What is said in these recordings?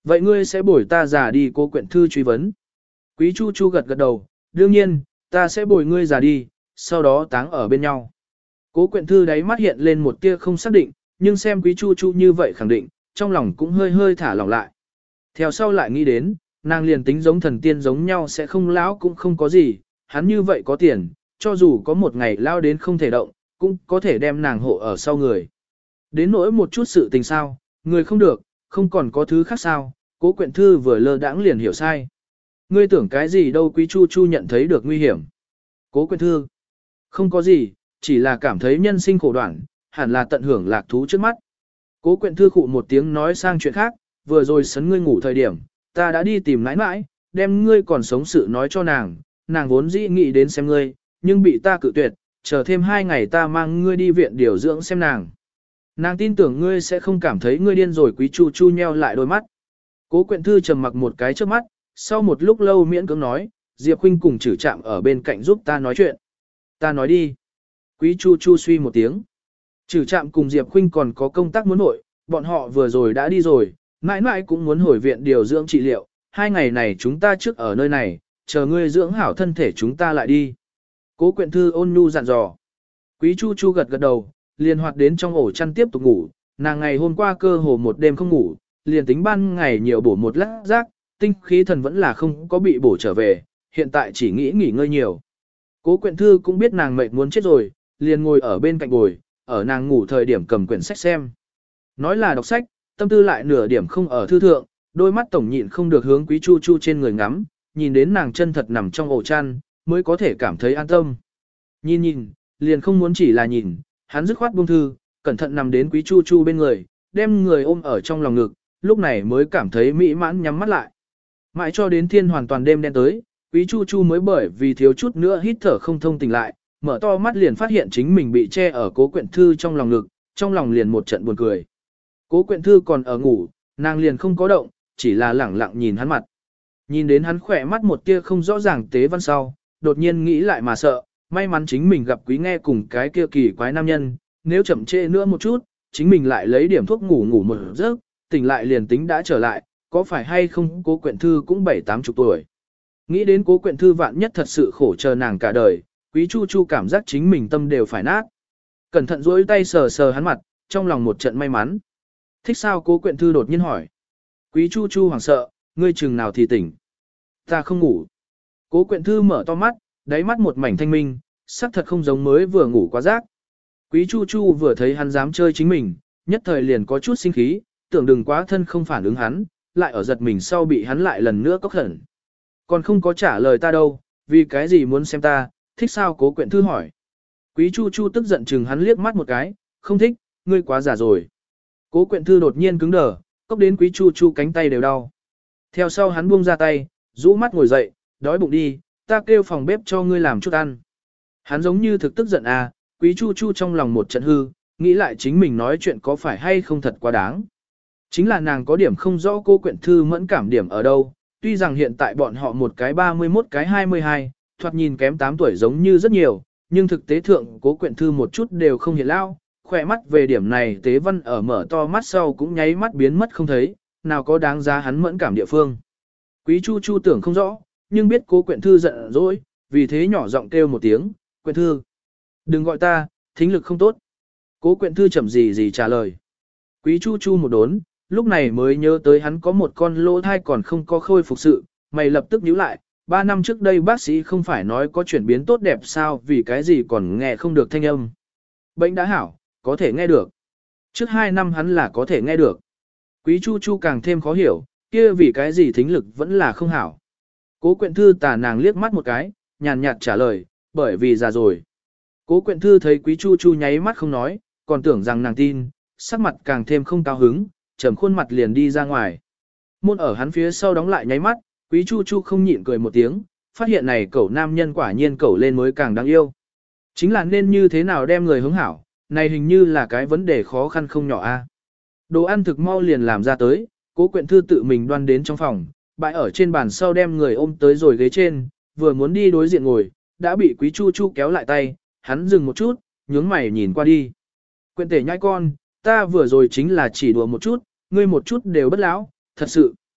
Vậy ngươi sẽ bồi ta già đi, Cố Quyện Thư truy vấn. Quý Chu Chu gật gật đầu, đương nhiên, ta sẽ bồi ngươi già đi, sau đó táng ở bên nhau. Cố Quyện Thư đáy mắt hiện lên một tia không xác định, nhưng xem Quý Chu Chu như vậy khẳng định, trong lòng cũng hơi hơi thả lỏng lại. Theo sau lại nghĩ đến, nàng liền tính giống thần tiên giống nhau sẽ không lão cũng không có gì, hắn như vậy có tiền, cho dù có một ngày lao đến không thể động, cũng có thể đem nàng hộ ở sau người. Đến nỗi một chút sự tình sao, người không được, không còn có thứ khác sao, Cố Quyện Thư vừa lơ đãng liền hiểu sai. Ngươi tưởng cái gì đâu, Quý Chu Chu nhận thấy được nguy hiểm. Cố Quyện Thư, không có gì, chỉ là cảm thấy nhân sinh khổ đoạn, hẳn là tận hưởng lạc thú trước mắt. Cố Quyện Thư khụ một tiếng nói sang chuyện khác, vừa rồi sấn ngươi ngủ thời điểm, ta đã đi tìm nãi nãi, đem ngươi còn sống sự nói cho nàng, nàng vốn dĩ nghĩ đến xem ngươi, nhưng bị ta cự tuyệt, chờ thêm 2 ngày ta mang ngươi đi viện điều dưỡng xem nàng. Nàng tin tưởng ngươi sẽ không cảm thấy ngươi điên rồi. Quý Chu Chu nheo lại đôi mắt. Cố Quyện Thư trầm mặc một cái trước mắt, sau một lúc lâu miễn cưỡng nói, Diệp Khuynh cùng Trử Trạm ở bên cạnh giúp ta nói chuyện. Ta nói đi. Quý Chu Chu suy một tiếng. Trử Trạm cùng Diệp Khuynh còn có công tác muốn nội, bọn họ vừa rồi đã đi rồi, mãi mãi cũng muốn hồi viện điều dưỡng trị liệu. 2 ngày này chúng ta trước ở nơi này, chờ ngươi dưỡng hảo thân thể chúng ta lại đi. Cố Quyện Thư ôn nhu dặn dò. Quý Chu Chu gật gật đầu, liền hoạt đến trong ổ chăn tiếp tục ngủ. Nàng ngày hôm qua cơ hồ một đêm không ngủ, liền tính ban ngày nhiều bổ một lát rác, tinh khí thần vẫn là không có bị bổ trở về, hiện tại chỉ nghĩ nghỉ ngơi nhiều. Cố Quyện Thư cũng biết nàng mệt muốn chết rồi, liền ngồi ở bên cạnh bồi, ở nàng ngủ thời điểm cầm quyển sách xem. Nói là đọc sách, tâm tư lại nửa điểm không ở thư thượng, đôi mắt tổng nhịn không được hướng Quý Chu Chu trên người ngắm, nhìn đến nàng chân thật nằm trong ổ chăn, mới có thể cảm thấy an tâm. Nhìn, liền không muốn chỉ là nhìn, hắn dứt khoát buông thư, cẩn thận nằm đến Quý Chu Chu bên người, đem người ôm ở trong lòng ngực, lúc này mới cảm thấy mỹ mãn nhắm mắt lại. Mãi cho đến thiên hoàn toàn đêm đen tới, Quý Chu Chu mới bởi vì thiếu chút nữa hít thở không thông tỉnh lại, mở to mắt liền phát hiện chính mình bị che ở Cố Quyện Thư trong lòng ngực, trong lòng liền một trận buồn cười. Cố Quyện Thư còn ở ngủ, nàng liền không có động, chỉ là lẳng lặng nhìn hắn mặt. Nhìn đến hắn khỏe mắt một tia không rõ ràng tế văn sau, đột nhiên nghĩ lại mà sợ, may mắn chính mình gặp Quý Nghe cùng cái kia kỳ quái nam nhân, nếu chậm trễ nữa một chút, chính mình lại lấy điểm thuốc ngủ một giấc, tỉnh lại liền tính đã trở lại, có phải hay không Cố Quyện Thư cũng 7-80 tuổi. Nghĩ đến Cố Quyện Thư vạn nhất thật sự khổ chờ nàng cả đời, Quý Chu Chu cảm giác chính mình tâm đều phải nát. Cẩn thận duỗi tay sờ sờ hắn mặt, trong lòng một trận may mắn. Thích sao? Cố Quyện Thư đột nhiên hỏi. Quý Chu Chu hoảng sợ, ngươi chừng nào thì tỉnh. Ta không ngủ. Cố Quyện Thư mở to mắt, đáy mắt một mảnh thanh minh, sắc thật không giống mới vừa ngủ quá giấc. Quý Chu Chu vừa thấy hắn dám chơi chính mình, nhất thời liền có chút sinh khí, tưởng đừng quá thân không phản ứng hắn, lại ở giật mình sau bị hắn lại lần nữa cóc hẳn. Còn không có trả lời ta đâu, vì cái gì muốn xem ta, thích sao? Cố Quyện Thư hỏi. Quý Chu Chu tức giận chừng hắn liếc mắt một cái, không thích, ngươi quá giả rồi. Cố Quyện Thư đột nhiên cứng đờ, cốc đến Quý Chu Chu cánh tay đều đau. Theo sau hắn buông ra tay, rũ mắt ngồi dậy, đói bụng đi, ta kêu phòng bếp cho ngươi làm chút ăn. Hắn giống như thực tức giận à, Quý Chu Chu trong lòng một trận hư, nghĩ lại chính mình nói chuyện có phải hay không thật quá đáng. Chính là nàng có điểm không rõ Cố Quyện Thư mẫn cảm điểm ở đâu, tuy rằng hiện tại bọn họ một cái 31 cái 22, thoạt nhìn kém 8 tuổi giống như rất nhiều, nhưng thực tế thượng Cố Quyện Thư một chút đều không hiện lao, khỏe mắt về điểm này tế văn ở mở to mắt sau cũng nháy mắt biến mất không thấy, nào có đáng giá hắn mẫn cảm địa phương. Quý Chu Chu tưởng không rõ, nhưng biết Cố Quyện Thư giận dỗi, vì thế nhỏ giọng kêu một tiếng, Quyện Thư. Đừng gọi ta, thính lực không tốt. Cố Quyện Thư chậm gì trả lời. Quý Chu Chu một đốn, lúc này mới nhớ tới hắn có một con lỗ thai còn không có khôi phục sự, mày lập tức nhíu lại, 3 năm trước đây bác sĩ không phải nói có chuyển biến tốt đẹp sao, vì cái gì còn nghe không được thanh âm. Bệnh đã hảo, có thể nghe được. Trước 2 năm hắn là có thể nghe được. Quý Chu Chu càng thêm khó hiểu, kia vì cái gì thính lực vẫn là không hảo. Cố Quyện Thư tà nàng liếc mắt một cái, nhàn nhạt trả lời, bởi vì già rồi. Cố Quyện Thư thấy Quý Chu Chu nháy mắt không nói, còn tưởng rằng nàng tin, sắc mặt càng thêm không cao hứng, trầm khuôn mặt liền đi ra ngoài. Môn ở hắn phía sau đóng lại nháy mắt, Quý Chu Chu không nhịn cười một tiếng, phát hiện này cẩu nam nhân quả nhiên cẩu lên mới càng đáng yêu. Chính là nên như thế nào đem người hướng hảo, này hình như là cái vấn đề khó khăn không nhỏ a. Đồ ăn thực mau liền làm ra tới, Cố Quyện Thư tự mình đoan đến trong phòng, bãi ở trên bàn sau đem người ôm tới rồi ghế trên, vừa muốn đi đối diện ngồi, đã bị Quý Chu Chu kéo lại tay, hắn dừng một chút, nhướng mày nhìn qua đi. Quyện tể nhãi con, ta vừa rồi chính là chỉ đùa một chút, ngươi một chút đều bất lão, thật sự.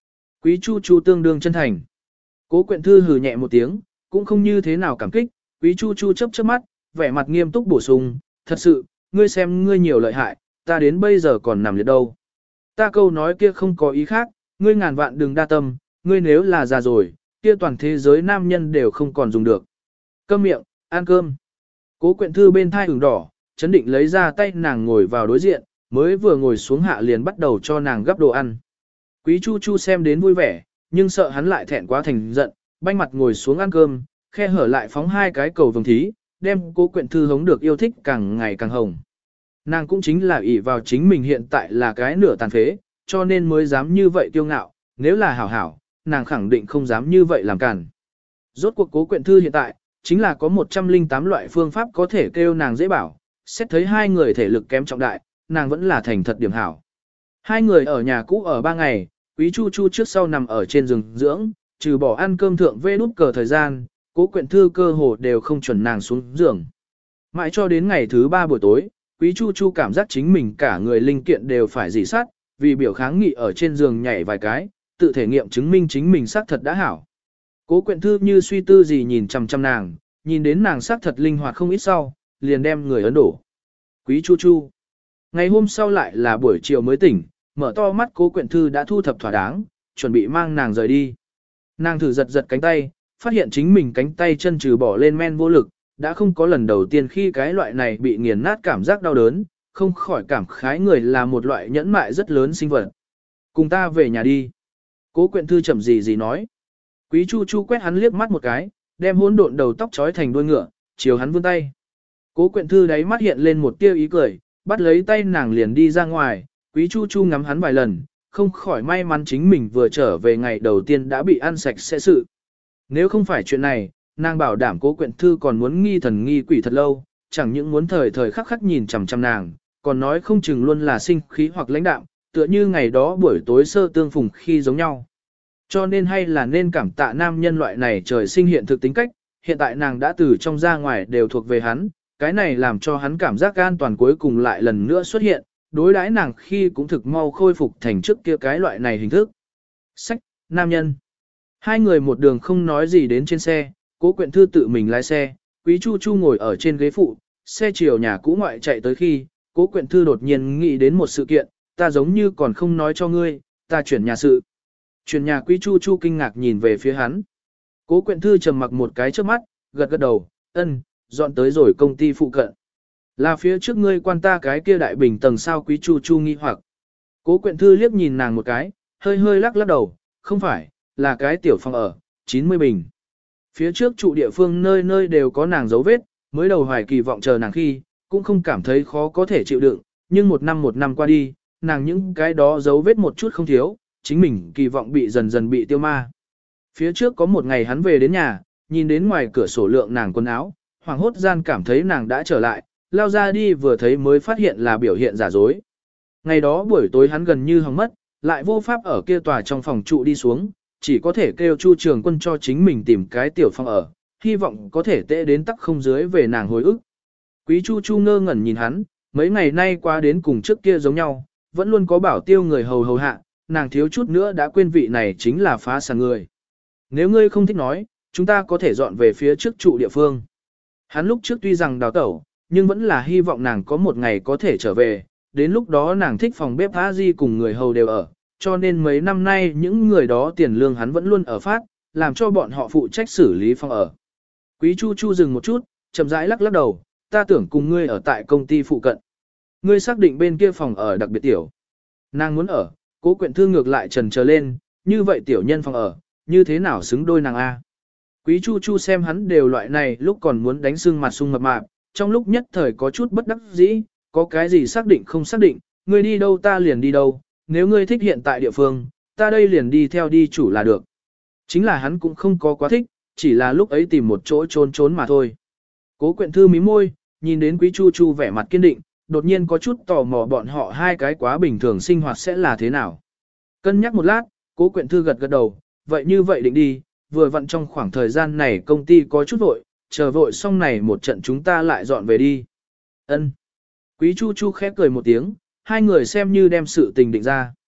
Quý Chu Chu tương đương chân thành. Cố Quyện Thư hừ nhẹ một tiếng, cũng không như thế nào cảm kích, Quý Chu Chu chớp chớp mắt, vẻ mặt nghiêm túc bổ sung, thật sự, ngươi xem ngươi nhiều lợi hại, ta đến bây giờ còn nằm liệt đâu. Ta câu nói kia không có ý khác, ngươi ngàn vạn đừng đa tâm, ngươi nếu là già rồi, kia toàn thế giới nam nhân đều không còn dùng được. Câm miệng, ăn cơm. Cố Quyện Thư bên thai ửng đỏ, chấn định lấy ra tay nàng ngồi vào đối diện, mới vừa ngồi xuống hạ liền bắt đầu cho nàng gắp đồ ăn. Quý Chu Chu xem đến vui vẻ, nhưng sợ hắn lại thẹn quá thành giận, banh mặt ngồi xuống ăn cơm, khe hở lại phóng hai cái cầu vồng thí, đem Cố Quyện Thư hống được yêu thích càng ngày càng hồng. Nàng cũng chính là ỷ vào chính mình hiện tại là cái nửa tàn phế, cho nên mới dám như vậy kiêu ngạo, nếu là hảo hảo, nàng khẳng định không dám như vậy làm cản. Rốt cuộc Cố Quyện Thư hiện tại, chính là có 108 loại phương pháp có thể kêu nàng dễ bảo, xét thấy hai người thể lực kém trọng đại, nàng vẫn là thành thật điểm hảo. Hai người ở nhà cũ ở 3 ngày, Quý Chu Chu trước sau nằm ở trên giường dưỡng, trừ bỏ ăn cơm thượng vê đút cờ thời gian, Cố Quyện Thư cơ hồ đều không chuẩn nàng xuống giường. Mãi cho đến ngày thứ 3 buổi tối, Quý Chu Chu cảm giác chính mình cả người linh kiện đều phải dỉ sát, vì biểu kháng nghị ở trên giường nhảy vài cái, tự thể nghiệm chứng minh chính mình xác thật đã hảo. Cố Quyện Thư như suy tư gì nhìn chằm chằm nàng, nhìn đến nàng xác thật linh hoạt không ít sau, liền đem người ấn đổ. Quý Chu Chu. Ngày hôm sau lại là buổi chiều mới tỉnh, mở to mắt Cố Quyện Thư đã thu thập thỏa đáng, chuẩn bị mang nàng rời đi. Nàng thử giật giật cánh tay, phát hiện chính mình cánh tay chân trừ bỏ lên men vô lực, đã không có lần đầu tiên khi cái loại này bị nghiền nát cảm giác đau đớn, không khỏi cảm khái người là một loại nhẫn mại rất lớn sinh vật. Cùng ta về nhà đi. Cố Quyện Thư chậm gì nói. Quý Chu Chu quét hắn liếc mắt một cái, đem hỗn độn đầu tóc trói thành đuôi ngựa, chiều hắn vươn tay. Cố Quyện Thư đáy mắt hiện lên một tia ý cười, bắt lấy tay nàng liền đi ra ngoài, Quý Chu Chu ngắm hắn vài lần, không khỏi may mắn chính mình vừa trở về ngày đầu tiên đã bị ăn sạch sẽ sự. Nếu không phải chuyện này, nàng bảo đảm Cố Quyện Thư còn muốn nghi thần nghi quỷ thật lâu, chẳng những muốn thời thời khắc khắc nhìn chằm chằm nàng, còn nói không chừng luôn là sinh khí hoặc lãnh đạm, tựa như ngày đó buổi tối sơ tương phùng khi giống nhau. Cho nên hay là nên cảm tạ nam nhân loại này trời sinh hiện thực tính cách, hiện tại nàng đã từ trong ra ngoài đều thuộc về hắn, cái này làm cho hắn cảm giác an toàn cuối cùng lại lần nữa xuất hiện, đối đãi nàng khi cũng thực mau khôi phục thành trước kia cái loại này hình thức. Sách, nam nhân. Hai người một đường không nói gì đến trên xe, Cố Quyện Thư tự mình lái xe, Quý Chu Chu ngồi ở trên ghế phụ, xe chiều nhà cũ ngoại chạy tới khi, Cố Quyện Thư đột nhiên nghĩ đến một sự kiện, ta giống như còn không nói cho ngươi, ta chuyển nhà sự. Chuyển nhà. Quý Chu Chu kinh ngạc nhìn về phía hắn. Cố Quyện Thư trầm mặc một cái trước mắt, gật gật đầu, ân, dọn tới rồi công ty phụ cận. Là phía trước ngươi quan ta cái kia đại bình tầng sao? Quý Chu Chu nghi hoặc. Cố Quyện Thư liếc nhìn nàng một cái, hơi hơi lắc lắc đầu, không phải, là cái tiểu phòng ở, 90 bình. Phía trước trụ địa phương nơi nơi đều có nàng dấu vết, mới đầu hoài kỳ vọng chờ nàng khi, cũng không cảm thấy khó có thể chịu đựng, nhưng một năm qua đi, nàng những cái đó dấu vết một chút không thiếu, chính mình kỳ vọng bị dần dần bị tiêu ma. Phía trước có một ngày hắn về đến nhà, nhìn đến ngoài cửa sổ lượng nàng quần áo, hoàng hốt gian cảm thấy nàng đã trở lại, lao ra đi vừa thấy mới phát hiện là biểu hiện giả dối. Ngày đó buổi tối hắn gần như hỏng mất, lại vô pháp ở kia tòa trong phòng trụ đi xuống, chỉ có thể kêu Chu Trường Quân cho chính mình tìm cái tiểu phòng ở, hy vọng có thể tệ đến tắc không dưới về nàng hồi ức. Quý Chu Chu ngơ ngẩn nhìn hắn, mấy ngày nay qua đến cùng trước kia giống nhau, vẫn luôn có bảo tiêu người hầu hầu hạ, nàng thiếu chút nữa đã quên vị này chính là phá sản người. Nếu ngươi không thích nói, chúng ta có thể dọn về phía trước trụ địa phương. Hắn lúc trước tuy rằng đào tẩu, nhưng vẫn là hy vọng nàng có một ngày có thể trở về, đến lúc đó nàng thích phòng bếp a di cùng người hầu đều ở, cho nên mấy năm nay những người đó tiền lương hắn vẫn luôn ở phát, làm cho bọn họ phụ trách xử lý phòng ở. Quý Chu Chu dừng một chút, chậm rãi lắc lắc đầu, ta tưởng cùng ngươi ở tại công ty phụ cận. Ngươi xác định bên kia phòng ở đặc biệt tiểu. Nàng muốn ở, Cố Quyện Thư ngược lại trần chờ lên, như vậy tiểu nhân phòng ở, như thế nào xứng đôi nàng A. Quý Chu Chu xem hắn đều loại này lúc còn muốn đánh sưng mặt sung mập mạp, trong lúc nhất thời có chút bất đắc dĩ, có cái gì xác định không xác định, ngươi đi đâu ta liền đi đâu, nếu ngươi thích hiện tại địa phương, ta đây liền đi theo đi chủ là được. Chính là hắn cũng không có quá thích, chỉ là lúc ấy tìm một chỗ trốn mà thôi. Cố Quyện Thư mím môi, nhìn đến Quý Chu Chu vẻ mặt kiên định, đột nhiên có chút tò mò bọn họ hai cái quá bình thường sinh hoạt sẽ là thế nào. Cân nhắc một lát, Cố Quyện Thư gật gật đầu, vậy như vậy định đi, vừa vặn trong khoảng thời gian này công ty có chút vội, chờ vội xong này một trận chúng ta lại dọn về đi. Ân. Quý Chu Chu khép cười một tiếng, hai người xem như đem sự tình định ra.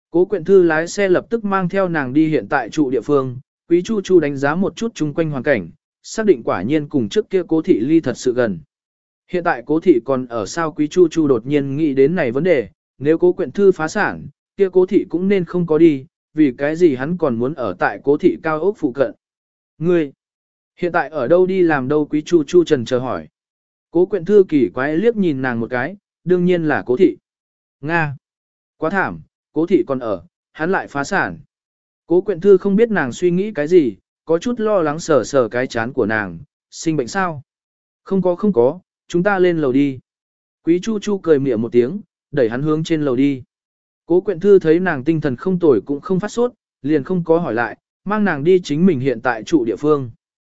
Cố Quyện Thư lái xe lập tức mang theo nàng đi hiện tại trụ địa phương, Quý Chu Chu đánh giá một chút chung quanh hoàn cảnh, xác định quả nhiên cùng trước kia Cố thị ly thật sự gần. Hiện tại Cố thị còn ở sao Quý Chu Chu đột nhiên nghĩ đến này vấn đề, nếu Cố Quyện Thư phá sản, kia Cố thị cũng nên không có đi, vì cái gì hắn còn muốn ở tại Cố thị cao ốc phụ cận. Ngươi, hiện tại ở đâu đi làm đâu? Quý Chu Chu trần chờ hỏi. Cố Quyện Thư kỳ quái liếc nhìn nàng một cái, đương nhiên là Cố thị. Nga, quá thảm, Cố thị còn ở, hắn lại phá sản. Cố Quyện Thư không biết nàng suy nghĩ cái gì, có chút lo lắng sờ sờ cái chán của nàng, sinh bệnh sao? Không có, chúng ta lên lầu đi. Quý Chu Chu cười mỉa một tiếng, đẩy hắn hướng trên lầu đi. Cố Quyện Thư thấy nàng tinh thần không tồi cũng không phát sốt, liền không có hỏi lại, mang nàng đi chính mình hiện tại trụ địa phương.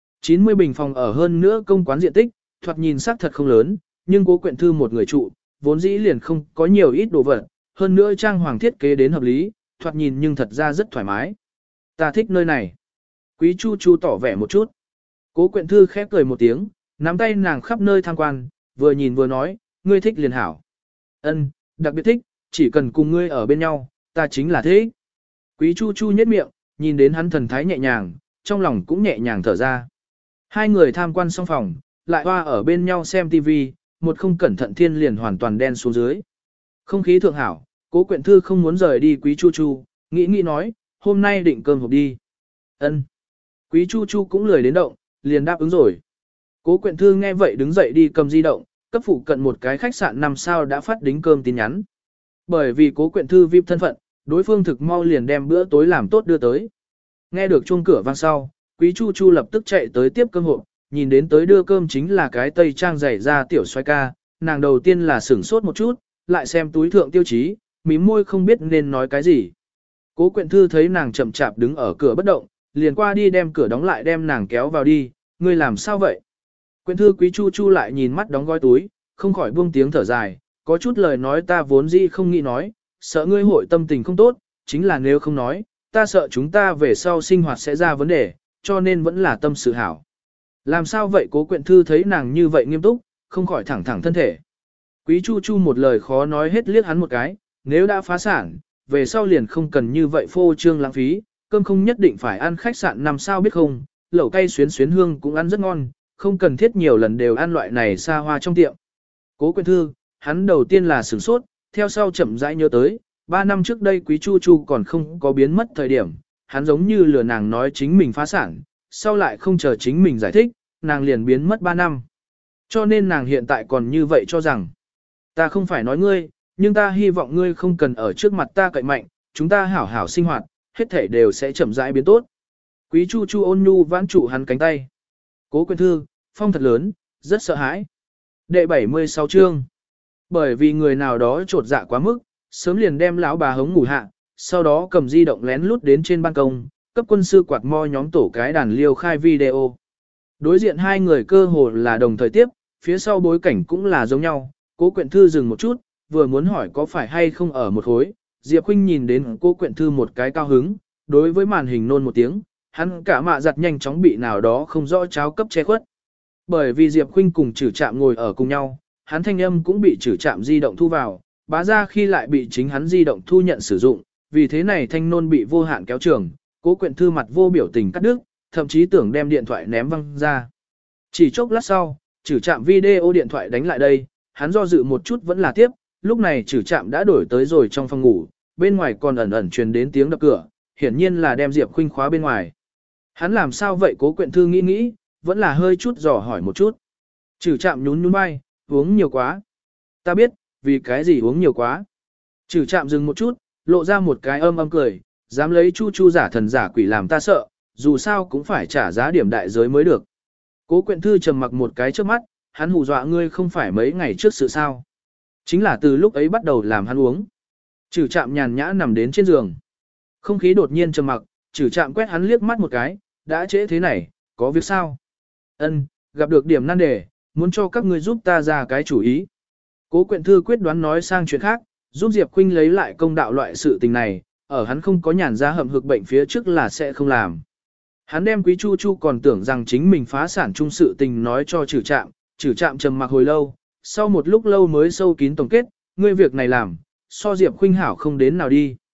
90 bình phòng ở hơn nữa công quán diện tích, thoạt nhìn xác thật không lớn, nhưng Cố Quyện Thư một người trụ, vốn dĩ liền không có nhiều ít đồ vật, hơn nữa trang hoàng thiết kế đến hợp lý, thoạt nhìn nhưng thật ra rất thoải mái. Ta thích nơi này. Quý Chu Chu tỏ vẻ một chút. Cố Quyện Thư khép cười một tiếng, nắm tay nàng khắp nơi tham quan, vừa nhìn vừa nói, ngươi thích liền hảo. Ân, đặc biệt thích, chỉ cần cùng ngươi ở bên nhau, ta chính là thích. Quý Chu Chu nhếch miệng, nhìn đến hắn thần thái nhẹ nhàng, trong lòng cũng nhẹ nhàng thở ra. Hai người tham quan xong phòng, lại hoa ở bên nhau xem TV, một không cẩn thận thiên liền hoàn toàn đen xuống dưới. Không khí thượng hảo, Cố Quyện Thư không muốn rời đi Quý Chu Chu, nghĩ nói, hôm nay định cơm hộp đi. Ân. Quý Chu Chu cũng lười đến động, liền đáp ứng rồi. Cố Quyện Thư nghe vậy đứng dậy đi cầm di động, cấp phụ cận một cái khách sạn 5 sao đã phát đính cơm tin nhắn. Bởi vì Cố Quyện Thư VIP thân phận, đối phương thực mau liền đem bữa tối làm tốt đưa tới. Nghe được chuông cửa vang sau, Quý Chu Chu lập tức chạy tới tiếp cơm hộp, nhìn đến tới đưa cơm chính là cái tây trang dày ra tiểu xoay ca, nàng đầu tiên là sửng sốt một chút, lại xem túi thượng tiêu chí, mím môi không biết nên nói cái gì. Cố Quyện Thư thấy nàng chậm chạp đứng ở cửa bất động, liền qua đi đem cửa đóng lại đem nàng kéo vào đi, ngươi làm sao vậy? Quyện Thư Quý Chu Chu lại nhìn mắt đóng gói túi, không khỏi buông tiếng thở dài, có chút lời nói ta vốn dĩ không nghĩ nói, sợ ngươi hội tâm tình không tốt, chính là nếu không nói, ta sợ chúng ta về sau sinh hoạt sẽ ra vấn đề, cho nên vẫn là tâm sự hảo. Làm sao vậy? Cố Quyện Thư thấy nàng như vậy nghiêm túc, không khỏi thẳng thẳng thân thể. Quý Chu Chu một lời khó nói hết liếc hắn một cái, nếu đã phá sản, về sau liền không cần như vậy phô trương lãng phí, cơm không nhất định phải ăn khách sạn 5 sao biết không, lẩu cay xuyến xuyến hương cũng ăn rất ngon, không cần thiết nhiều lần đều ăn loại này xa hoa trong tiệm. Cố Quyện Thư, hắn đầu tiên là sửng sốt, theo sau chậm rãi nhớ tới, 3 năm trước đây Quý Chu Chu còn không có biến mất thời điểm, hắn giống như lừa nàng nói chính mình phá sản, sau lại không chờ chính mình giải thích, nàng liền biến mất 3 năm. Cho nên nàng hiện tại còn như vậy cho rằng, ta không phải nói ngươi, nhưng ta hy vọng ngươi không cần ở trước mặt ta cậy mạnh, chúng ta hảo hảo sinh hoạt, hết thể đều sẽ chậm rãi biến tốt. Quý Chu Chu ôn nhu vãn trụ hắn cánh tay. Cố Quyện Thư, phong thật lớn, rất sợ hãi. Đệ 76 chương. Bởi vì người nào đó trột dạ quá mức, sớm liền đem lão bà hống ngủ hạ, sau đó cầm di động lén lút đến trên ban công, cấp quân sư quạt mo nhóm tổ cái đàn liêu khai video. Đối diện hai người cơ hồ là đồng thời tiếp, phía sau bối cảnh cũng là giống nhau. Cố Quyện Thư dừng một chút, vừa muốn hỏi có phải hay không ở một khối, Diệp Khuynh nhìn đến Cố Quyện Thư một cái cao hứng, đối với màn hình nôn một tiếng, hắn cả mạ giặt nhanh chóng bị nào đó không rõ cháo cấp che khuất. Bởi vì Diệp Khuynh cùng Trử Trạm ngồi ở cùng nhau, hắn thanh âm cũng bị Trử Trạm di động thu vào, bá ra khi lại bị chính hắn di động thu nhận sử dụng, vì thế này thanh nôn bị vô hạn kéo trường, Cố Quyện Thư mặt vô biểu tình cắt đứt, thậm chí tưởng đem điện thoại ném văng ra. Chỉ chốc lát sau, Trử Trạm video điện thoại đánh lại đây, hắn do dự một chút vẫn là tiếp, lúc này Trử Trạm đã đổi tới rồi trong phòng ngủ, bên ngoài còn ẩn ẩn truyền đến tiếng đập cửa, hiển nhiên là đem Diệp Khuynh khóa bên ngoài. Hắn làm sao vậy? Cố Quyện Thư nghĩ, vẫn là hơi chút dò hỏi một chút. Trử Trạm nhún nhún vai, uống nhiều quá. Ta biết, vì cái gì uống nhiều quá. Trử Trạm dừng một chút, lộ ra một cái âm cười, dám lấy Chu Chu giả thần giả quỷ làm ta sợ, dù sao cũng phải trả giá điểm đại giới mới được. Cố Quyện Thư trầm mặc một cái trước mắt, hắn hù dọa ngươi không phải mấy ngày trước sự sao. Chính là từ lúc ấy bắt đầu làm hắn uống. Trử Trạm nhàn nhã nằm đến trên giường. Không khí đột nhiên trầm mặc, Trử Trạm quét hắn liếc mắt một cái, đã trễ thế này, có việc sao? Ân, gặp được điểm nan đề, muốn cho các ngươi giúp ta ra cái chủ ý. Cố Quyện Thư quyết đoán nói sang chuyện khác, giúp Diệp Khuynh lấy lại công đạo loại sự tình này, ở hắn không có nhàn ra hầm hực bệnh phía trước là sẽ không làm. Hắn đem Quý Chu Chu còn tưởng rằng chính mình phá sản chung sự tình nói cho Trử Trạm trầm mặc hồi lâu, sau một lúc lâu mới sâu kín tổng kết, ngươi việc này làm, so Diệp Khuynh hảo không đến nào đi.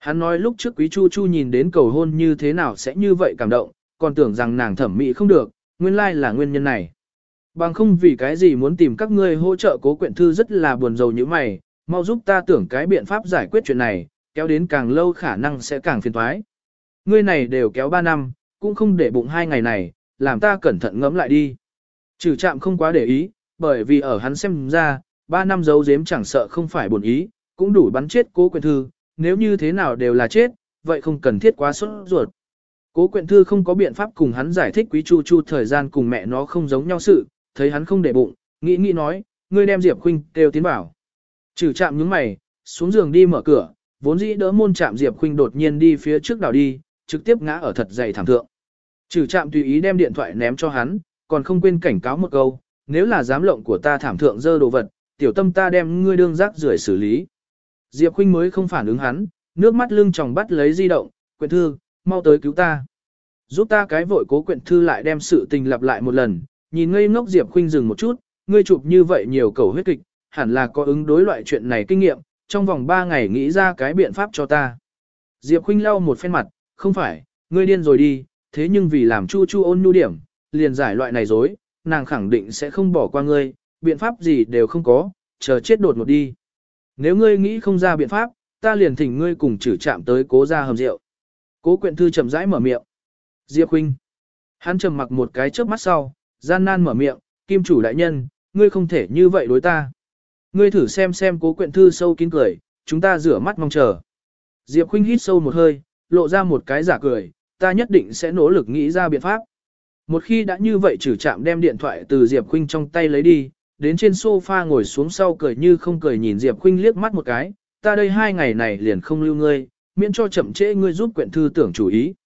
Hắn nói lúc trước Quý Chu Chu nhìn đến cầu hôn như thế nào sẽ như vậy cảm động, còn tưởng rằng nàng thẩm mỹ không được, nguyên lai là nguyên nhân này. Bằng không vì cái gì muốn tìm các ngươi hỗ trợ Cố Quyện Thư rất là buồn rầu như mày, mau giúp ta tưởng cái biện pháp giải quyết chuyện này, kéo đến càng lâu khả năng sẽ càng phiền toái. Ngươi này đều kéo 3 năm, cũng không để bụng 2 ngày này, làm ta cẩn thận ngẫm lại đi. Trừ Trạm không quá để ý, bởi vì ở hắn xem ra, 3 năm giấu giếm chẳng sợ không phải buồn ý, cũng đủ bắn chết Cố Quyện Thư, nếu như thế nào đều là chết, vậy không cần thiết quá sốt ruột. Cố Quyện Thư không có biện pháp cùng hắn giải thích Quý Chu Chu thời gian cùng mẹ nó không giống nhau sự, thấy hắn không để bụng, nghĩ nói, ngươi đem Diệp Khuynh kêu tiến bảo. Trừ Trạm nhướng mày, xuống giường đi mở cửa, vốn dĩ đỡ môn Trạm Diệp Khuynh đột nhiên đi phía trước đảo đi, trực tiếp ngã ở thật dày thảm thượng. Trừ Trạm tùy ý đem điện thoại ném cho hắn, còn không quên cảnh cáo một câu, nếu là dám lộng của ta thảm thượng dơ đồ vật, tiểu tâm ta đem ngươi đương rác rưởi xử lý. Diệp Khuynh mới không phản ứng hắn, nước mắt lưng tròng bắt lấy di động, Quyện Thư, mau tới cứu ta. Giúp ta cái vội. Cố Quyện Thư lại đem sự tình lặp lại một lần, nhìn ngây ngốc Diệp Khuynh dừng một chút, ngươi chụp như vậy nhiều cầu huyết kịch, hẳn là có ứng đối loại chuyện này kinh nghiệm, trong vòng 3 ngày nghĩ ra cái biện pháp cho ta. Diệp Khuynh lau một phen mặt, không phải, ngươi điên rồi đi, thế nhưng vì làm Chu Chu ôn nhu điểm, liền giải loại này dối, nàng khẳng định sẽ không bỏ qua ngươi, biện pháp gì đều không có, chờ chết đột ngột đi. Nếu ngươi nghĩ không ra biện pháp, ta liền thỉnh ngươi cùng Trử Trạm tới Cố ra hầm rượu. Cố Quyện Thư chậm rãi mở miệng. Diệp Khuynh. Hắn trầm mặc một cái chớp mắt sau, gian nan mở miệng, Kim chủ đại nhân, ngươi không thể như vậy đối ta. Ngươi thử xem Cố Quyện Thư sâu kín cười, chúng ta rửa mắt mong chờ. Diệp Khuynh hít sâu một hơi, lộ ra một cái giả cười, ta nhất định sẽ nỗ lực nghĩ ra biện pháp. Một khi đã như vậy Trử Trạm đem điện thoại từ Diệp Khuynh trong tay lấy đi, đến trên sofa ngồi xuống sau cười như không cười nhìn Diệp Khuynh liếc mắt một cái, ta đây 2 ngày này liền không lưu ngươi, miễn cho chậm trễ ngươi giúp Quyện Thư tưởng chủ ý.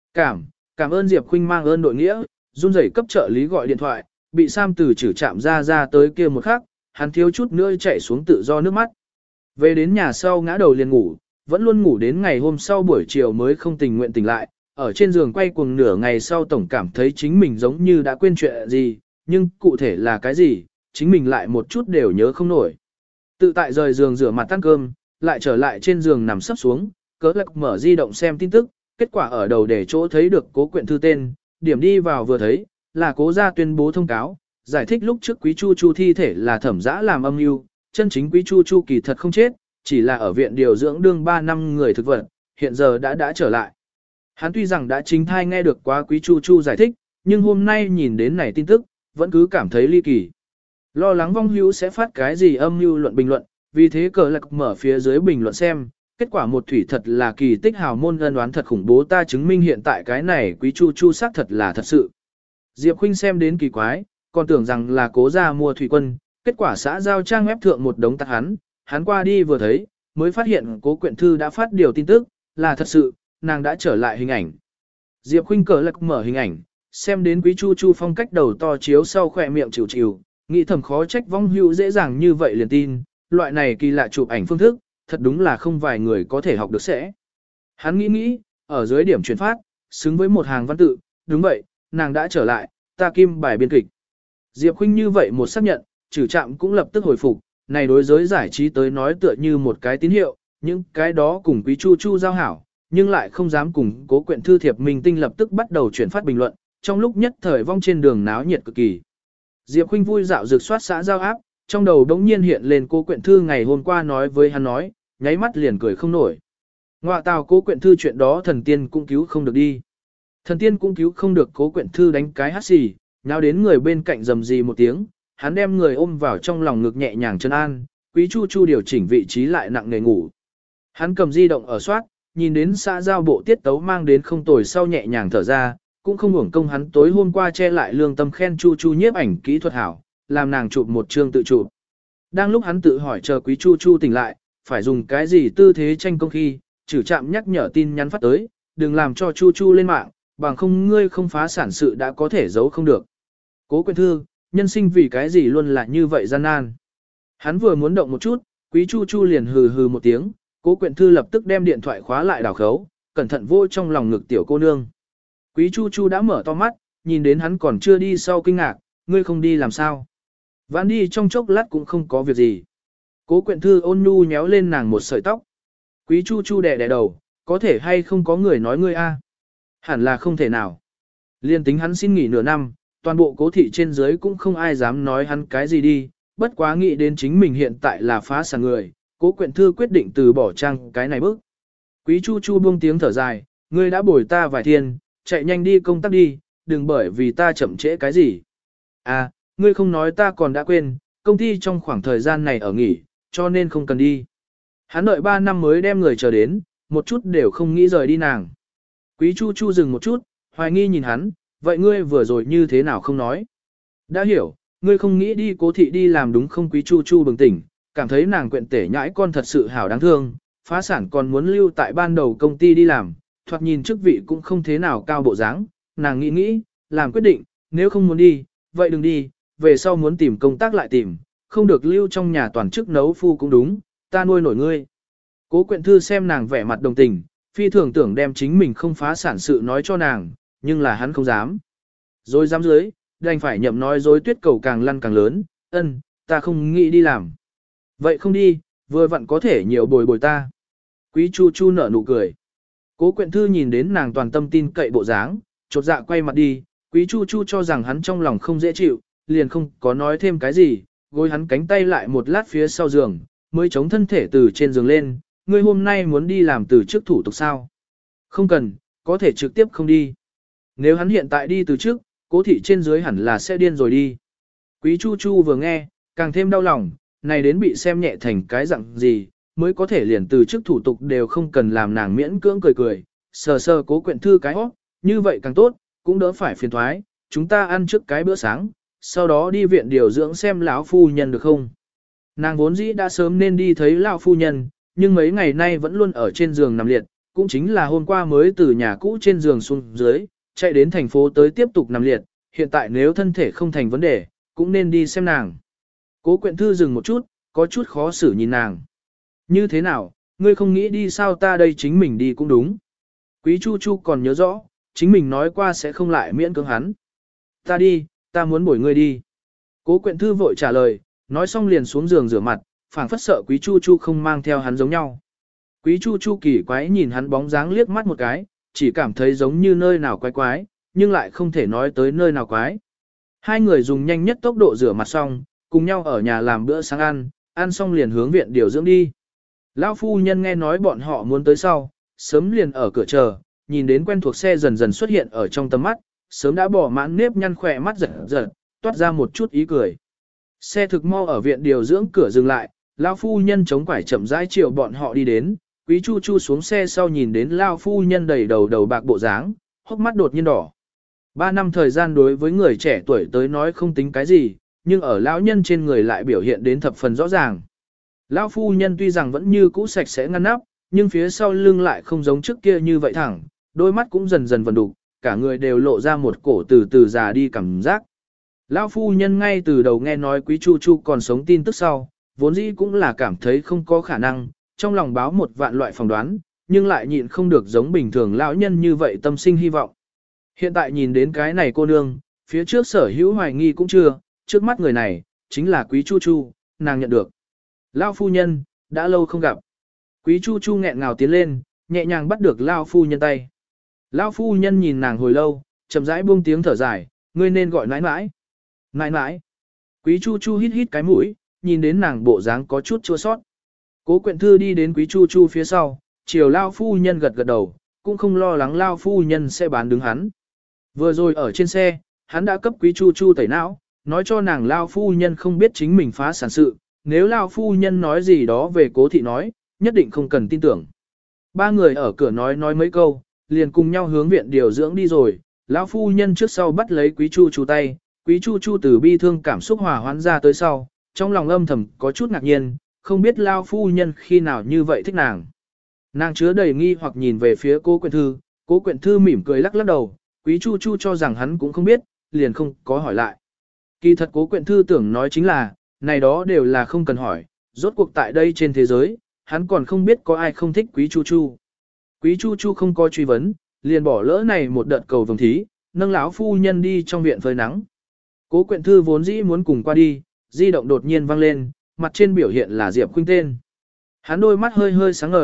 Cảm ơn Diệp Khuynh mang ơn đội nghĩa, run rẩy cấp trợ lý gọi điện thoại, bị Sam từ Trử Trạm ra tới kia một khắc, hắn thiếu chút nữa chảy xuống tự do nước mắt. Về đến nhà sau ngã đầu liền ngủ, vẫn luôn ngủ đến ngày hôm sau buổi chiều mới không tình nguyện tỉnh lại, ở trên giường quay cuồng nửa ngày sau tổng cảm thấy chính mình giống như đã quên chuyện gì, nhưng cụ thể là cái gì, chính mình lại một chút đều nhớ không nổi. Tự tại rời giường rửa mặt ăn cơm, lại trở lại trên giường nằm sấp xuống, cớ lạc mở di động xem tin tức, kết quả ở đầu để chỗ thấy được Cố Quyện Thư tên, điểm đi vào vừa thấy, là Cố gia tuyên bố thông cáo, giải thích lúc trước Quý Chu Chu thi thể là thẩm dã làm âm mưu, chân chính Quý Chu Chu kỳ thật không chết, chỉ là ở viện điều dưỡng đương 3 năm người thực vật, hiện giờ đã trở lại. Hắn tuy rằng đã chính thai nghe được quá Quý Chu Chu giải thích, nhưng hôm nay nhìn đến này tin tức, vẫn cứ cảm thấy ly kỳ. Lo lắng vong hữu sẽ phát cái gì âm mưu luận bình luận, vì thế cờ lạc mở phía dưới bình luận xem, kết quả một thủy thật là kỳ tích hào môn ân đoán thật khủng bố, ta chứng minh hiện tại cái này Quý Chu Chu xác thật là thật sự. Diệp Khuynh xem đến kỳ quái, còn tưởng rằng là Cố gia mua thủy quân, kết quả xã giao trang web thượng một đống tạc hắn qua đi vừa thấy, mới phát hiện Cố Quyện Thư đã phát điều tin tức, là thật sự, nàng đã trở lại hình ảnh. Diệp Khuynh cờ lạc mở hình ảnh, xem đến Quý Chu Chu phong cách đầu to chiếu sau khỏe miệng chịu chịu, nghĩ thầm khó trách vong hữu dễ dàng như vậy liền tin, loại này kỳ lạ chụp ảnh phương thức, thật đúng là không vài người có thể học được sẽ. Hắn nghĩ, ở dưới điểm chuyển phát, xứng với một hàng văn tự, đúng vậy, nàng đã trở lại, ta kim bài biên kịch. Diệp Khuynh như vậy một xác nhận, Trử Trạm cũng lập tức hồi phục, này đối giới giải trí tới nói tựa như một cái tín hiệu, những cái đó cùng Quý Chu Chu giao hảo, nhưng lại không dám cùng Cố Quyện Thư thiệp minh tinh lập tức bắt đầu chuyển phát bình luận, trong lúc nhất thời vong trên đường náo nhiệt cực kỳ. Diệp Khuynh vui dạo rực soát xã giao áp, trong đầu đống nhiên hiện lên Cố Quyện Thư ngày hôm qua nói với hắn nói, nháy mắt liền cười không nổi. Ngoạ tào Cố Quyện Thư chuyện đó thần tiên cũng cứu không được đi. Thần tiên cũng cứu không được. Cố Quyện Thư đánh cái hắt xì, nhào đến người bên cạnh rầm rì một tiếng, hắn đem người ôm vào trong lòng ngực nhẹ nhàng chân an, Quý Chu Chu điều chỉnh vị trí lại nặng nề ngủ. Hắn cầm di động ở soát, nhìn đến xã giao bộ tiết tấu mang đến không tồi sau nhẹ nhàng thở ra, cũng không hưởng công hắn tối hôm qua che lại lương tâm khen Chu Chu nhiếp ảnh kỹ thuật hảo, làm nàng chụp một chương tự chụp. Đang lúc hắn tự hỏi chờ Quý Chu Chu tỉnh lại, phải dùng cái gì tư thế tranh công khi, Trử Trạm nhắc nhở tin nhắn phát tới, đừng làm cho Chu Chu lên mạng, bằng không ngươi không phá sản sự đã có thể giấu không được. Cố Quyện Thư, nhân sinh vì cái gì luôn là như vậy gian nan. Hắn vừa muốn động một chút, Quý Chu Chu liền hừ hừ một tiếng, Cố Quyện Thư lập tức đem điện thoại khóa lại đảo khấu, cẩn thận vô trong lòng ngực tiểu cô nương. Quý Chu Chu đã mở to mắt, nhìn đến hắn còn chưa đi sau kinh ngạc, ngươi không đi làm sao? Vãn đi trong chốc lát cũng không có việc gì. Cố Quyện Thư ôn nhu nhéo lên nàng một sợi tóc. Quý Chu Chu đè đè đầu, có thể hay không có người nói ngươi a? Hẳn là không thể nào. Liên tính hắn xin nghỉ nửa năm, toàn bộ cố thị trên dưới cũng không ai dám nói hắn cái gì đi, bất quá nghĩ đến chính mình hiện tại là phá sản người, Cố Quyện Thư quyết định từ bỏ trang cái này bước. Quý Chu Chu buông tiếng thở dài, ngươi đã bồi ta vài thiên, chạy nhanh đi công tác đi, đừng bởi vì ta chậm trễ cái gì. À, ngươi không nói ta còn đã quên, công ty trong khoảng thời gian này ở nghỉ, cho nên không cần đi. Hắn đợi 3 năm mới đem người chờ đến, một chút đều không nghĩ rời đi nàng. Quý Chu Chu dừng một chút, hoài nghi nhìn hắn, vậy ngươi vừa rồi như thế nào không nói? Đã hiểu, ngươi không nghĩ đi Cố thị đi làm đúng không? Quý Chu Chu bừng tỉnh, cảm thấy nàng Quyện tể nhãi con thật sự hảo đáng thương, phá sản còn muốn lưu tại ban đầu công ty đi làm, thoạt nhìn chức vị cũng không thế nào cao bộ dáng. Nàng nghĩ, làm quyết định, nếu không muốn đi, vậy đừng đi, về sau muốn tìm công tác lại tìm, không được lưu trong nhà toàn chức nấu phu cũng đúng, ta nuôi nổi ngươi. Cố Quyện Thư xem nàng vẻ mặt đồng tình, phi thường tưởng đem chính mình không phá sản sự nói cho nàng, nhưng là hắn không dám. Rồi dám dưới, đành phải nhậm nói dối tuyết cầu càng lăn càng lớn, ta không nghĩ đi làm. Vậy không đi, vừa vặn có thể nhiều bồi bồi ta. Quý Chu Chu nở nụ cười. Cố Quyện Thư nhìn đến nàng toàn tâm tin cậy bộ dáng, chột dạ quay mặt đi, Quý Chu Chu cho rằng hắn trong lòng không dễ chịu, liền không có nói thêm cái gì, gối hắn cánh tay lại một lát phía sau giường, mới chống thân thể từ trên giường lên, ngươi hôm nay muốn đi làm từ trước thủ tục sao? Không cần, có thể trực tiếp không đi. Nếu hắn hiện tại đi từ trước, Cố thị trên dưới hẳn là sẽ điên rồi đi. Quý Chu Chu vừa nghe, càng thêm đau lòng, này đến bị xem nhẹ thành cái dạng gì, mới có thể liền từ trước thủ tục đều không cần làm nàng miễn cưỡng cười cười, sờ sờ Cố Quyện Thư cái hót, như vậy càng tốt, cũng đỡ phải phiền thoái, chúng ta ăn trước cái bữa sáng, sau đó đi viện điều dưỡng xem lão phu nhân được không. Nàng vốn dĩ đã sớm nên đi thấy lão phu nhân, nhưng mấy ngày nay vẫn luôn ở trên giường nằm liệt, cũng chính là hôm qua mới từ nhà cũ trên giường xuống dưới, chạy đến thành phố tới tiếp tục nằm liệt, hiện tại nếu thân thể không thành vấn đề, cũng nên đi xem nàng. Cố Quyện Thư dừng một chút, có chút khó xử nhìn nàng. Như thế nào, ngươi không nghĩ đi sao? Ta đây chính mình đi cũng đúng. Quý Chu Chu còn nhớ rõ, chính mình nói qua sẽ không lại miễn cưỡng hắn. Ta đi, ta muốn bồi ngươi đi. Cố Quyện Thư vội trả lời, nói xong liền xuống giường rửa mặt, phảng phất sợ Quý Chu Chu không mang theo hắn giống nhau. Quý Chu Chu kỳ quái nhìn hắn bóng dáng liếc mắt một cái, chỉ cảm thấy giống như nơi nào quái quái, nhưng lại không thể nói tới nơi nào quái. Hai người dùng nhanh nhất tốc độ rửa mặt xong, cùng nhau ở nhà làm bữa sáng ăn xong liền hướng viện điều dưỡng đi. Lão phu nhân nghe nói bọn họ muốn tới sau, sớm liền ở cửa chờ, nhìn đến quen thuộc xe dần dần xuất hiện ở trong tầm mắt, sớm đã bỏ mãn nếp nhăn khỏe mắt giật giật, toát ra một chút ý cười. Xe thực mau ở viện điều dưỡng cửa dừng lại, lão phu nhân chống quải chậm rãi chiều bọn họ đi đến, Quý Chu Chu xuống xe sau nhìn đến lão phu nhân đầy đầu bạc bộ dáng, hốc mắt đột nhiên đỏ. 3 năm thời gian đối với người trẻ tuổi tới nói không tính cái gì, nhưng ở lão nhân trên người lại biểu hiện đến thập phần rõ ràng. Lão phu nhân tuy rằng vẫn như cũ sạch sẽ ngăn nắp, nhưng phía sau lưng lại không giống trước kia như vậy thẳng, đôi mắt cũng dần dần vần đục, cả người đều lộ ra một cổ từ từ già đi cảm giác. Lão phu nhân ngay từ đầu nghe nói Quý Chu Chu còn sống tin tức sau, vốn dĩ cũng là cảm thấy không có khả năng, trong lòng báo một vạn loại phỏng đoán, nhưng lại nhịn không được giống bình thường lão nhân như vậy tâm sinh hy vọng. Hiện tại nhìn đến cái này cô nương, phía trước sở hữu hoài nghi cũng chưa, trước mắt người này, chính là Quý Chu Chu, nàng nhận được. Lão phu nhân, đã lâu không gặp. Quý Chu Chu nghẹn ngào tiến lên, nhẹ nhàng bắt được lão phu nhân tay. Lão phu nhân nhìn nàng hồi lâu, chậm rãi buông tiếng thở dài, ngươi nên gọi nãi nãi. Nãi nãi. Quý Chu Chu hít hít cái mũi, nhìn đến nàng bộ dáng có chút chua sót. Cố Quyện Thư đi đến Quý Chu Chu phía sau, chiều lão phu nhân gật gật đầu, cũng không lo lắng lão phu nhân sẽ bán đứng hắn. Vừa rồi ở trên xe, hắn đã cấp Quý Chu Chu tẩy não, nói cho nàng lão phu nhân không biết chính mình phá sản sự, nếu lão phu nhân nói gì đó về Cố thị nói, nhất định không cần tin tưởng. Ba người ở cửa nói mấy câu, liền cùng nhau hướng viện điều dưỡng đi rồi, lão phu nhân trước sau bắt lấy Quý Chu Chu tay, Quý Chu Chu từ bi thương cảm xúc hòa hoãn ra tới sau, trong lòng âm thầm có chút ngạc nhiên, không biết lão phu nhân khi nào như vậy thích nàng. Nàng chứa đầy nghi hoặc nhìn về phía Cố Quyện Thư mỉm cười lắc lắc đầu, Quý Chu Chu cho rằng hắn cũng không biết, liền không có hỏi lại. Kỳ thật Cố Quyện Thư tưởng nói chính là, này đó đều là không cần hỏi, rốt cuộc tại đây trên thế giới, hắn còn không biết có ai không thích Quý Chu Chu. Quý Chu Chu không có truy vấn, liền bỏ lỡ này một đợt cầu vồng thí, nâng lão phu nhân đi trong viện phơi nắng. Cố Quyện Thư vốn dĩ muốn cùng qua đi, di động đột nhiên vang lên, mặt trên biểu hiện là Diệp Khuynh tên. Hắn đôi mắt hơi hơi sáng ngời,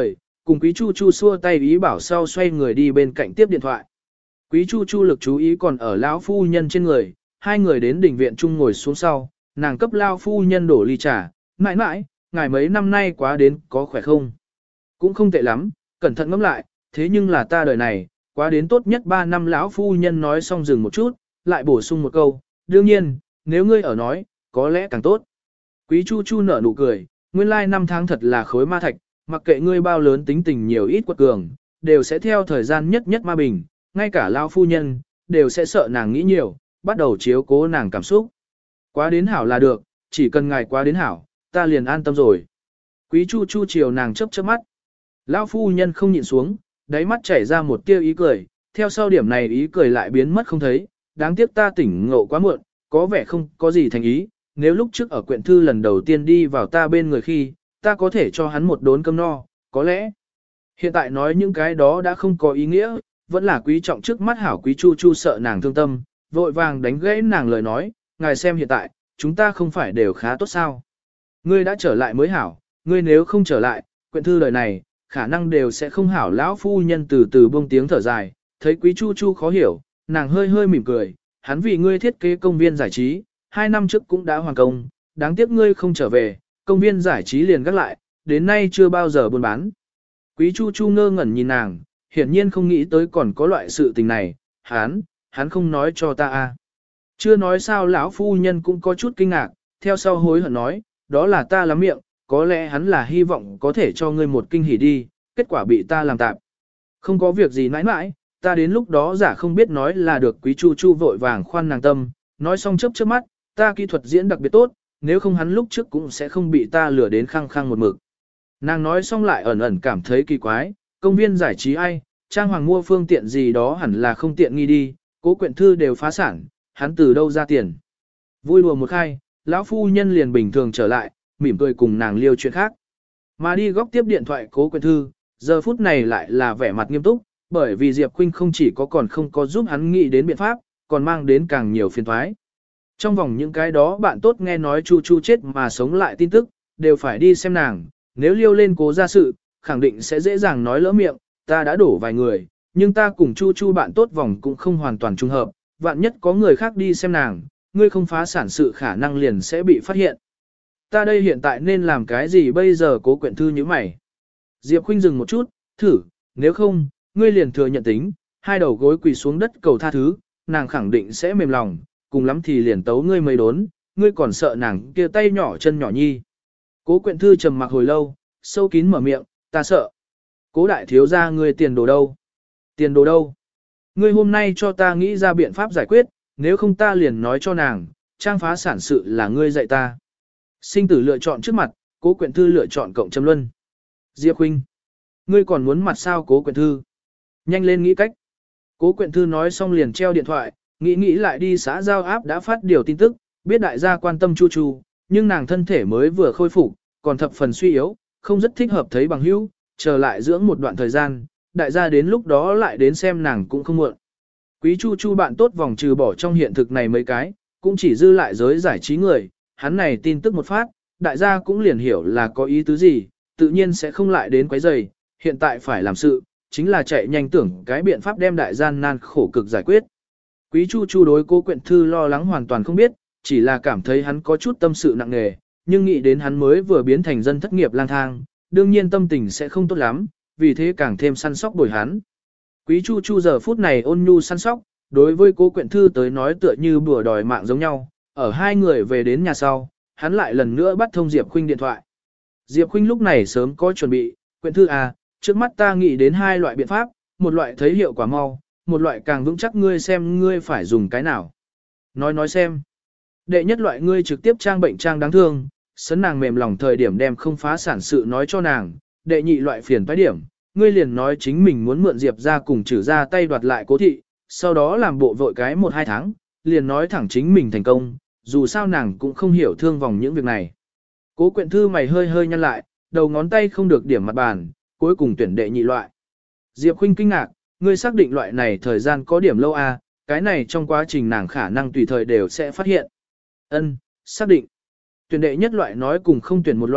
Cùng Quý Chu Chu xua tay ý bảo sau xoay người đi bên cạnh tiếp điện thoại. Quý Chu Chu lực chú ý còn ở lão phu nhân trên người, hai người đến đình viện chung ngồi xuống sau, nàng cấp lão phu nhân đổ ly trà, mãi mãi, ngài mấy năm nay quá đến có khỏe không? Cũng không tệ lắm, cẩn thận ngẫm lại, thế nhưng là ta đời này, quá đến tốt nhất 3 năm lão phu nhân nói xong dừng một chút, lại bổ sung một câu, đương nhiên, nếu ngươi ở nói, có lẽ càng tốt. Quý Chu Chu nở nụ cười, nguyên lai 5 tháng thật là khối ma thạch, mặc kệ ngươi bao lớn tính tình nhiều ít quật cường, đều sẽ theo thời gian nhất nhất ma bình, ngay cả lão phu nhân, đều sẽ sợ nàng nghĩ nhiều, bắt đầu chiếu cố nàng cảm xúc. Quá đến hảo là được, chỉ cần ngài quá đến hảo, ta liền an tâm rồi. Quý Chu Chu chiều nàng chớp chớp mắt. Lão phu nhân không nhịn xuống, đáy mắt chảy ra một tia ý cười, theo sau điểm này ý cười lại biến mất không thấy, đáng tiếc ta tỉnh ngộ quá muộn, có vẻ không có gì thành ý, nếu lúc trước ở quyện thư lần đầu tiên đi vào ta bên người khi, ta có thể cho hắn một đốn cơm no, có lẽ. Hiện tại nói những cái đó đã không có ý nghĩa, vẫn là quý trọng trước mắt hảo. Quý Chu Chu sợ nàng thương tâm, vội vàng đánh gãy nàng lời nói, ngài xem hiện tại, chúng ta không phải đều khá tốt sao. Ngươi đã trở lại mới hảo, ngươi nếu không trở lại, quyện thư đời này, khả năng đều sẽ không hảo. Lão phu nhân từ từ buông tiếng thở dài, thấy Quý Chu Chu khó hiểu, nàng hơi hơi mỉm cười, hắn vì ngươi thiết kế công viên giải trí, 2 năm trước cũng đã hoàn công, đáng tiếc ngươi không trở về, công viên giải trí liền gác lại, đến nay chưa bao giờ buôn bán. Quý Chu Chu ngơ ngẩn nhìn nàng, hiển nhiên không nghĩ tới còn có loại sự tình này, hắn không nói cho ta à. Chưa nói sao. Lão phu nhân cũng có chút kinh ngạc, theo sau hối hận nói, đó là ta lắm miệng, có lẽ hắn là hy vọng có thể cho ngươi một kinh hỉ đi, kết quả bị ta làm tạm. Không có việc gì nãi nãi, ta đến lúc đó giả không biết nói là được. Quý Chu Chu vội vàng khoan nàng tâm, nói xong chớp chớp mắt, ta kỹ thuật diễn đặc biệt tốt, nếu không hắn lúc trước cũng sẽ không bị ta lừa đến khăng khăng một mực. Nàng nói xong lại ẩn ẩn cảm thấy kỳ quái, công viên giải trí ai, trang hoàng mua phương tiện gì đó hẳn là không tiện nghi đi, cố quyện thư đều phá sản, hắn từ đâu ra tiền. Vui đùa một khai, lão phu nhân liền bình thường trở lại, mỉm cười cùng nàng liêu chuyện khác. Mà đi góc tiếp điện thoại cố quyện thư, giờ phút này lại là vẻ mặt nghiêm túc, bởi vì Diệp Khuynh không chỉ có còn không có giúp hắn nghĩ đến biện pháp, còn mang đến càng nhiều phiền toái. Trong vòng những cái đó bạn tốt nghe nói Chu Chu chết mà sống lại tin tức, đều phải đi xem nàng, nếu liêu lên cố ra sự, khẳng định sẽ dễ dàng nói lỡ miệng, ta đã đổ vài người, nhưng ta cùng Chu Chu bạn tốt vòng cũng không hoàn toàn trùng hợp, vạn nhất có người khác đi xem nàng, ngươi không phá sản sự khả năng liền sẽ bị phát hiện. Ta đây hiện tại nên làm cái gì bây giờ? Cố quyện thư như mày. Diệp Khuynh dừng một chút, thử, nếu không, ngươi liền thừa nhận tính, hai đầu gối quỳ xuống đất cầu tha thứ, nàng khẳng định sẽ mềm lòng, cùng lắm thì liền tấu ngươi mấy đốn, ngươi còn sợ nàng kia tay nhỏ chân nhỏ nhi. Cố quyện thư trầm mặc hồi lâu, sâu kín mở miệng, ta sợ. Cố đại thiếu gia, ngươi tiền đồ đâu? Tiền đồ đâu? Ngươi hôm nay cho ta nghĩ ra biện pháp giải quyết, nếu không ta liền nói cho nàng, trang phá sản sự là ngươi dạy ta. Sinh tử lựa chọn trước mặt, cố quyện thư lựa chọn cộng châm luân. Diệp Khuynh, ngươi còn muốn mặt sao? Cố quyện thư, nhanh lên nghĩ cách. Cố quyện thư nói xong liền treo điện thoại, nghĩ lại đi xã giao áp đã phát điều tin tức, biết đại gia quan tâm Chu Chu, nhưng nàng thân thể mới vừa khôi phục, còn thập phần suy yếu, không rất thích hợp thấy bằng hữu, chờ lại dưỡng một đoạn thời gian, đại gia đến lúc đó lại đến xem nàng cũng không muộn. Quý Chu Chu bạn tốt vòng trừ bỏ trong hiện thực này mấy cái, cũng chỉ dư lại giới giải trí người, hắn này tin tức một phát, đại gia cũng liền hiểu là có ý tứ gì, tự nhiên sẽ không lại đến quấy rầy, hiện tại phải làm sự, chính là chạy nhanh tưởng cái biện pháp đem đại gian nan khổ cực giải quyết. Quý Chu Chu đối Cố quyện thư lo lắng hoàn toàn không biết, chỉ là cảm thấy hắn có chút tâm sự nặng nề, nhưng nghĩ đến hắn mới vừa biến thành dân thất nghiệp lang thang, đương nhiên tâm tình sẽ không tốt lắm, vì thế càng thêm săn sóc bồi hắn. Quý Chu Chu giờ phút này ôn nhu săn sóc, đối với Cố quyện thư tới nói tựa như bùa đòi mạng giống nhau, ở hai người về đến nhà sau, hắn lại lần nữa bắt thông Diệp Khuynh điện thoại. Diệp Khuynh lúc này sớm có chuẩn bị, quyện thư à, trước mắt ta nghĩ đến 2 loại biện pháp, một loại thấy hiệu quả mau, một loại càng vững chắc, ngươi xem ngươi phải dùng cái nào. Nói xem. Đệ nhất loại ngươi trực tiếp trang bệnh trang đáng thương, sấn nàng mềm lòng thời điểm đem không phá sản sự nói cho nàng. Đệ nhị loại phiền toái điểm, ngươi liền nói chính mình muốn mượn Diệp ra cùng trừ ra tay đoạt lại Cố thị, sau đó làm bộ vội cái 1-2 tháng, liền nói thẳng chính mình thành công, dù sao nàng cũng không hiểu thương vòng những việc này. Cố quyện thư mày hơi hơi nhăn lại, đầu ngón tay không được điểm mặt bàn, cuối cùng tuyển đệ nhị loại. Diệp Khuynh kinh ngạc, ngươi xác định loại này thời gian có điểm lâu à, cái này trong quá trình nàng khả năng tùy thời đều sẽ phát hiện. Ân, xác định. Tuyển đệ nhất loại nói cùng không tuyển một loại,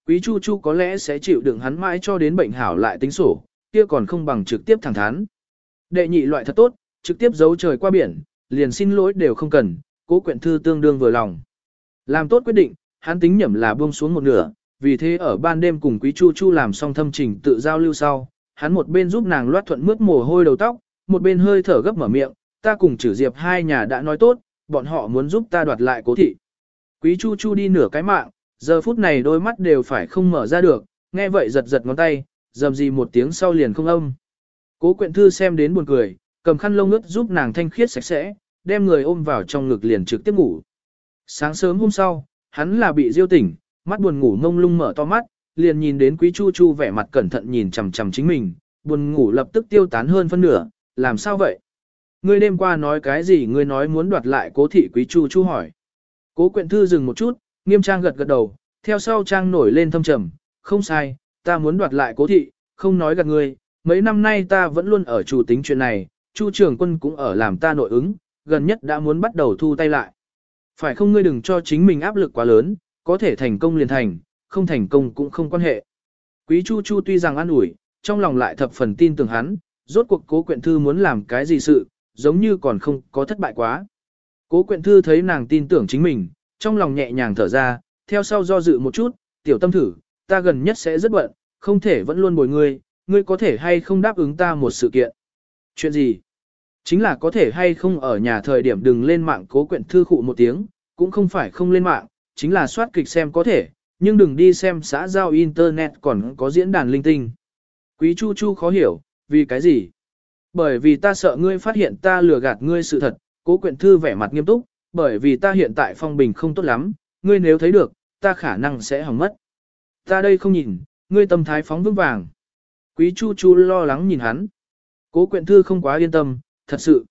Quý Chu Chu có lẽ sẽ chịu đựng hắn mãi cho đến bệnh hảo lại tính sổ, kia còn không bằng trực tiếp thẳng thắn. Đệ nhị loại thật tốt, trực tiếp giấu trời qua biển, liền xin lỗi đều không cần, Cố Quyện Thư tương đương vừa lòng. Làm tốt quyết định, hắn tính nhẩm là buông xuống một nửa, vì thế ở ban đêm cùng Quý Chu Chu làm xong thâm trình tự giao lưu sau, hắn một bên giúp nàng loát thuận mướt mồ hôi đầu tóc, một bên hơi thở gấp mở miệng, ta cùng Trử Diệp hai nhà đã nói tốt, bọn họ muốn giúp ta đoạt lại Cố thị. Quý Chu Chu đi nửa cái mạng, giờ phút này đôi mắt đều phải không mở ra được, nghe vậy giật giật ngón tay, dầm gì một tiếng sau liền không âm. Cố Quyện Thư xem đến buồn cười, cầm khăn lông ướt giúp nàng thanh khiết sạch sẽ, đem người ôm vào trong ngực liền trực tiếp ngủ. Sáng sớm hôm sau, hắn là bị diêu tỉnh, mắt buồn ngủ mông lung mở to mắt, liền nhìn đến Quý Chu Chu vẻ mặt cẩn thận nhìn chằm chằm chính mình, buồn ngủ lập tức tiêu tán hơn phân nửa, làm sao vậy? Ngươi đêm qua nói cái gì? Ngươi nói muốn đoạt lại Cố thị? Quý Chu Chu hỏi. Cố Quyện Thư dừng một chút, nghiêm trang gật gật đầu, theo sau trang nổi lên thâm trầm, không sai, ta muốn đoạt lại Cố thị, không nói gạt ngươi, mấy năm nay ta vẫn luôn ở chủ tính chuyện này, Chu Trường Quân cũng ở làm ta nội ứng, gần nhất đã muốn bắt đầu thu tay lại. Phải không, ngươi đừng cho chính mình áp lực quá lớn, có thể thành công liền thành, không thành công cũng không quan hệ. Quý Chu Chu tuy rằng an ủi, trong lòng lại thập phần tin tưởng hắn, rốt cuộc Cố Quyện Thư muốn làm cái gì sự, giống như còn không có thất bại quá. Cố Quyện Thư thấy nàng tin tưởng chính mình, trong lòng nhẹ nhàng thở ra, theo sau do dự một chút, tiểu tâm thử, ta gần nhất sẽ rất bận, không thể vẫn luôn bồi ngươi, ngươi có thể hay không đáp ứng ta một sự kiện. Chuyện gì? Chính là có thể hay không ở nhà thời điểm đừng lên mạng. Cố Quyện Thư khụ một tiếng, cũng không phải không lên mạng, chính là soát kịch xem có thể, nhưng đừng đi xem xã giao internet còn có diễn đàn linh tinh. Quý Chu Chu khó hiểu, vì cái gì? Bởi vì ta sợ ngươi phát hiện ta lừa gạt ngươi sự thật. Cố Quyện Thư vẻ mặt nghiêm túc, bởi vì ta hiện tại phong bình không tốt lắm, ngươi nếu thấy được, ta khả năng sẽ hỏng mất. Ta đây không nhìn, ngươi tâm thái phóng vững vàng. Quý Chu Chu lo lắng nhìn hắn. Cố Quyện Thư không quá yên tâm, thật sự.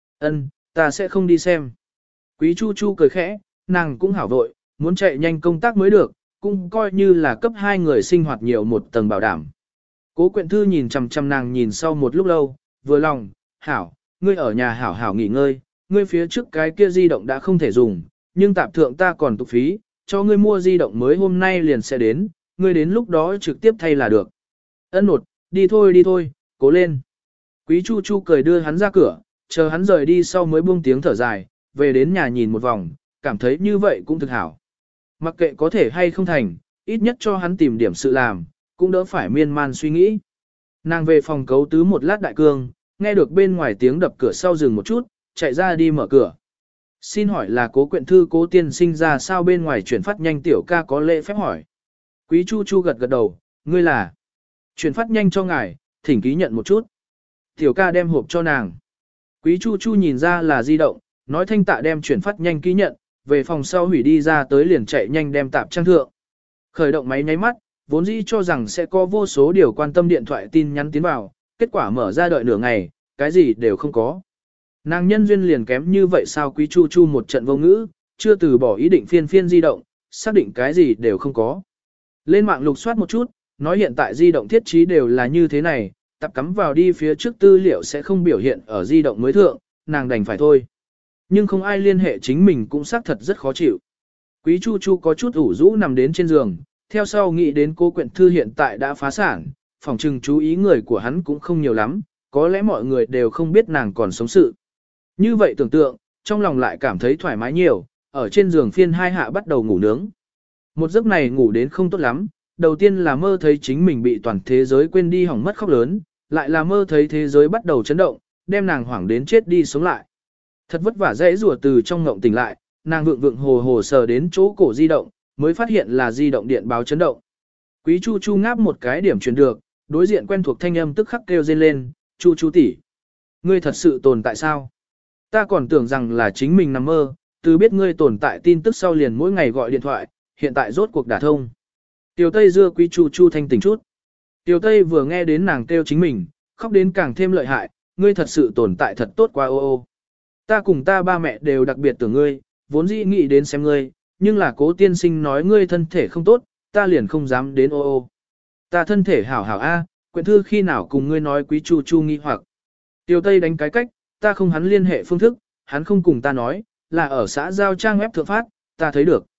Ta sẽ không đi xem. Quý Chu Chu cười khẽ, nàng cũng hảo vội, muốn chạy nhanh công tác mới được, cũng coi như là cấp hai người sinh hoạt nhiều một tầng bảo đảm. Cố Quyện Thư nhìn chằm chằm nàng nhìn sau một lúc lâu, vừa lòng, hảo, ngươi ở nhà hảo hảo nghỉ ngơi, ngươi phía trước cái kia di động đã không thể dùng, nhưng tạp thượng ta còn tục phí, cho ngươi mua di động mới hôm nay liền sẽ đến, ngươi đến lúc đó trực tiếp thay là được. Nột, đi thôi, cố lên. Quý Chu Chu cười đưa hắn ra cửa, chờ hắn rời đi sau mới buông tiếng thở dài, về đến nhà nhìn một vòng, cảm thấy như vậy cũng thực hảo. Mặc kệ có thể hay không thành, ít nhất cho hắn tìm điểm sự làm, cũng đỡ phải miên man suy nghĩ. Nàng về phòng cấu tứ một lát đại cương, nghe được bên ngoài tiếng đập cửa sau dừng một chút, chạy ra đi mở cửa. Xin hỏi là Cố Quyện Thư Cố tiên sinh ra sao? Bên ngoài chuyển phát nhanh tiểu ca có lễ phép hỏi. Quý Chu Chu gật gật đầu, ngươi là? Chuyển phát nhanh cho ngài, thỉnh ký nhận một chút. Tiểu ca đem hộp cho nàng. Quý Chu Chu nhìn ra là di động, nói thanh tạ đem chuyển phát nhanh ký nhận, về phòng sau hủy đi ra tới liền chạy nhanh đem tạp trang thượng. Khởi động máy nháy mắt, vốn dĩ cho rằng sẽ có vô số điều quan tâm điện thoại tin nhắn tiến vào, kết quả mở ra đợi nửa ngày, cái gì đều không có. Nàng nhân duyên liền kém như vậy sao? Quý Chu Chu một trận vô ngữ, chưa từ bỏ ý định phiên di động, xác định cái gì đều không có. Lên mạng lục soát một chút, nói hiện tại di động thiết trí đều là như thế này, tập cắm vào đi phía trước tư liệu sẽ không biểu hiện ở di động mới thượng, nàng đành phải thôi. Nhưng không ai liên hệ chính mình cũng xác thật rất khó chịu. Quý Chu Chu có chút ủ rũ nằm đến trên giường, theo sau nghĩ đến Cố Quyện Thư hiện tại đã phá sản, phòng trừng chú ý người của hắn cũng không nhiều lắm, có lẽ mọi người đều không biết nàng còn sống sự. Như vậy tưởng tượng, trong lòng lại cảm thấy thoải mái nhiều, ở trên giường phiên hai hạ bắt đầu ngủ nướng. Một giấc này ngủ đến không tốt lắm, đầu tiên là mơ thấy chính mình bị toàn thế giới quên đi hỏng mất khóc lớn, lại là mơ thấy thế giới bắt đầu chấn động, đem nàng hoảng đến chết đi sống lại. Thật vất vả dễ rùa từ trong ngộng tỉnh lại, nàng vượng vượng hồ hồ sờ đến chỗ cổ di động, mới phát hiện là di động điện báo chấn động. Quý Chu Chu ngáp một cái điểm truyền được, đối diện quen thuộc thanh âm tức khắc kêu rên lên, Chu Chu tỷ, ngươi thật sự tồn tại sao? Ta còn tưởng rằng là chính mình nằm mơ, từ biết ngươi tồn tại tin tức sau liền mỗi ngày gọi điện thoại, hiện tại rốt cuộc đả thông. Tiểu Tây dưa Quý Chu Chu thanh tỉnh chút. Tiểu Tây vừa nghe đến nàng kêu chính mình, khóc đến càng thêm lợi hại, ngươi thật sự tồn tại thật tốt quá ô ô. Ta cùng ta ba mẹ đều đặc biệt tưởng ngươi, vốn dĩ nghĩ đến xem ngươi, nhưng là Cố tiên sinh nói ngươi thân thể không tốt, ta liền không dám đến ô ô. Ta thân thể hảo hảo a, Quyện Thư khi nào cùng ngươi nói? Quý Chu Chu nghi hoặc. Tiểu Tây đánh cái cách, ta không hắn liên hệ phương thức, hắn không cùng ta nói, là ở xã giao trang web thượng phát, ta thấy được.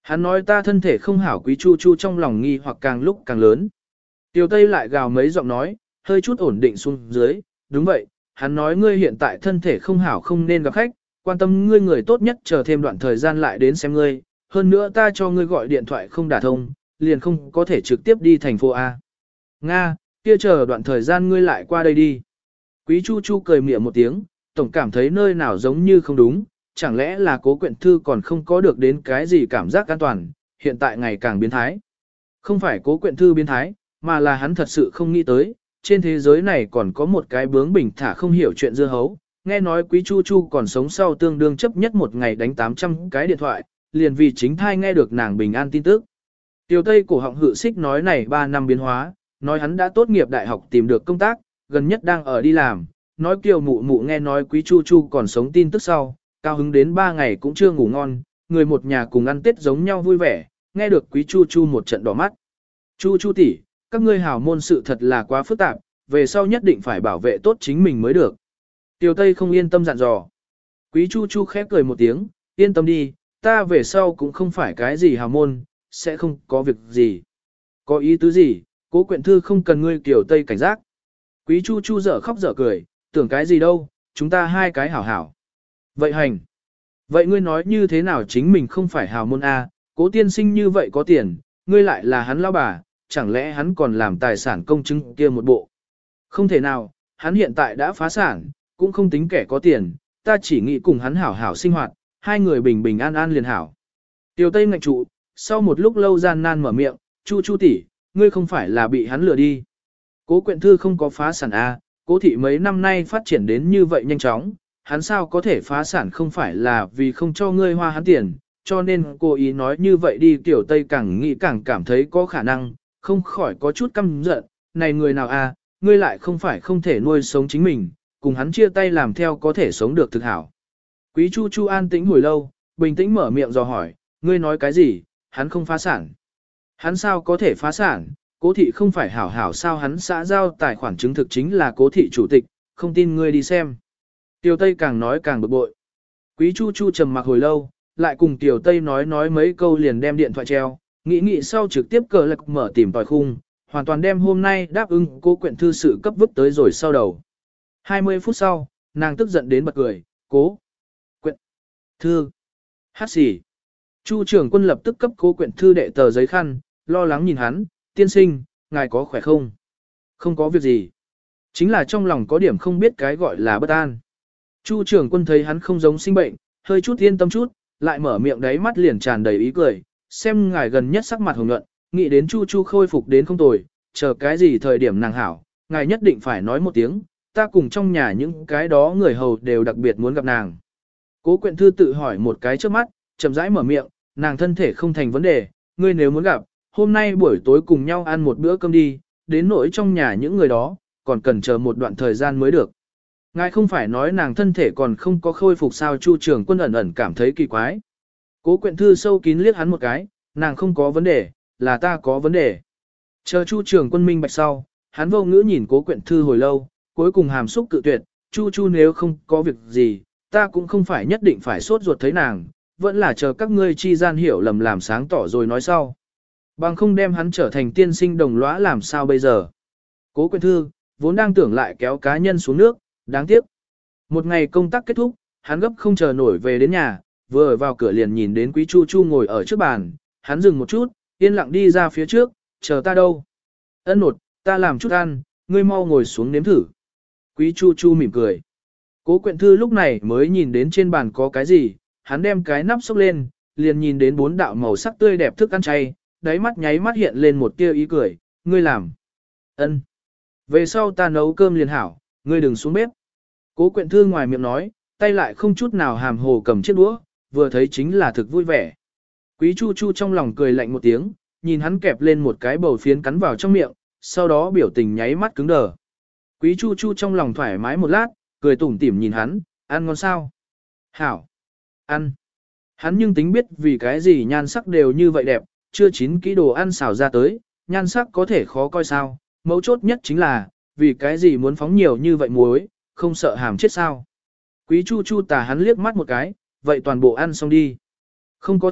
Hắn nói ta thân thể không hảo, Quý Chu Chu trong lòng nghi hoặc càng lúc càng lớn. Tiêu Tây lại gào mấy giọng nói, hơi chút ổn định xuống dưới, đúng vậy, hắn nói ngươi hiện tại thân thể không hảo không nên gặp khách, quan tâm ngươi người tốt nhất chờ thêm đoạn thời gian lại đến xem ngươi, hơn nữa ta cho ngươi gọi điện thoại không đả thông, liền không có thể trực tiếp đi thành phố A. Nga, kia chờ đoạn thời gian ngươi lại qua đây đi. Quý Chu Chu cười mỉa một tiếng, tổng cảm thấy nơi nào giống như không đúng, chẳng lẽ là Cố Quyện Thư còn không có được đến cái gì cảm giác an toàn, hiện tại ngày càng biến thái. Không phải Cố Quyện Thư biến thái, mà là hắn thật sự không nghĩ tới, trên thế giới này còn có một cái bướng bỉnh thả không hiểu chuyện dưa hấu. Nghe nói Quý Chu Chu còn sống sau tương đương chấp nhất một ngày đánh 800 cái điện thoại, liền vì chính thai nghe được nàng bình an tin tức. Tiêu Tây cổ họng hự xích nói này 3 năm biến hóa, nói hắn đã tốt nghiệp đại học tìm được công tác, gần nhất đang ở đi làm, nói Kiều mụ mụ nghe nói Quý Chu Chu còn sống tin tức sau, cao hứng đến 3 ngày cũng chưa ngủ ngon, người một nhà cùng ăn Tết giống nhau vui vẻ, nghe được Quý Chu Chu một trận đỏ mắt. Chu Chu tỷ, các ngươi hảo môn sự thật là quá phức tạp, về sau nhất định phải bảo vệ tốt chính mình mới được. Tiêu Tây không yên tâm dặn dò. Quý Chu Chu khép cười một tiếng, yên tâm đi, ta về sau cũng không phải cái gì hào môn, sẽ không có việc gì. Có ý tứ gì, Cố Quyện Thư không cần ngươi Kiều Tây cảnh giác. Quý Chu Chu dở khóc dở cười, tưởng cái gì đâu, chúng ta hai cái hảo hảo. Vậy hành. Vậy ngươi nói như thế nào chính mình không phải hào môn A, Cố tiên sinh như vậy có tiền, ngươi lại là hắn lão bà, chẳng lẽ hắn còn làm tài sản công chứng kia một bộ. Không thể nào, hắn hiện tại đã phá sản, cũng không tính kẻ có tiền, ta chỉ nghĩ cùng hắn hảo hảo sinh hoạt, hai người bình bình an an liền hảo. Tiêu Tây ngạch trụ, sau một lúc lâu gian nan mở miệng, Chu Chu tỷ, ngươi không phải là bị hắn lừa đi. Cố Quyện Thư không có phá sản A, Cố thị mấy năm nay phát triển đến như vậy nhanh chóng, hắn sao có thể phá sản không phải là vì không cho ngươi hoa hắn tiền, cho nên cô ý nói như vậy đi. Tiểu Tây càng nghĩ càng cảm thấy có khả năng, không khỏi có chút căm giận, này người nào A, ngươi lại không phải không thể nuôi sống chính mình, cùng hắn chia tay làm theo có thể sống được thực hảo. Quý Chu Chu an tĩnh hồi lâu, bình tĩnh mở miệng dò hỏi, ngươi nói cái gì, hắn không phá sản. Hắn sao có thể phá sản, Cố thị không phải hảo hảo sao, hắn xã giao tài khoản chứng thực chính là Cố thị chủ tịch, không tin ngươi đi xem. Tiểu Tây càng nói càng bực bội. Quý Chu Chu trầm mặc hồi lâu, lại cùng Tiểu Tây nói mấy câu liền đem điện thoại treo, nghĩ sau trực tiếp cờ lạc mở tìm tòi khung, hoàn toàn đem hôm nay đáp ứng Cố Quyện Thư sự cấp vứt tới rồi sau đầu. 20 phút sau, nàng tức giận đến bật cười, Cố Quyện Thư hát xì. Chu trưởng quân lập tức cấp Cố Quyện Thư đệ tờ giấy khăn, lo lắng nhìn hắn, tiên sinh, ngài có khỏe không? Không có việc gì. Chính là trong lòng có điểm không biết cái gọi là bất an. Chu trưởng quân thấy hắn không giống sinh bệnh, hơi chút yên tâm chút, lại mở miệng đáy mắt liền tràn đầy ý cười, xem ngài gần nhất sắc mặt hồng nhuận, nghĩ đến Chu Chu khôi phục đến không tồi, chờ cái gì thời điểm nàng hảo, ngài nhất định phải nói một tiếng, ta cùng trong nhà những cái đó người hầu đều đặc biệt muốn gặp nàng. Cố Quyện Thư tự hỏi một cái trước mắt, chậm rãi mở miệng, nàng thân thể không thành vấn đề, ngươi nếu muốn gặp, hôm nay buổi tối cùng nhau ăn một bữa cơm đi, đến nỗi trong nhà những người đó, còn cần chờ một đoạn thời gian mới được. Ngài không phải nói nàng thân thể còn không có khôi phục sao? Chu trưởng quân ẩn ẩn cảm thấy kỳ quái. Cố Quyện Thư sâu kín liếc hắn một cái, nàng không có vấn đề, là ta có vấn đề. Chờ Chu trưởng quân minh bạch sau, hắn vô ngữ nhìn Cố Quyện Thư hồi lâu, cuối cùng hàm xúc cự tuyệt, Chu nếu không có việc gì, ta cũng không phải nhất định phải sốt ruột thấy nàng, vẫn là chờ các ngươi chi gian hiểu lầm làm sáng tỏ rồi nói sau. Bằng không đem hắn trở thành tiên sinh đồng lõa làm sao bây giờ. Cố Quyện Thư, vốn đang tưởng lại kéo cá nhân xuống nước, đáng tiếc. Một ngày công tác kết thúc, hắn gấp không chờ nổi về đến nhà, vừa ở vào cửa liền nhìn đến Quý Chu Chu ngồi ở trước bàn, hắn dừng một chút, yên lặng đi ra phía trước, chờ ta đâu. Ân nột, ta làm chút ăn, ngươi mau ngồi xuống nếm thử. Quý Chu Chu mỉm cười. Cố Quyện Thư lúc này mới nhìn đến trên bàn có cái gì, hắn đem cái nắp xốc lên, liền nhìn đến 4 đạo màu sắc tươi đẹp thức ăn chay, đáy mắt nháy mắt hiện lên một tia ý cười, ngươi làm. Ân. Về sau ta nấu cơm liền hảo, ngươi đừng xuống bếp. Cố Quyện Thư ngoài miệng nói, tay lại không chút nào hàm hồ cầm chiếc đũa, vừa thấy chính là thực vui vẻ. Quý Chu Chu trong lòng cười lạnh một tiếng, nhìn hắn kẹp lên một cái bầu phiến cắn vào trong miệng, sau đó biểu tình nháy mắt cứng đờ. Quý Chu Chu trong lòng thoải mái một lát, cười tủm tỉm nhìn hắn, ăn ngon sao? Hảo. Ăn. Hắn nhưng tính biết vì cái gì nhan sắc đều như vậy đẹp, chưa chín kỹ đồ ăn xào ra tới, nhan sắc có thể khó coi sao, mấu chốt nhất chính là, vì cái gì muốn phóng nhiều như vậy muối, không sợ hàm chết sao. Quý Chu Chu tà hắn liếc mắt một cái, vậy toàn bộ ăn xong đi. Không có thịt,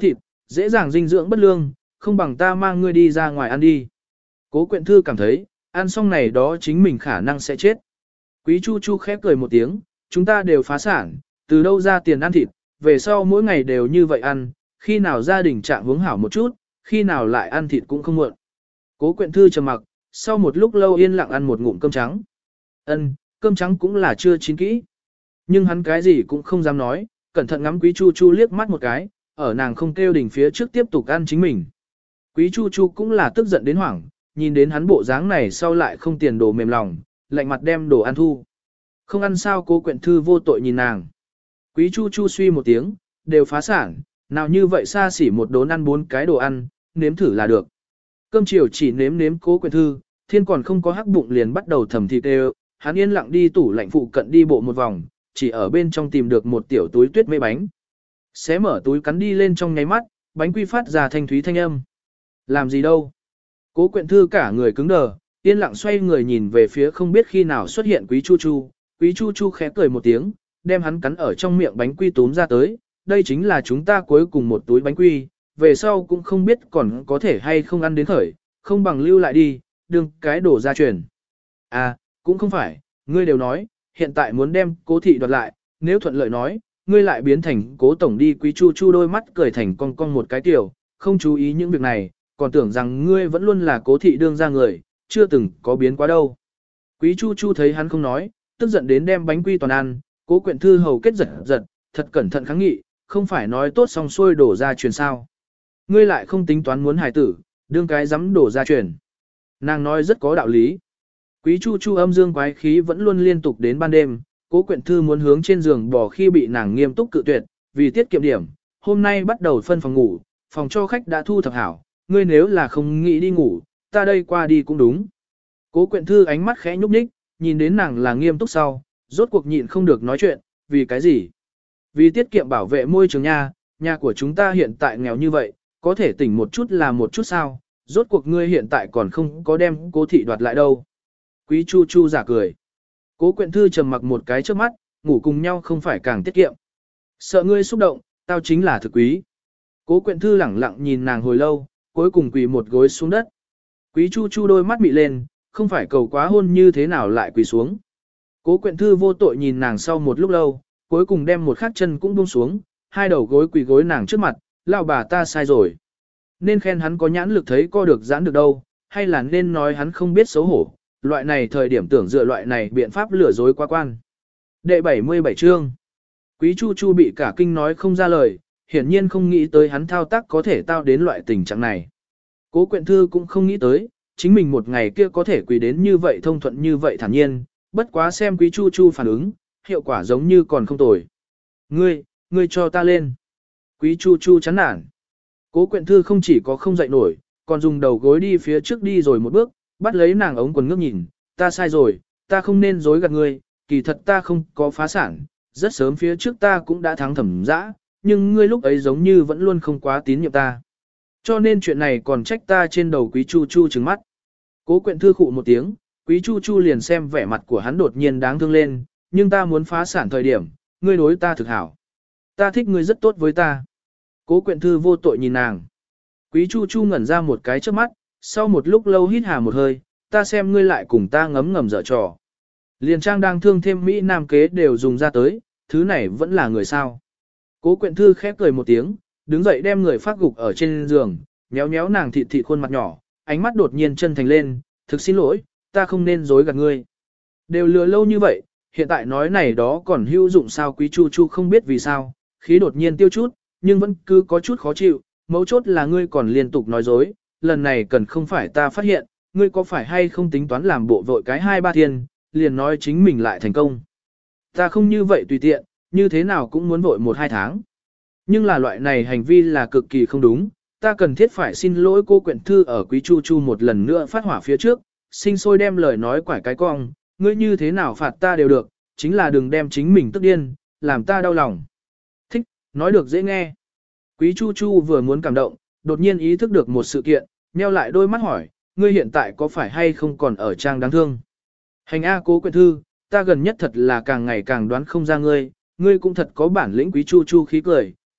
dễ dàng dinh dưỡng bất lương, không bằng ta mang ngươi đi ra ngoài ăn đi. Cố Quyện Thư cảm thấy, ăn xong này đó chính mình khả năng sẽ chết. Quý Chu Chu khép cười một tiếng, chúng ta đều phá sản, từ đâu ra tiền ăn thịt, về sau mỗi ngày đều như vậy ăn, khi nào gia đình trạng hướng hảo một chút, khi nào lại ăn thịt cũng không muộn. Cố Quyện Thư trầm mặc, sau một lúc lâu yên lặng ăn một ngụm cơm trắng. Cơm trắng cũng là chưa chín kỹ. Nhưng hắn cái gì cũng không dám nói, cẩn thận ngắm Quý Chu Chu liếc mắt một cái, ở nàng không kêu đỉnh phía trước tiếp tục ăn chính mình. Quý Chu Chu cũng là tức giận đến hoảng, nhìn đến hắn bộ dáng này sau lại không tiền đồ mềm lòng, lạnh mặt đem đồ ăn thu. Không ăn sao Cố Quyện Thư vô tội nhìn nàng. Quý Chu Chu suy một tiếng, đều phá sản, nào như vậy xa xỉ một đốn ăn 4 cái đồ ăn, nếm thử là được. Cơm chiều chỉ nếm Cố Quyện Thư, thiên còn không có hắc bụng liền bắt đầu thầm thịt đều, hắn yên lặng đi tủ lạnh phụ cận đi bộ một vòng, chỉ ở bên trong tìm được một tiểu túi tuyết mê bánh. Xé mở túi cắn đi lên trong nháy mắt, bánh quy phát ra thanh thúy thanh âm. Làm gì đâu? Cố Quyện Thư cả người cứng đờ, yên lặng xoay người nhìn về phía không biết khi nào xuất hiện Quý Chu Chu. Quý Chu Chu khẽ cười một tiếng, đem hắn cắn ở trong miệng bánh quy túm ra tới. Đây chính là chúng ta cuối cùng một túi bánh quy, về sau cũng không biết còn có thể hay không ăn đến khởi, không bằng lưu lại đi, đừng cái đổ ra truyền. À, cũng không phải, ngươi đều nói, hiện tại muốn đem Cố thị đoạt lại, nếu thuận lợi nói, ngươi lại biến thành Cố tổng đi. Quý Chu Chu đôi mắt cười thành cong cong một cái tiểu, không chú ý những việc này, còn tưởng rằng ngươi vẫn luôn là Cố thị đương ra người, chưa từng có biến quá đâu. Quý Chu Chu thấy hắn không nói, tức giận đến đem bánh quy toàn ăn, Cố Quyện Thư hầu kết giật giật, thật cẩn thận kháng nghị, không phải nói tốt xong xuôi đổ ra truyền sao. Ngươi lại không tính toán muốn hài tử, đương cái dám đổ ra truyền. Nàng nói rất có đạo lý. Quý Chu Chu âm dương quái khí vẫn luôn liên tục đến ban đêm, Cố Quyện Thư muốn hướng trên giường bò khi bị nàng nghiêm túc cự tuyệt, vì tiết kiệm điểm, hôm nay bắt đầu phân phòng ngủ, phòng cho khách đã thu thập hảo, ngươi nếu là không nghĩ đi ngủ, ta đây qua đi cũng đúng. Cố Quyện Thư ánh mắt khẽ nhúc nhích, nhìn đến nàng là nghiêm túc sau, rốt cuộc nhịn không được nói chuyện, vì cái gì? Vì tiết kiệm bảo vệ môi trường nha, nhà của chúng ta hiện tại nghèo như vậy, có thể tỉnh một chút là một chút sao, rốt cuộc ngươi hiện tại còn không có đem Cố thị đoạt lại đâu. Quý Chu Chu giả cười. Cố Quyện Thư trầm mặc một cái trước mắt, ngủ cùng nhau không phải càng tiết kiệm. Sợ ngươi xúc động, tao chính là thực quý. Cố Quyện Thư lẳng lặng nhìn nàng hồi lâu, cuối cùng quỳ một gối xuống đất. Quý Chu Chu đôi mắt mị lên, không phải cầu quá hôn như thế nào lại quỳ xuống. Cố Quyện Thư vô tội nhìn nàng sau một lúc lâu, cuối cùng đem một khắc chân cũng buông xuống, hai đầu gối quỳ gối nàng trước mặt, lão bà ta sai rồi. Nên khen hắn có nhãn lực thấy co được giãn được đâu, hay là nên nói hắn không biết xấu hổ, loại này thời điểm tưởng dựa loại này biện pháp lừa dối quá quan. Đệ 77 chương. Quý Chu Chu bị cả kinh nói không ra lời, hiển nhiên không nghĩ tới hắn thao tác có thể tao đến loại tình trạng này. Cố Quyện Thư cũng không nghĩ tới, chính mình một ngày kia có thể quỳ đến như vậy thông thuận như vậy thản nhiên, bất quá xem Quý Chu Chu phản ứng, hiệu quả giống như còn không tồi. Ngươi cho ta lên. Quý Chu Chu chán nản. Cố Quyện Thư không chỉ có không dậy nổi, còn dùng đầu gối đi phía trước đi rồi một bước, bắt lấy nàng ống quần ngước nhìn, ta sai rồi, ta không nên dối gạt ngươi, kỳ thật ta không có phá sản, rất sớm phía trước ta cũng đã thắng Thẩm Dã, nhưng ngươi lúc ấy giống như vẫn luôn không quá tín nhiệm ta. Cho nên chuyện này còn trách ta trên đầu. Quý Chu Chu trừng mắt. Cố Quyện Thư khụ một tiếng, Quý Chu Chu liền xem vẻ mặt của hắn đột nhiên đáng thương lên, nhưng ta muốn phá sản thời điểm, ngươi đối ta thực hảo. Ta thích ngươi rất tốt với ta. Cố Quyện Thư vô tội nhìn nàng. Quý Chu Chu ngẩn ra một cái trước mắt, sau một lúc lâu hít hà một hơi, ta xem ngươi lại cùng ta ngấm ngầm dở trò. Liền trang đang thương thêm Mỹ Nam kế đều dùng ra tới, thứ này vẫn là người sao. Cố Quyện Thư khép cười một tiếng, đứng dậy đem người phát gục ở trên giường, nhéo nhéo nàng thịt thịt khuôn mặt nhỏ, ánh mắt đột nhiên chân thành lên, thực xin lỗi, ta không nên dối gạt ngươi. Đều lừa lâu như vậy, hiện tại nói này đó còn hữu dụng sao? Quý Chu Chu không biết vì sao, khí đột nhiên tiêu chút, nhưng vẫn cứ có chút khó chịu, mấu chốt là ngươi còn liên tục nói dối, lần này cần không phải ta phát hiện, ngươi có phải hay không tính toán làm bộ vội cái 2-3 thiên, liền nói chính mình lại thành công. Ta không như vậy tùy tiện, như thế nào cũng muốn vội 1-2 tháng. Nhưng là loại này hành vi là cực kỳ không đúng, ta cần thiết phải xin lỗi. Cô Quyện Thư ở Quý Chu Chu một lần nữa phát hỏa phía trước, sinh sôi đem lời nói quải cái cong, ngươi như thế nào phạt ta đều được, chính là đừng đem chính mình tức điên, làm ta đau lòng. Thích, nói được dễ nghe. Quý Chu Chu vừa muốn cảm động, đột nhiên ý thức được một sự kiện, nheo lại đôi mắt hỏi, ngươi hiện tại có phải hay không còn ở trang đáng thương? Hành A. Cố Quyện Thư, ta gần nhất thật là càng ngày càng đoán không ra ngươi, ngươi cũng thật có bản lĩnh. Quý Chu Chu khí cười,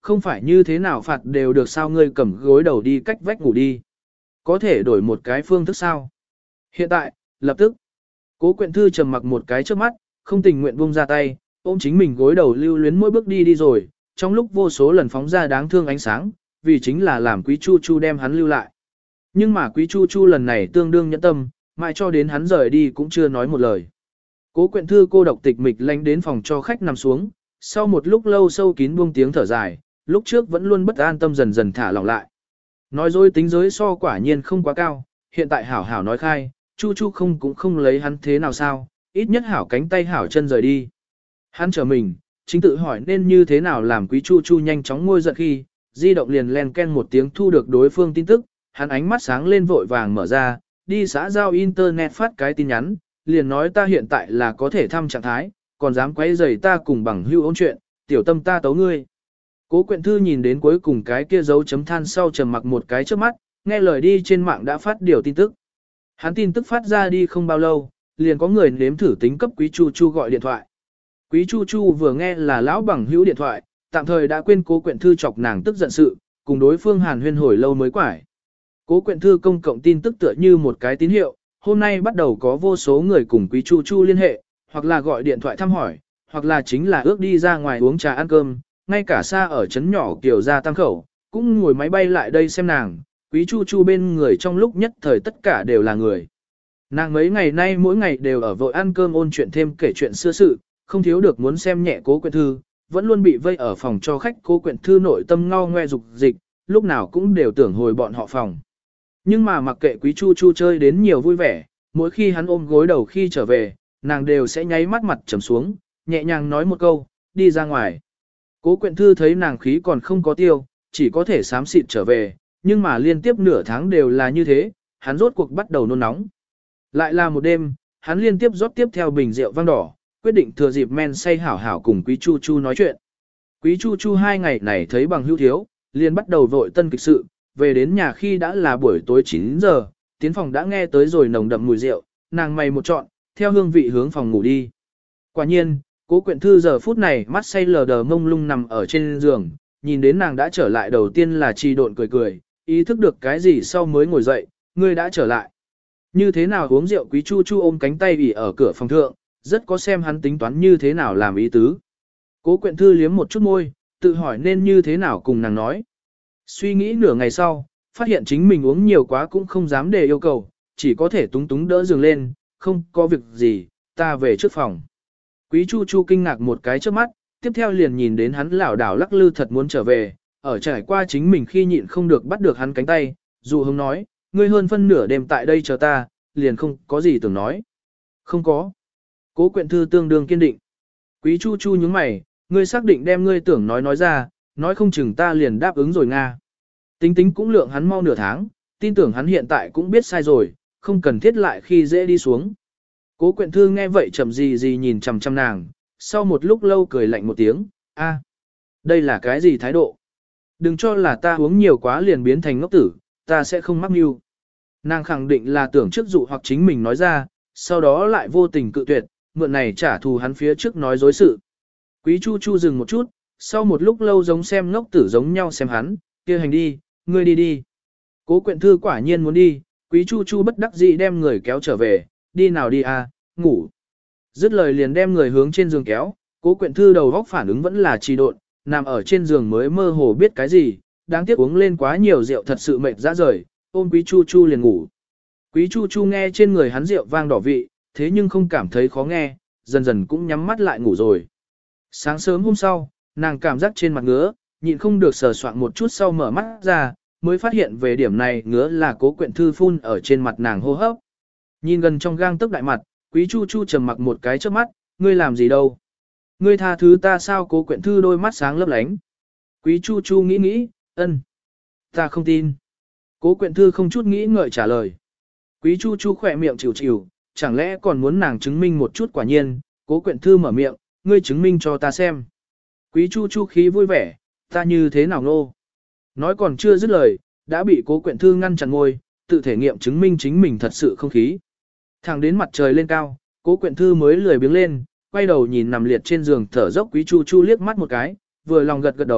không phải như thế nào phạt đều được sao ngươi cầm gối đầu đi cách vách ngủ đi. Có thể đổi một cái phương thức sao? Hiện tại, lập tức. Cố Quyện Thư trầm mặc một cái trước mắt, không tình nguyện buông ra tay, ôm chính mình gối đầu lưu luyến mỗi bước đi rồi, trong lúc vô số lần phóng ra đáng thương ánh sáng, vì chính là làm Quý Chu Chu đem hắn lưu lại. Nhưng mà Quý Chu Chu lần này tương đương nhẫn tâm, mãi cho đến hắn rời đi cũng chưa nói một lời. Cố Quyện Thư cô độc tịch mịch lánh đến phòng cho khách nằm xuống, sau một lúc lâu sâu kín buông tiếng thở dài, lúc trước vẫn luôn bất an tâm dần dần thả lỏng lại. Nói dối tính giới so quả nhiên không quá cao, hiện tại hảo hảo nói khai, Chu Chu không cũng không lấy hắn thế nào sao, ít nhất hảo cánh tay hảo chân rời đi. Hắn trở mình, chính tự hỏi nên như thế nào làm Quý Chu Chu nhanh chóng ngôi giận khi, di động liền len ken một tiếng thu được đối phương tin tức, hắn ánh mắt sáng lên vội vàng mở ra, đi xã giao internet phát cái tin nhắn, liền nói ta hiện tại là có thể thăm trạng thái, còn dám quấy rầy ta cùng bằng hữu ôn chuyện, tiểu tâm ta tấu ngươi. Cố Quyện Thư nhìn đến cuối cùng cái kia dấu chấm than sau trầm mặc một cái trước mắt, nghe lời đi trên mạng đã phát điều tin tức. Hắn tin tức phát ra đi không bao lâu, liền có người nếm thử tính cấp Quý Chu Chu gọi điện thoại. Quý Chu Chu vừa nghe là lão bằng hữu điện thoại, tạm thời đã quên Cố Quyện Thư chọc nàng tức giận sự, cùng đối phương hàn huyên hồi lâu mới quải. Cố Quyện Thư công cộng tin tức tựa như một cái tín hiệu, hôm nay bắt đầu có vô số người cùng Quý Chu Chu liên hệ, hoặc là gọi điện thoại thăm hỏi, hoặc là chính là ước đi ra ngoài uống trà ăn cơm, ngay cả xa ở trấn nhỏ Kiều Gia Tam Khẩu, cũng ngồi máy bay lại đây xem nàng, Quý Chu Chu bên người trong lúc nhất thời tất cả đều là người. Nàng mấy ngày nay mỗi ngày đều ở vội ăn cơm ôn chuyện thêm kể chuyện xưa sự, không thiếu được muốn xem nhẹ Cố Quyện Thư, vẫn luôn bị vây ở phòng cho khách. Cố Quyện Thư nội tâm ngao ngoe dục dịch, lúc nào cũng đều tưởng hồi bọn họ phòng. Nhưng mà mặc kệ Quý Chu Chu chơi đến nhiều vui vẻ, mỗi khi hắn ôm gối đầu khi trở về, nàng đều sẽ nháy mắt mặt trầm xuống, nhẹ nhàng nói một câu, đi ra ngoài. Cố Quyện Thư thấy nàng khí còn không có tiêu, chỉ có thể xám xịt trở về, nhưng mà liên tiếp nửa tháng đều là như thế, hắn rốt cuộc bắt đầu nôn nóng. Lại là một đêm, hắn liên tiếp rót tiếp theo bình rượu vang đỏ, quyết định thừa dịp men say hảo hảo cùng Quý Chu Chu nói chuyện. Quý Chu Chu 2 ngày này thấy bằng hữu thiếu, liền bắt đầu vội tân kịch sự, về đến nhà khi đã là buổi tối 9 giờ, tiến phòng đã nghe tới rồi nồng đậm mùi rượu, nàng mày một trọn, theo hương vị hướng phòng ngủ đi. Quả nhiên, Cố Quyện Thư giờ phút này mắt say lờ đờ mông lung nằm ở trên giường, nhìn đến nàng đã trở lại đầu tiên là trì độn cười cười, ý thức được cái gì sau mới ngồi dậy, ngươi đã trở lại. Như thế nào uống rượu? Quý Chu Chu ôm cánh tay ỉ ở cửa phòng thượng, rất có xem hắn tính toán như thế nào làm ý tứ. Cố Quyện Thư liếm một chút môi, tự hỏi nên như thế nào cùng nàng nói. Suy nghĩ nửa ngày sau, phát hiện chính mình uống nhiều quá cũng không dám để yêu cầu, chỉ có thể túng túng đỡ giường lên, không có việc gì, ta về trước phòng. Quý Chu Chu kinh ngạc một cái trước mắt, tiếp theo liền nhìn đến hắn lảo đảo lắc lư thật muốn trở về, ở trải qua chính mình khi nhịn không được bắt được hắn cánh tay, dụ hứng nói, ngươi hơn phân nửa đêm tại đây chờ ta, liền không có gì tưởng nói. Không có. Cố Quyện Thư tương đương kiên định. Quý Chu Chu nhướng mày, ngươi xác định đem ngươi tưởng nói ra, nói không chừng ta liền đáp ứng rồi Nga. Tính tính cũng lượng hắn mau nửa tháng, tin tưởng hắn hiện tại cũng biết sai rồi, không cần thiết lại khi dễ đi xuống. Cố Quyện Thư nghe vậy chậm gì nhìn chằm chằm nàng, sau một lúc lâu cười lạnh một tiếng, a, đây là cái gì thái độ? Đừng cho là ta uống nhiều quá liền biến thành ngốc tử, ta sẽ không mắc mưu. Nàng khẳng định là tưởng trước dụ hoặc chính mình nói ra, sau đó lại vô tình cự tuyệt, mượn này trả thù hắn phía trước nói dối sự. Quý Chu Chu dừng một chút, sau một lúc lâu giống xem ngốc tử giống nhau xem hắn, kia hành đi, ngươi đi đi. Cố Quyện Thư quả nhiên muốn đi, Quý Chu Chu bất đắc dĩ đem người kéo trở về, đi nào đi à, ngủ. Dứt lời liền đem người hướng trên giường kéo, Cố Quyện Thư đầu góc phản ứng vẫn là trì độn, nằm ở trên giường mới mơ hồ biết cái gì, đáng tiếc uống lên quá nhiều rượu thật sự mệt ra rời, ôm Quý Chu Chu liền ngủ. Quý Chu Chu nghe trên người hắn rượu vang đỏ vị, thế nhưng không cảm thấy khó nghe, dần dần cũng nhắm mắt lại ngủ rồi. Sáng sớm hôm sau, nàng cảm giác trên mặt ngứa, nhịn không được sờ soạn một chút sau mở mắt ra, mới phát hiện về điểm này ngứa là Cố Quyện Thư phun ở trên mặt nàng hô hấp. Nhìn gần trong gang tấc đại mặt, Quý Chu Chu trầm mặc một cái trước mắt, ngươi làm gì đâu? Ngươi tha thứ ta sao? Cố Quyện Thư đôi mắt sáng lấp lánh. Quý Chu Chu nghĩ, ân. Ta không tin. Cố Quyện Thư không chút nghĩ ngợi trả lời. Quý Chu Chu khỏe miệng chịu, chẳng lẽ còn muốn nàng chứng minh một chút? Quả nhiên, Cố Quyện Thư mở miệng, ngươi chứng minh cho ta xem. Quý Chu Chu khí vui vẻ, ta như thế nào nô? Nói còn chưa dứt lời, đã bị Cố Quyện Thư ngăn chặn ngôi, tự thể nghiệm chứng minh chính mình thật sự không khí. Thẳng đến mặt trời lên cao, Cố Quyện Thư mới lười biếng lên, quay đầu nhìn nằm liệt trên giường thở dốc Quý Chu Chu liếc mắt một cái, vừa lòng gật gật đầu,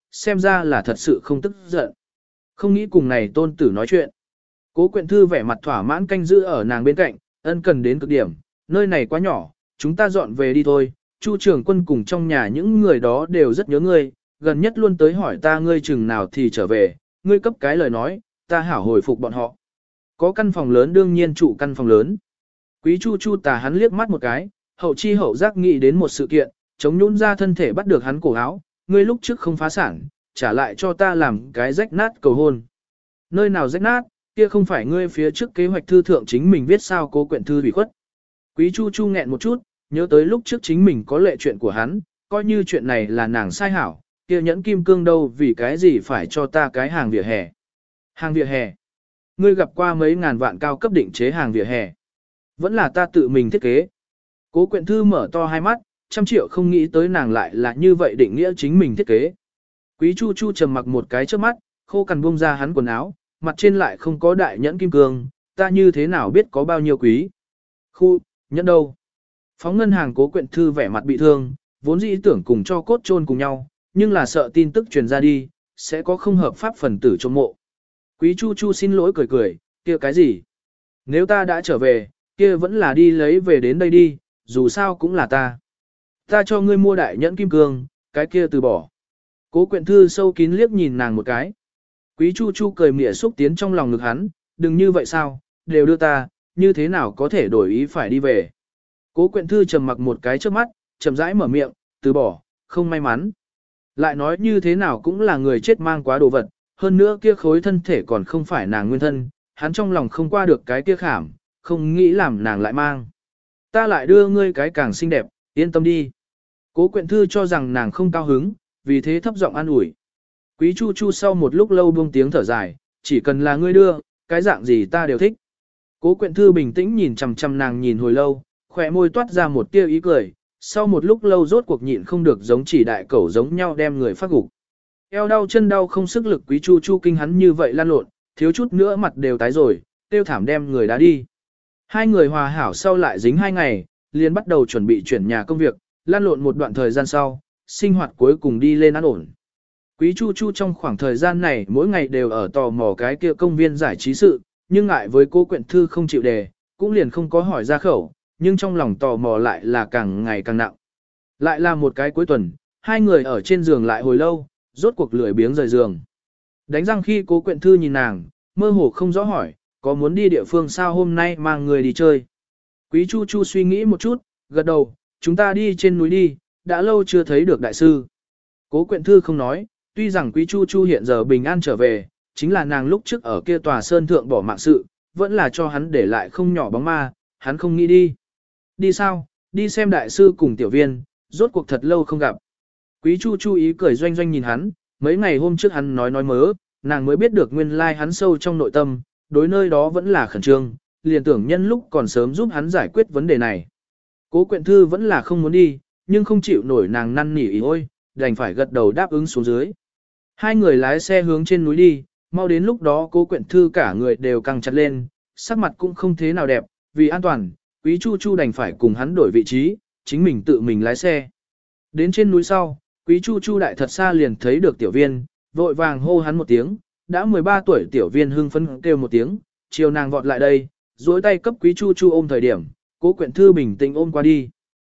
xem ra là thật sự không tức giận. Không nghĩ cùng này tôn tử nói chuyện. Cố Quyện Thư vẻ mặt thỏa mãn canh giữ ở nàng bên cạnh, ân cần đến cực điểm, nơi này quá nhỏ, chúng ta dọn về đi thôi. Chu Trường Quân cùng trong nhà những người đó đều rất nhớ ngươi, gần nhất luôn tới hỏi ta ngươi chừng nào thì trở về, ngươi cấp cái lời nói, ta hảo hồi phục bọn họ. Có căn phòng lớn đương nhiên trụ căn phòng lớn. Quý Chu Chu tà hắn liếc mắt một cái, hậu chi hậu giác nghĩ đến một sự kiện, chống nhũn ra thân thể bắt được hắn cổ áo, ngươi lúc trước không phá sản, trả lại cho ta làm cái rách nát cầu hôn. Nơi nào rách nát, kia không phải ngươi phía trước kế hoạch thư thượng chính mình viết sao Cố Quyện Thư bị khuất. Quý Chu Chu nghẹn một chút, nhớ tới lúc trước chính mình có lệ chuyện của hắn, coi như chuyện này là nàng sai hảo, kia nhẫn kim cương đâu vì cái gì phải cho ta cái hàng vỉa hè. Hàng vỉa hè. Ngươi gặp qua mấy ngàn vạn cao cấp định chế hàng vỉa hè. Vẫn là ta tự mình thiết kế. Cố Quyện Thư mở to hai mắt, 100 triệu không nghĩ tới nàng lại là như vậy định nghĩa chính mình thiết kế. Quý Chu Chu trầm mặc một cái trước mắt, khô cằn buông ra hắn quần áo, mặt trên lại không có đại nhẫn kim cương, ta như thế nào biết có bao nhiêu quý. Khu, nhẫn đâu? Phóng ngân hàng Cố Quyện Thư vẻ mặt bị thương, vốn dĩ tưởng cùng cho cốt chôn cùng nhau, nhưng là sợ tin tức truyền ra đi, sẽ có không hợp pháp phần tử trong mộ. Quý Chu Chu xin lỗi cười cười, kia cái gì? Nếu ta đã trở về, kia vẫn là đi lấy về đến đây đi, dù sao cũng là ta. Ta cho ngươi mua đại nhẫn kim cương, cái kia từ bỏ. Cố Quyện Thư sâu kín liếc nhìn nàng một cái. Quý Chu Chu cười mỉa xúc tiến trong lòng ngực hắn, đừng như vậy sao, đều đưa ta, như thế nào có thể đổi ý phải đi về. Cố Quyện Thư trầm mặc một cái trước mắt, chậm rãi mở miệng, từ bỏ, không may mắn. Lại nói như thế nào cũng là người chết mang quá đồ vật, hơn nữa kia khối thân thể còn không phải nàng nguyên thân, hắn trong lòng không qua được cái kia khảm, không nghĩ làm nàng lại mang. Ta lại đưa ngươi cái càng xinh đẹp, yên tâm đi. Cố Quyện Thư cho rằng nàng không cao hứng, vì thế thấp giọng an ủi. Quý Chu Chu sau một lúc lâu buông tiếng thở dài, chỉ cần là ngươi đưa, cái dạng gì ta đều thích. Cố Quyện Thư bình tĩnh nhìn chằm chằm nàng nhìn hồi lâu, khỏe môi toát ra một tia ý cười, sau một lúc lâu rốt cuộc nhịn không được giống chỉ đại cẩu giống nhau đem người phát gục. Eo đau chân đau không sức lực Quý Chu Chu kinh hắn như vậy lan lộn, thiếu chút nữa mặt đều tái rồi, tiêu thảm đem người đá đi. Hai người hòa hảo sau lại dính 2 ngày, liền bắt đầu chuẩn bị chuyển nhà công việc, lan lộn một đoạn thời gian sau, sinh hoạt cuối cùng đi lên an ổn. Quý Chu Chu trong khoảng thời gian này mỗi ngày đều ở tò mò cái kia công viên giải trí sự, nhưng ngại với Cố Quyện Thư không chịu đề, cũng liền không có hỏi ra khẩu, nhưng trong lòng tò mò lại là càng ngày càng nặng. Lại là một cái cuối tuần, hai người ở trên giường lại hồi lâu, rốt cuộc lười biếng rời giường. Đánh răng khi Cố Quyện Thư nhìn nàng, mơ hồ không rõ hỏi, có muốn đi địa phương sao hôm nay mang người đi chơi. Quý Chu Chu suy nghĩ một chút, gật đầu, chúng ta đi trên núi đi, đã lâu chưa thấy được đại sư. Cố Quyện Thư không nói, tuy rằng Quý Chu Chu hiện giờ bình an trở về, chính là nàng lúc trước ở kia tòa sơn thượng bỏ mạng sự, vẫn là cho hắn để lại không nhỏ bóng ma, hắn không nghĩ đi. Đi sao? Đi xem đại sư cùng tiểu viên, rốt cuộc thật lâu không gặp. Quý Chu Chu ý cười doanh doanh nhìn hắn, mấy ngày hôm trước hắn nói mớ, nàng mới biết được nguyên lai hắn sâu trong nội tâm, đối nơi đó vẫn là khẩn trương, liền tưởng nhân lúc còn sớm giúp hắn giải quyết vấn đề này. Cố Quyện Thư vẫn là không muốn đi, nhưng không chịu nổi nàng năn nỉ ý ôi, đành phải gật đầu đáp ứng xuống dưới. Hai người lái xe hướng trên núi đi, mau đến lúc đó Cố Quyện Thư cả người đều căng chặt lên, sắc mặt cũng không thế nào đẹp, vì an toàn, Quý Chu Chu đành phải cùng hắn đổi vị trí, chính mình tự mình lái xe. Đến trên núi sau, Quý Chu Chu đại thật xa liền thấy được tiểu viên, vội vàng hô hắn một tiếng, đã 13 tuổi tiểu viên hưng phấn kêu một tiếng, chiều nàng vọt lại đây, duỗi tay cấp Quý Chu Chu ôm thời điểm, Cố Quyện Thư bình tĩnh ôm qua đi.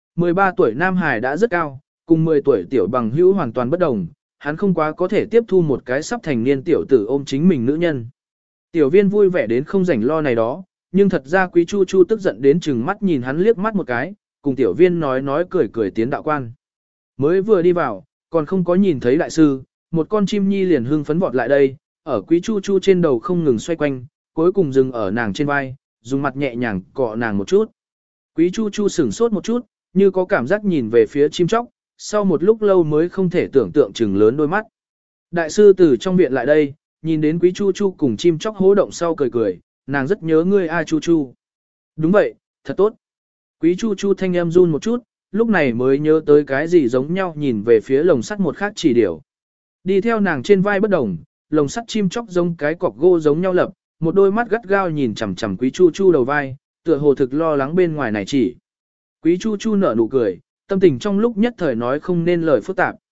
13 tuổi Nam Hải đã rất cao, cùng 10 tuổi tiểu bằng hữu hoàn toàn bất đồng, hắn không quá có thể tiếp thu một cái sắp thành niên tiểu tử ôm chính mình nữ nhân. Tiểu viên vui vẻ đến không rảnh lo này đó, nhưng thật ra Quý Chu Chu tức giận đến chừng mắt nhìn hắn liếc mắt một cái, cùng tiểu viên nói cười cười tiến đạo quan. Mới vừa đi vào, còn không có nhìn thấy đại sư, một con chim nhi liền hưng phấn vọt lại đây, ở Quý Chu Chu trên đầu không ngừng xoay quanh, cuối cùng dừng ở nàng trên vai, dùng mặt nhẹ nhàng cọ nàng một chút. Quý Chu Chu sửng sốt một chút, như có cảm giác nhìn về phía chim chóc, sau một lúc lâu mới không thể tưởng tượng chừng lớn đôi mắt. Đại sư từ trong viện lại đây, nhìn đến Quý Chu Chu cùng chim chóc hố động sau cười cười, nàng rất nhớ ngươi a Chu Chu. Đúng vậy, thật tốt. Quý Chu Chu thanh em run một chút, lúc này mới nhớ tới cái gì giống nhau nhìn về phía lồng sắt một khác chỉ điểu. Đi theo nàng trên vai bất đồng, lồng sắt chim chóc giống cái cọc gỗ giống nhau lập, một đôi mắt gắt gao nhìn chằm chằm Quý Chu Chu đầu vai, tựa hồ thực lo lắng bên ngoài này chỉ. Quý Chu Chu nở nụ cười, tâm tình trong lúc nhất thời nói không nên lời phức tạp.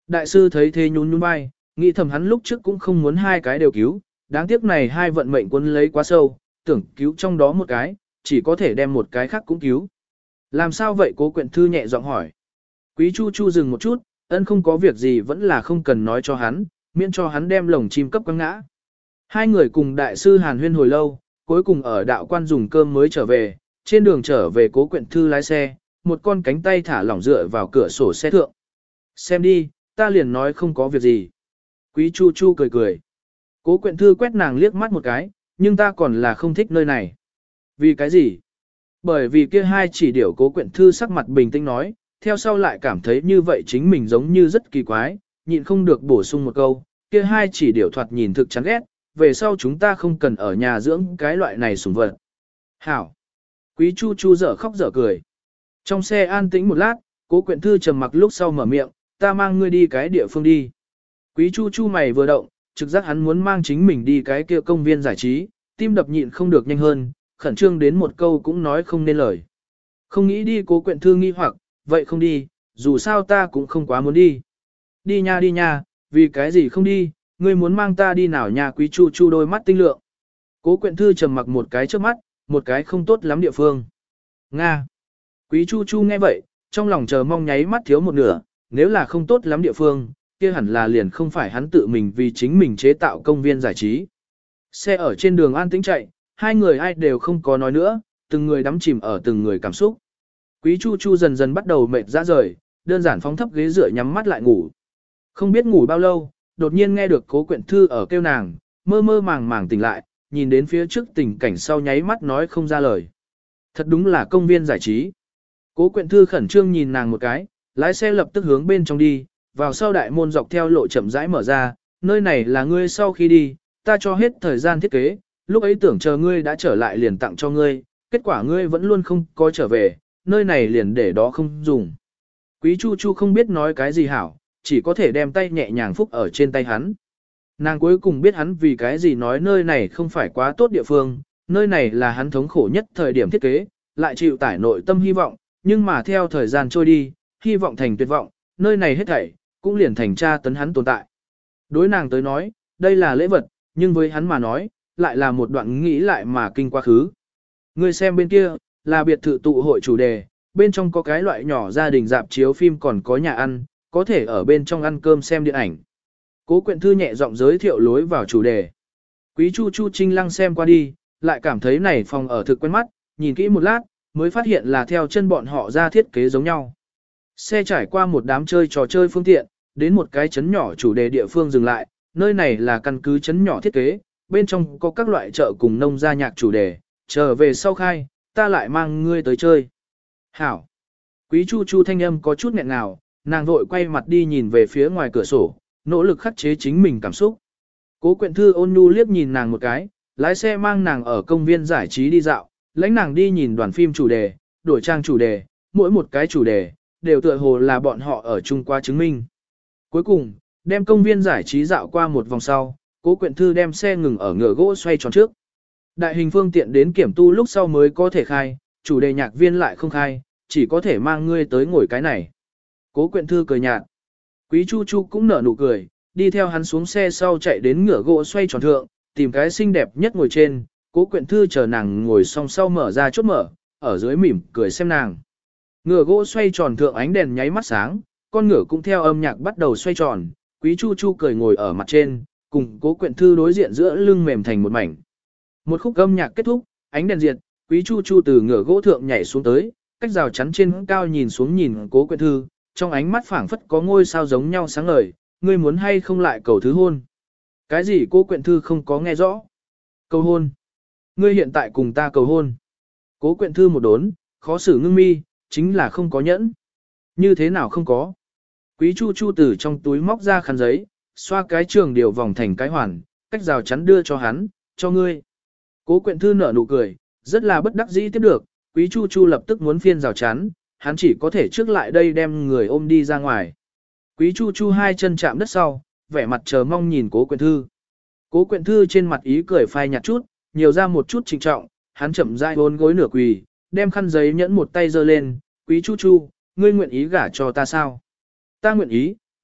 Đại sư thấy thế nhún nhún vai, nghĩ thầm hắn lúc trước cũng không muốn hai cái đều cứu, đáng tiếc này hai vận mệnh quân lấy quá sâu, tưởng cứu trong đó một cái, chỉ có thể đem một cái khác cũng cứu. Làm sao vậy Cố Quyện Thư nhẹ giọng hỏi. Quý Chu Chu dừng một chút, ân không có việc gì vẫn là không cần nói cho hắn, miễn cho hắn đem lồng chim cấp quăng ngã. Hai người cùng đại sư Hàn huyên hồi lâu, cuối cùng ở đạo quan dùng cơm mới trở về, trên đường trở về Cố Quyện Thư lái xe, một con cánh tay thả lỏng dựa vào cửa sổ xe thượng. Xem đi, ta liền nói không có việc gì. Quý Chu Chu cười cười. Cố Quyện Thư quét nàng liếc mắt một cái, nhưng ta còn là không thích nơi này. Vì cái gì? Bởi vì kia hai chỉ điểu. Cố Quyện Thư sắc mặt bình tĩnh nói, theo sau lại cảm thấy như vậy chính mình giống như rất kỳ quái, nhịn không được bổ sung một câu, kia hai chỉ điểu thoạt nhìn thực chán ghét, về sau chúng ta không cần ở nhà dưỡng cái loại này sủng vật. Hảo! Quý Chu Chu dở khóc dở cười. Trong xe an tĩnh một lát, Cố Quyện Thư trầm mặc lúc sau mở miệng, ta mang ngươi đi cái địa phương đi. Quý Chu Chu mày vừa động, trực giác hắn muốn mang chính mình đi cái kia công viên giải trí, tim đập nhịn không được nhanh hơn, khẩn trương đến một câu cũng nói không nên lời. Không nghĩ đi. Cố Quyện Thư nghi hoặc, vậy không đi, dù sao ta cũng không quá muốn đi. Đi nha, vì cái gì không đi, ngươi muốn mang ta đi nào nha. Quý Chu Chu đôi mắt tinh lượng. Cố Quyện Thư trầm mặc một cái trước mắt, một cái không tốt lắm địa phương. Nga. Quý Chu Chu nghe vậy, trong lòng chờ mong nháy mắt thiếu một nửa, nếu là không tốt lắm địa phương, kia hẳn là liền không phải hắn tự mình vì chính mình chế tạo công viên giải trí. Xe ở trên đường an tĩnh chạy, hai người ai đều không có nói nữa, từng người đắm chìm ở từng người cảm xúc. Quý Chu Chu dần dần bắt đầu mệt ra rời, đơn giản phóng thấp ghế dựa nhắm mắt lại ngủ. Không biết ngủ bao lâu, đột nhiên nghe được Cố Quyện Thư ở kêu nàng, mơ mơ màng màng tỉnh lại, nhìn đến phía trước tình cảnh sau nháy mắt nói không ra lời. Thật đúng là công viên giải trí. Cố Quyện Thư khẩn trương nhìn nàng một cái, lái xe lập tức hướng bên trong đi, vào sau đại môn dọc theo lộ chậm rãi mở ra, nơi này là ngươi sau khi đi, ta cho hết thời gian thiết kế, lúc ấy tưởng chờ ngươi đã trở lại liền tặng cho ngươi, kết quả ngươi vẫn luôn không có trở về, nơi này liền để đó không dùng. Quý Chu Chu không biết nói cái gì hảo, chỉ có thể đem tay nhẹ nhàng phúc ở trên tay hắn. Nàng cuối cùng biết hắn vì cái gì nói nơi này không phải quá tốt địa phương, nơi này là hắn thống khổ nhất thời điểm thiết kế, lại chịu tải nội tâm hy vọng, nhưng mà theo thời gian trôi đi, hy vọng thành tuyệt vọng, nơi này hết thảy, cũng liền thành tra tấn hắn tồn tại. Đối nàng tới nói, đây là lễ vật, nhưng với hắn mà nói, lại là một đoạn nghĩ lại mà kinh quá khứ. Ngươi xem bên kia, là biệt thự tụ hội chủ đề, bên trong có cái loại nhỏ gia đình dạp chiếu phim còn có nhà ăn, có thể ở bên trong ăn cơm xem điện ảnh. Cố Quyện Thư nhẹ giọng giới thiệu lối vào chủ đề. Quý Chu Chu trinh lăng xem qua đi, lại cảm thấy này phòng ở thực quen mắt, nhìn kỹ một lát, mới phát hiện là theo chân bọn họ ra thiết kế giống nhau. Xe trải qua một đám chơi trò chơi phương tiện, đến một cái trấn nhỏ chủ đề địa phương dừng lại, nơi này là căn cứ trấn nhỏ thiết kế, bên trong có các loại chợ cùng nông gia nhạc chủ đề, trở về sau khai, ta lại mang ngươi tới chơi. Hảo! Quý Chu Chu thanh âm có chút nghẹn ngào, nàng vội quay mặt đi nhìn về phía ngoài cửa sổ, nỗ lực khắc chế chính mình cảm xúc. Cố Quyện Thư ôn nhu liếc nhìn nàng một cái, lái xe mang nàng ở công viên giải trí đi dạo, lãnh nàng đi nhìn đoàn phim chủ đề, đổi trang chủ đề, mỗi một cái chủ đề, đều tựa hồ là bọn họ ở chung qua chứng minh. Cuối cùng, đem công viên giải trí dạo qua một vòng sau, Cố Quyện Thư đem xe ngừng ở ngựa gỗ xoay tròn trước. Đại hình phương tiện đến kiểm tu lúc sau mới có thể khai, chủ đề nhạc viên lại không khai, chỉ có thể mang ngươi tới ngồi cái này. Cố Quyện Thư cười nhạt. Quý Chu Chu cũng nở nụ cười, đi theo hắn xuống xe sau chạy đến ngựa gỗ xoay tròn thượng, tìm cái xinh đẹp nhất ngồi trên, Cố Quyện Thư chờ nàng ngồi xong sau mở ra chốt mở, ở dưới mỉm cười xem nàng. Ngựa gỗ xoay tròn thượng ánh đèn nháy mắt sáng, con ngựa cũng theo âm nhạc bắt đầu xoay tròn, Quý Chu Chu cười ngồi ở mặt trên, cùng Cố Quyện Thư đối diện giữa lưng mềm thành một mảnh. Một khúc âm nhạc kết thúc, ánh đèn diệt, Quý Chu Chu từ ngựa gỗ thượng nhảy xuống tới, cách rào chắn trên cao nhìn xuống nhìn Cố Quyện Thư, trong ánh mắt phảng phất có ngôi sao giống nhau sáng ngời, ngươi muốn hay không lại cầu thứ hôn? Cái gì? Cố Quyện Thư không có nghe rõ. Cầu hôn? Ngươi hiện tại cùng ta cầu hôn? Cố Quyện Thư một đốn, khó xử ngưng mi, chính là không có nhẫn. Như thế nào không có? Quý Chu Chu từ trong túi móc ra khăn giấy, xoa cái trường điều vòng thành cái hoàn, cách rào chắn đưa cho hắn, cho ngươi. Cố Quyện Thư nở nụ cười, rất là bất đắc dĩ tiếp được, Quý Chu Chu lập tức muốn phiên rào chắn, hắn chỉ có thể trước lại đây đem người ôm đi ra ngoài. Quý Chu Chu hai chân chạm đất sau, vẻ mặt chờ mong nhìn Cố Quyện Thư. Cố Quyện Thư trên mặt ý cười phai nhạt chút, nhiều ra một chút trịnh trọng, hắn chậm rãi hôn gối nửa quỳ, đem khăn giấy nhẫn một tay giơ lên, Quý Chu Chu, ngươi nguyện ý gả cho ta sao? Ta nguyện ý,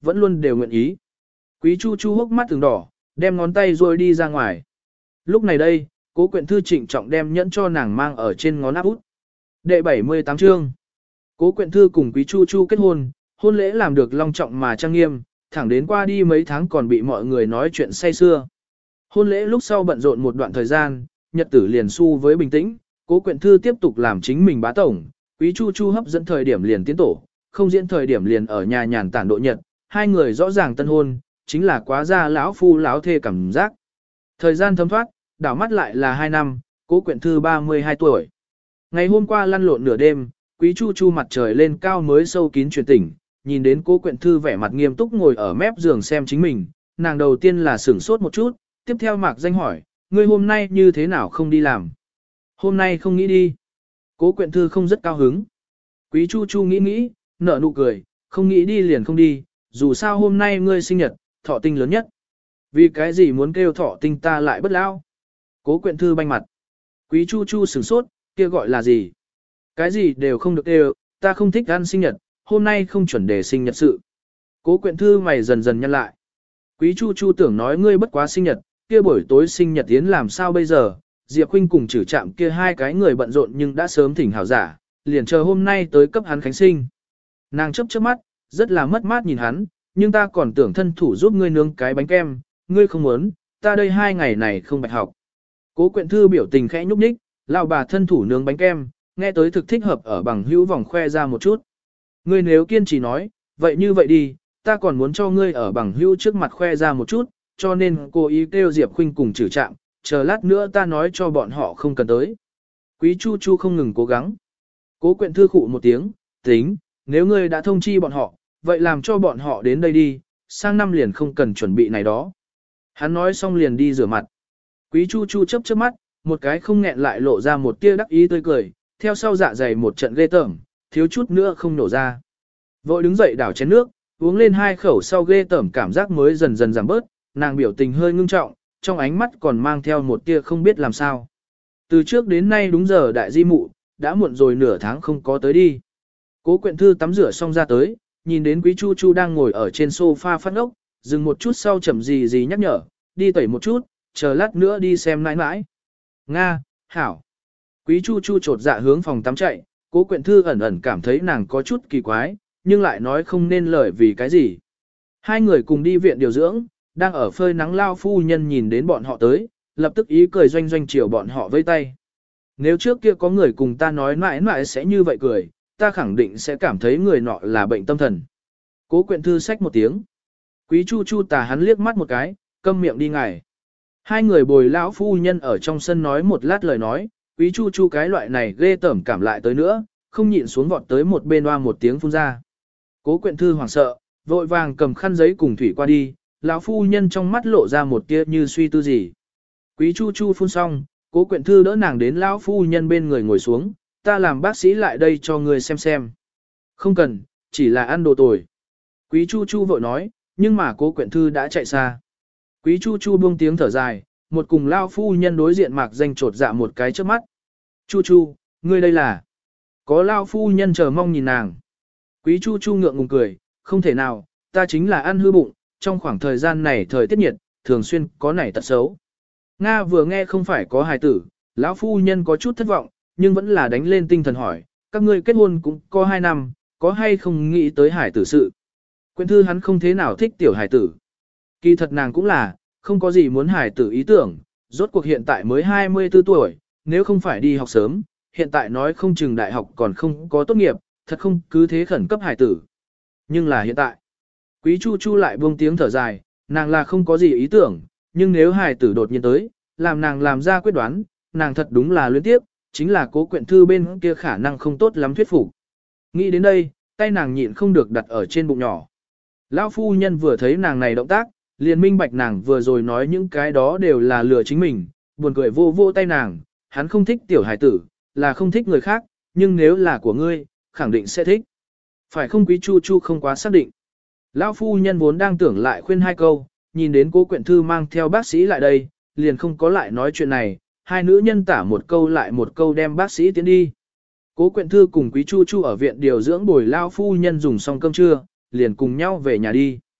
vẫn luôn đều nguyện ý. Quý Chu Chu hốc mắt từng đỏ, đem ngón tay rồi đi ra ngoài. Lúc này đây, Cố Quyện Thư trịnh trọng đem nhẫn cho nàng mang ở trên ngón áp út. Đệ 78 chương. Cố Quyện Thư cùng Quý Chu Chu kết hôn, hôn lễ làm được long trọng mà trang nghiêm, thẳng đến qua đi mấy tháng còn bị mọi người nói chuyện say xưa. Hôn lễ lúc sau bận rộn một đoạn thời gian, nhật tử liền su với bình tĩnh, Cố Quyện Thư tiếp tục làm chính mình bá tổng, Quý Chu Chu hấp dẫn thời điểm liền tiến tổ, không diễn thời điểm liền ở nhà nhàn tản độ nhật, hai người rõ ràng tân hôn, chính là quá ra lão phu lão thê cảm giác. Thời gian thấm thoát, đảo mắt lại là 2 năm, Cố Quyện Thư 32 tuổi. Ngày hôm qua lăn lộn nửa đêm, Quý Chu Chu mặt trời lên cao mới sâu kín truyền tỉnh, nhìn đến Cố Quyện Thư vẻ mặt nghiêm túc ngồi ở mép giường xem chính mình, nàng đầu tiên là sửng sốt một chút, tiếp theo mạc danh hỏi, ngươi hôm nay như thế nào không đi làm? Hôm nay không nghĩ đi. Cố Quyện Thư không rất cao hứng. Quý Chu Chu nghĩ, nở nụ cười, không nghĩ đi liền không đi, dù sao hôm nay ngươi sinh nhật, thọ tinh lớn nhất. Vì cái gì muốn kêu thọ tinh ta lại bất lão? Cố Quyện Thư banh mặt. Quý Chu Chu sửng sốt, kia gọi là gì? Cái gì đều không được đều, ta không thích ăn sinh nhật, hôm nay không chuẩn để sinh nhật sự. Cố Quyện Thư mày dần dần nhăn lại. Quý Chu Chu tưởng nói ngươi bất quá sinh nhật, kia buổi tối sinh nhật tiến làm sao bây giờ? Diệp Khuynh cùng Trử Trạm kia hai cái người bận rộn nhưng đã sớm thỉnh hảo giả, liền chờ hôm nay tới cấp hắn khánh sinh. Nàng chớp chớp mắt, rất là mất mát nhìn hắn, nhưng ta còn tưởng thân thủ giúp ngươi nướng cái bánh kem, ngươi không muốn, ta đây 2 ngày này không bạch học. Cố Quyện Thư biểu tình khẽ nhúc nhích, lão bà thân thủ nướng bánh kem, nghe tới thực thích hợp ở bằng hữu vòng khoe ra một chút. Ngươi nếu kiên trì nói, vậy như vậy đi, ta còn muốn cho ngươi ở bằng hữu trước mặt khoe ra một chút, cho nên cô ý kêu Diệp Khuynh cùng Trử Trạm, chờ lát nữa ta nói cho bọn họ không cần tới. Quý Chu Chu không ngừng cố gắng. Cố Quyện Thư khụ một tiếng, tính, nếu ngươi đã thông chi bọn họ, vậy làm cho bọn họ đến đây đi, sang năm liền không cần chuẩn bị này đó. Hắn nói xong liền đi rửa mặt. Quý Chu Chu chớp chớp mắt, một cái không nghẹn lại lộ ra một tia đắc ý tươi cười, theo sau dạ dày một trận ghê tởm, thiếu chút nữa không nổ ra. Vội đứng dậy đảo chén nước, uống lên 2 khẩu sau ghê tởm cảm giác mới dần dần giảm bớt, nàng biểu tình hơi ngưng trọng, trong ánh mắt còn mang theo một tia không biết làm sao. Từ trước đến nay đúng giờ đại di mụ, đã muộn rồi nửa tháng không có tới đi. Cố Quyện Thư tắm rửa xong ra tới, nhìn đến Quý Chu Chu đang ngồi ở trên sofa phát ốc, dừng một chút sau chậm gì nhắc nhở, đi tẩy một chút, chờ lát nữa đi xem nãi nãi. Nga, hảo. Quý Chu Chu trột dạ hướng phòng tắm chạy, Cố Quyện Thư ẩn ẩn cảm thấy nàng có chút kỳ quái, nhưng lại nói không nên lời vì cái gì. Hai người cùng đi viện điều dưỡng, đang ở phơi nắng lao phu nhân nhìn đến bọn họ tới, lập tức ý cười doanh doanh chiều bọn họ vây tay. Nếu trước kia có người cùng ta nói mãi mãi sẽ như vậy cười, ta khẳng định sẽ cảm thấy người nọ là bệnh tâm thần. Cố Quyện Thư xách một tiếng. Quý Chu Chu tà hắn liếc mắt một cái, câm miệng đi ngài. Hai người bồi lão phu nhân ở trong sân nói một lát lời nói, Quý Chu Chu cái loại này ghê tởm cảm lại tới nữa, không nhịn xuống vọt tới một bên oa một tiếng phun ra. Cố Quyện Thư hoảng sợ, vội vàng cầm khăn giấy cùng thủy qua đi, lão phu nhân trong mắt lộ ra một tia như suy tư gì. Quý Chu Chu phun xong, Cố Quyện Thư đỡ nàng đến lão phu nhân bên người ngồi xuống, ta làm bác sĩ lại đây cho người xem. Không cần, chỉ là ăn đồ tồi. Quý Chu Chu vội nói, nhưng mà Cố Quyện Thư đã chạy xa. Quý Chu Chu buông tiếng thở dài, một cùng lão phu nhân đối diện mạc danh trột dạ một cái trước mắt. Chu Chu, ngươi đây là... Có lão phu nhân chờ mong nhìn nàng. Quý Chu Chu ngượng ngùng cười, không thể nào, ta chính là ăn hư bụng, trong khoảng thời gian này thời tiết nhiệt, thường xuyên có nảy tật xấu. Nga vừa nghe không phải có hài tử, lão phu nhân có chút thất vọng, nhưng vẫn là đánh lên tinh thần hỏi, các ngươi kết hôn cũng có 2 năm, có hay không nghĩ tới hài tử sự. Quyện Thư hắn không thế nào thích tiểu hài tử. Kỳ thật nàng cũng là, không có gì muốn hài tử ý tưởng, rốt cuộc hiện tại mới 24 tuổi, nếu không phải đi học sớm, hiện tại nói không chừng đại học còn không có tốt nghiệp, thật không cứ thế khẩn cấp hài tử. Nhưng là hiện tại, Quý Chu Chu lại buông tiếng thở dài, nàng là không có gì ý tưởng, nhưng nếu hài tử đột nhiên tới, làm nàng làm ra quyết đoán, nàng thật đúng là luyến tiếp, chính là Cố Quyện Thư bên kia khả năng không tốt lắm thuyết phục. Nghĩ đến đây, tay nàng nhịn không được đặt ở trên bụng nhỏ. Lão phu nhân vừa thấy nàng này động tác, liền minh bạch nàng vừa rồi nói những cái đó đều là lừa chính mình, buồn cười vô vô tay nàng, hắn không thích tiểu hài tử, là không thích người khác, nhưng nếu là của ngươi, khẳng định sẽ thích. Phải không? Quý Chu Chu không quá xác định. Lão phu nhân vốn đang tưởng lại khuyên 2 câu, nhìn đến Cố Quyện Thư mang theo bác sĩ lại đây, liền không có lại nói chuyện này, hai nữ nhân tả một câu lại một câu đem bác sĩ tiến đi. Cố Quyện Thư cùng Quý Chu Chu ở viện điều dưỡng bồi lão phu nhân dùng xong cơm trưa, liền cùng nhau về nhà đi.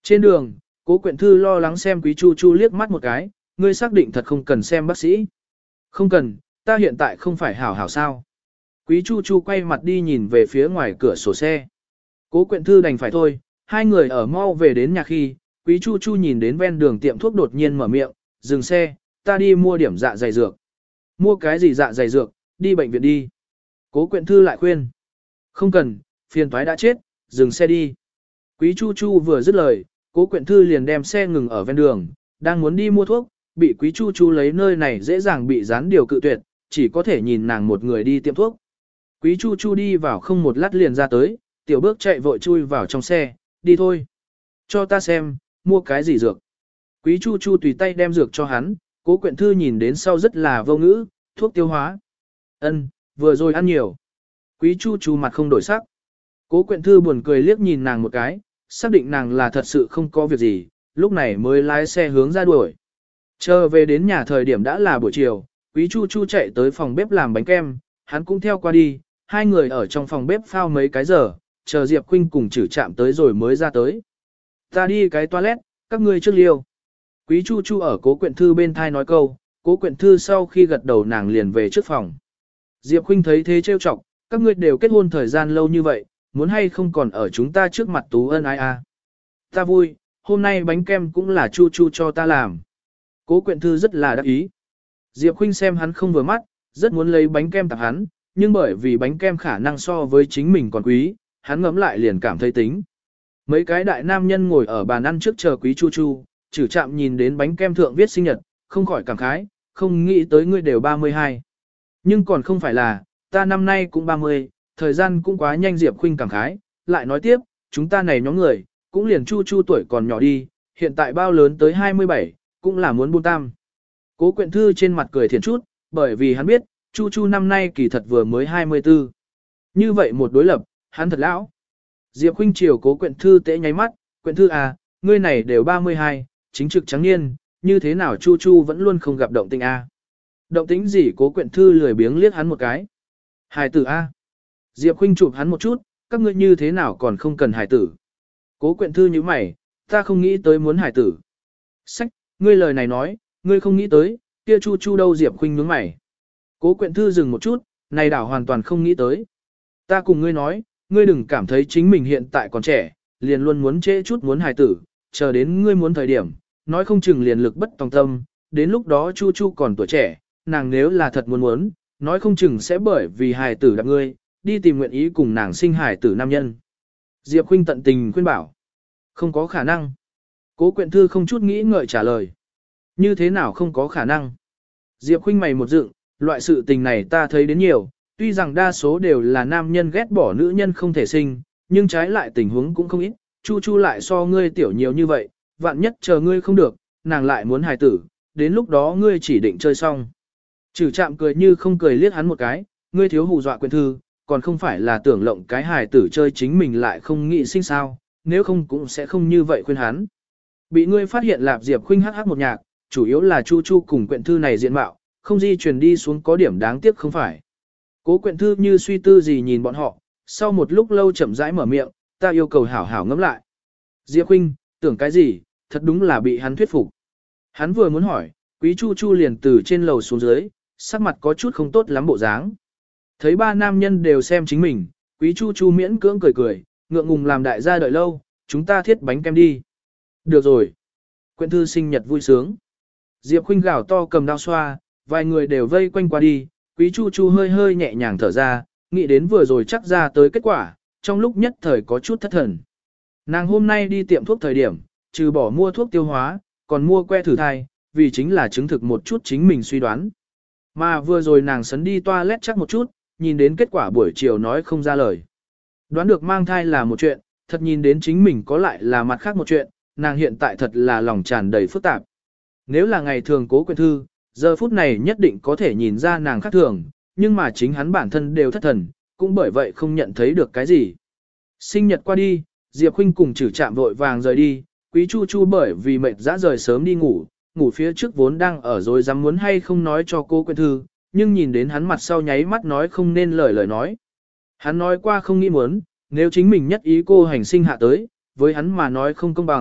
Trên đường, Cố Quyện Thư lo lắng xem Quý Chu Chu liếc mắt một cái, ngươi xác định thật không cần xem bác sĩ. Không cần, ta hiện tại không phải hảo hảo sao. Quý Chu Chu quay mặt đi nhìn về phía ngoài cửa sổ xe. Cố Quyện Thư đành phải thôi, hai người ở mau về đến nhà khi, Quý Chu Chu nhìn đến ven đường tiệm thuốc đột nhiên mở miệng, dừng xe, ta đi mua điểm dạ dày dược. Mua cái gì dạ dày dược, đi bệnh viện đi. Cố Quyện Thư lại khuyên. Không cần, phiền toái đã chết, dừng xe đi. Quý Chu Chu vừa dứt lời, Cố Quyện Thư liền đem xe ngừng ở ven đường, đang muốn đi mua thuốc, bị Quý Chu Chu lấy nơi này dễ dàng bị gián điều cự tuyệt, chỉ có thể nhìn nàng một người đi tiệm thuốc. Quý Chu Chu đi vào không một lát liền ra tới, tiểu bước chạy vội chui vào trong xe, đi thôi. Cho ta xem, mua cái gì dược. Quý Chu Chu tùy tay đem dược cho hắn, Cố Quyện Thư nhìn đến sau rất là vô ngữ, thuốc tiêu hóa. Ân, vừa rồi ăn nhiều. Quý Chu Chu mặt không đổi sắc. Cố Quyện Thư buồn cười liếc nhìn nàng một cái, xác định nàng là thật sự không có việc gì, lúc này mới lái xe hướng ra đuổi. Chờ về đến nhà thời điểm đã là buổi chiều, Quý Chu Chu chạy tới phòng bếp làm bánh kem, hắn cũng theo qua đi, hai người ở trong phòng bếp phao mấy cái giờ, chờ Diệp Khuynh cùng Trử Trạm tới rồi mới ra tới. Ta đi cái toilet, các ngươi trước liêu. Quý Chu Chu ở Cố Quyện Thư bên thai nói câu, Cố Quyện Thư sau khi gật đầu nàng liền về trước phòng. Diệp Khuynh thấy thế trêu chọc, các ngươi đều kết hôn thời gian lâu như vậy, muốn hay không còn ở chúng ta trước mặt tú ân ai à. Ta vui, hôm nay bánh kem cũng là Chu Chu cho ta làm. Cố Quyện Thư rất là đắc ý. Diệp Khuynh xem hắn không vừa mắt, rất muốn lấy bánh kem tặng hắn, nhưng bởi vì bánh kem khả năng so với chính mình còn quý, hắn ngẫm lại liền cảm thấy tính. Mấy cái đại nam nhân ngồi ở bàn ăn trước chờ Quý Chu Chu, Trử Trạm nhìn đến bánh kem thượng viết sinh nhật, không khỏi cảm khái, không nghĩ tới ngươi đều 32. Nhưng còn không phải là, ta năm nay cũng 30, thời gian cũng quá nhanh. Diệp Khuynh cảm khái, lại nói tiếp, chúng ta này nhóm người, cũng liền Chu Chu tuổi còn nhỏ đi, hiện tại bao lớn tới 27, cũng là muốn buôn tam. Cố Quyện Thư trên mặt cười thiện chút, bởi vì hắn biết, Chu Chu năm nay kỳ thật vừa mới 24. Như vậy một đối lập, hắn thật lão. Diệp Khuynh chiều Cố Quyện Thư tễ nháy mắt, Quyện Thư à, ngươi này đều 32, chính trực trắng niên, như thế nào Chu Chu vẫn luôn không gặp động tĩnh a? Động tĩnh gì? Cố Quyện Thư lười biếng liếc hắn một cái. Hài tử a. Diệp Khuynh chụp hắn một chút, các ngươi như thế nào còn không cần hài tử? Cố Quyện Thư nhíu mày, ta không nghĩ tới muốn hài tử. Sách, ngươi lời này nói, ngươi không nghĩ tới, kia Chu Chu đâu? Diệp Khuynh nhướng mày. Cố Quyện Thư dừng một chút, này đảo hoàn toàn không nghĩ tới. Ta cùng ngươi nói, ngươi đừng cảm thấy chính mình hiện tại còn trẻ, liền luôn muốn trễ chút muốn hài tử, chờ đến ngươi muốn thời điểm, nói không chừng liền lực bất tòng tâm, đến lúc đó Chu Chu còn tuổi trẻ, nàng nếu là thật muốn, nói không chừng sẽ bởi vì hài tử đạp ngươi, đi tìm nguyện ý cùng nàng sinh hài tử nam nhân. Diệp Khuynh tận tình khuyên bảo, không có khả năng. Cố Quyện Thư không chút nghĩ ngợi trả lời, như thế nào không có khả năng? Diệp Khuynh mày một dựng, loại sự tình này ta thấy đến nhiều, tuy rằng đa số đều là nam nhân ghét bỏ nữ nhân không thể sinh, nhưng trái lại tình huống cũng không ít, Chu Chu lại so ngươi tiểu nhiều như vậy, vạn nhất chờ ngươi không được, nàng lại muốn hài tử, đến lúc đó ngươi chỉ định chơi xong. Trử Trạm cười như không cười liếc hắn một cái, ngươi thiếu hù dọa Quyện Thư, còn không phải là tưởng lộng cái hài tử chơi chính mình lại không nghĩ sinh sao, nếu không cũng sẽ không như vậy khuyên hắn. Bị ngươi phát hiện Lạp. Diệp Khuynh hắc một nhạc, chủ yếu là Chu Chu cùng Quyện Thư này diện mạo, không di truyền đi xuống có điểm đáng tiếc không phải. Cố Quyện Thư như suy tư gì nhìn bọn họ, sau một lúc lâu chậm rãi mở miệng, ta yêu cầu hảo hảo ngẫm lại. Diệp Khuynh, tưởng cái gì, thật đúng là bị hắn thuyết phục. Hắn vừa muốn hỏi, Quý Chu Chu liền từ trên lầu xuống dưới, sắc mặt có chút không tốt lắm bộ dáng. Thấy ba nam nhân đều xem chính mình, Quý Chu Chu miễn cưỡng cười cười, ngượng ngùng làm đại gia đợi lâu, chúng ta thiết bánh kem đi. Được rồi. Quyện Thư sinh nhật vui sướng. Diệp Khuynh gào to cầm đao xoa, vài người đều vây quanh qua đi, Quý Chu Chu hơi hơi nhẹ nhàng thở ra, nghĩ đến vừa rồi chắc ra tới kết quả, trong lúc nhất thời có chút thất thần. Nàng hôm nay đi tiệm thuốc thời điểm, trừ bỏ mua thuốc tiêu hóa, còn mua que thử thai, vì chính là chứng thực một chút chính mình suy đoán. Mà vừa rồi nàng sấn đi toilet chắc một chút, nhìn đến kết quả buổi chiều nói không ra lời. Đoán được mang thai là một chuyện, thật nhìn đến chính mình có lại là mặt khác một chuyện, nàng hiện tại thật là lòng tràn đầy phức tạp. Nếu là ngày thường Cố Quyện Thư, giờ phút này nhất định có thể nhìn ra nàng khác thường, nhưng mà chính hắn bản thân đều thất thần, cũng bởi vậy không nhận thấy được cái gì. Sinh nhật qua đi, Diệp Khuynh cùng Trử Trạm vội vàng rời đi, Quý Chu Chu bởi vì mệt dã rời sớm đi ngủ, ngủ phía trước vốn đang ở rồi dám muốn hay không nói cho Cố Quyện Thư, nhưng nhìn đến hắn mặt sau nháy mắt nói không nên lời nói. Hắn nói qua không nghĩ muốn, nếu chính mình nhất ý cô hành sinh hạ tới, với hắn mà nói không công bằng,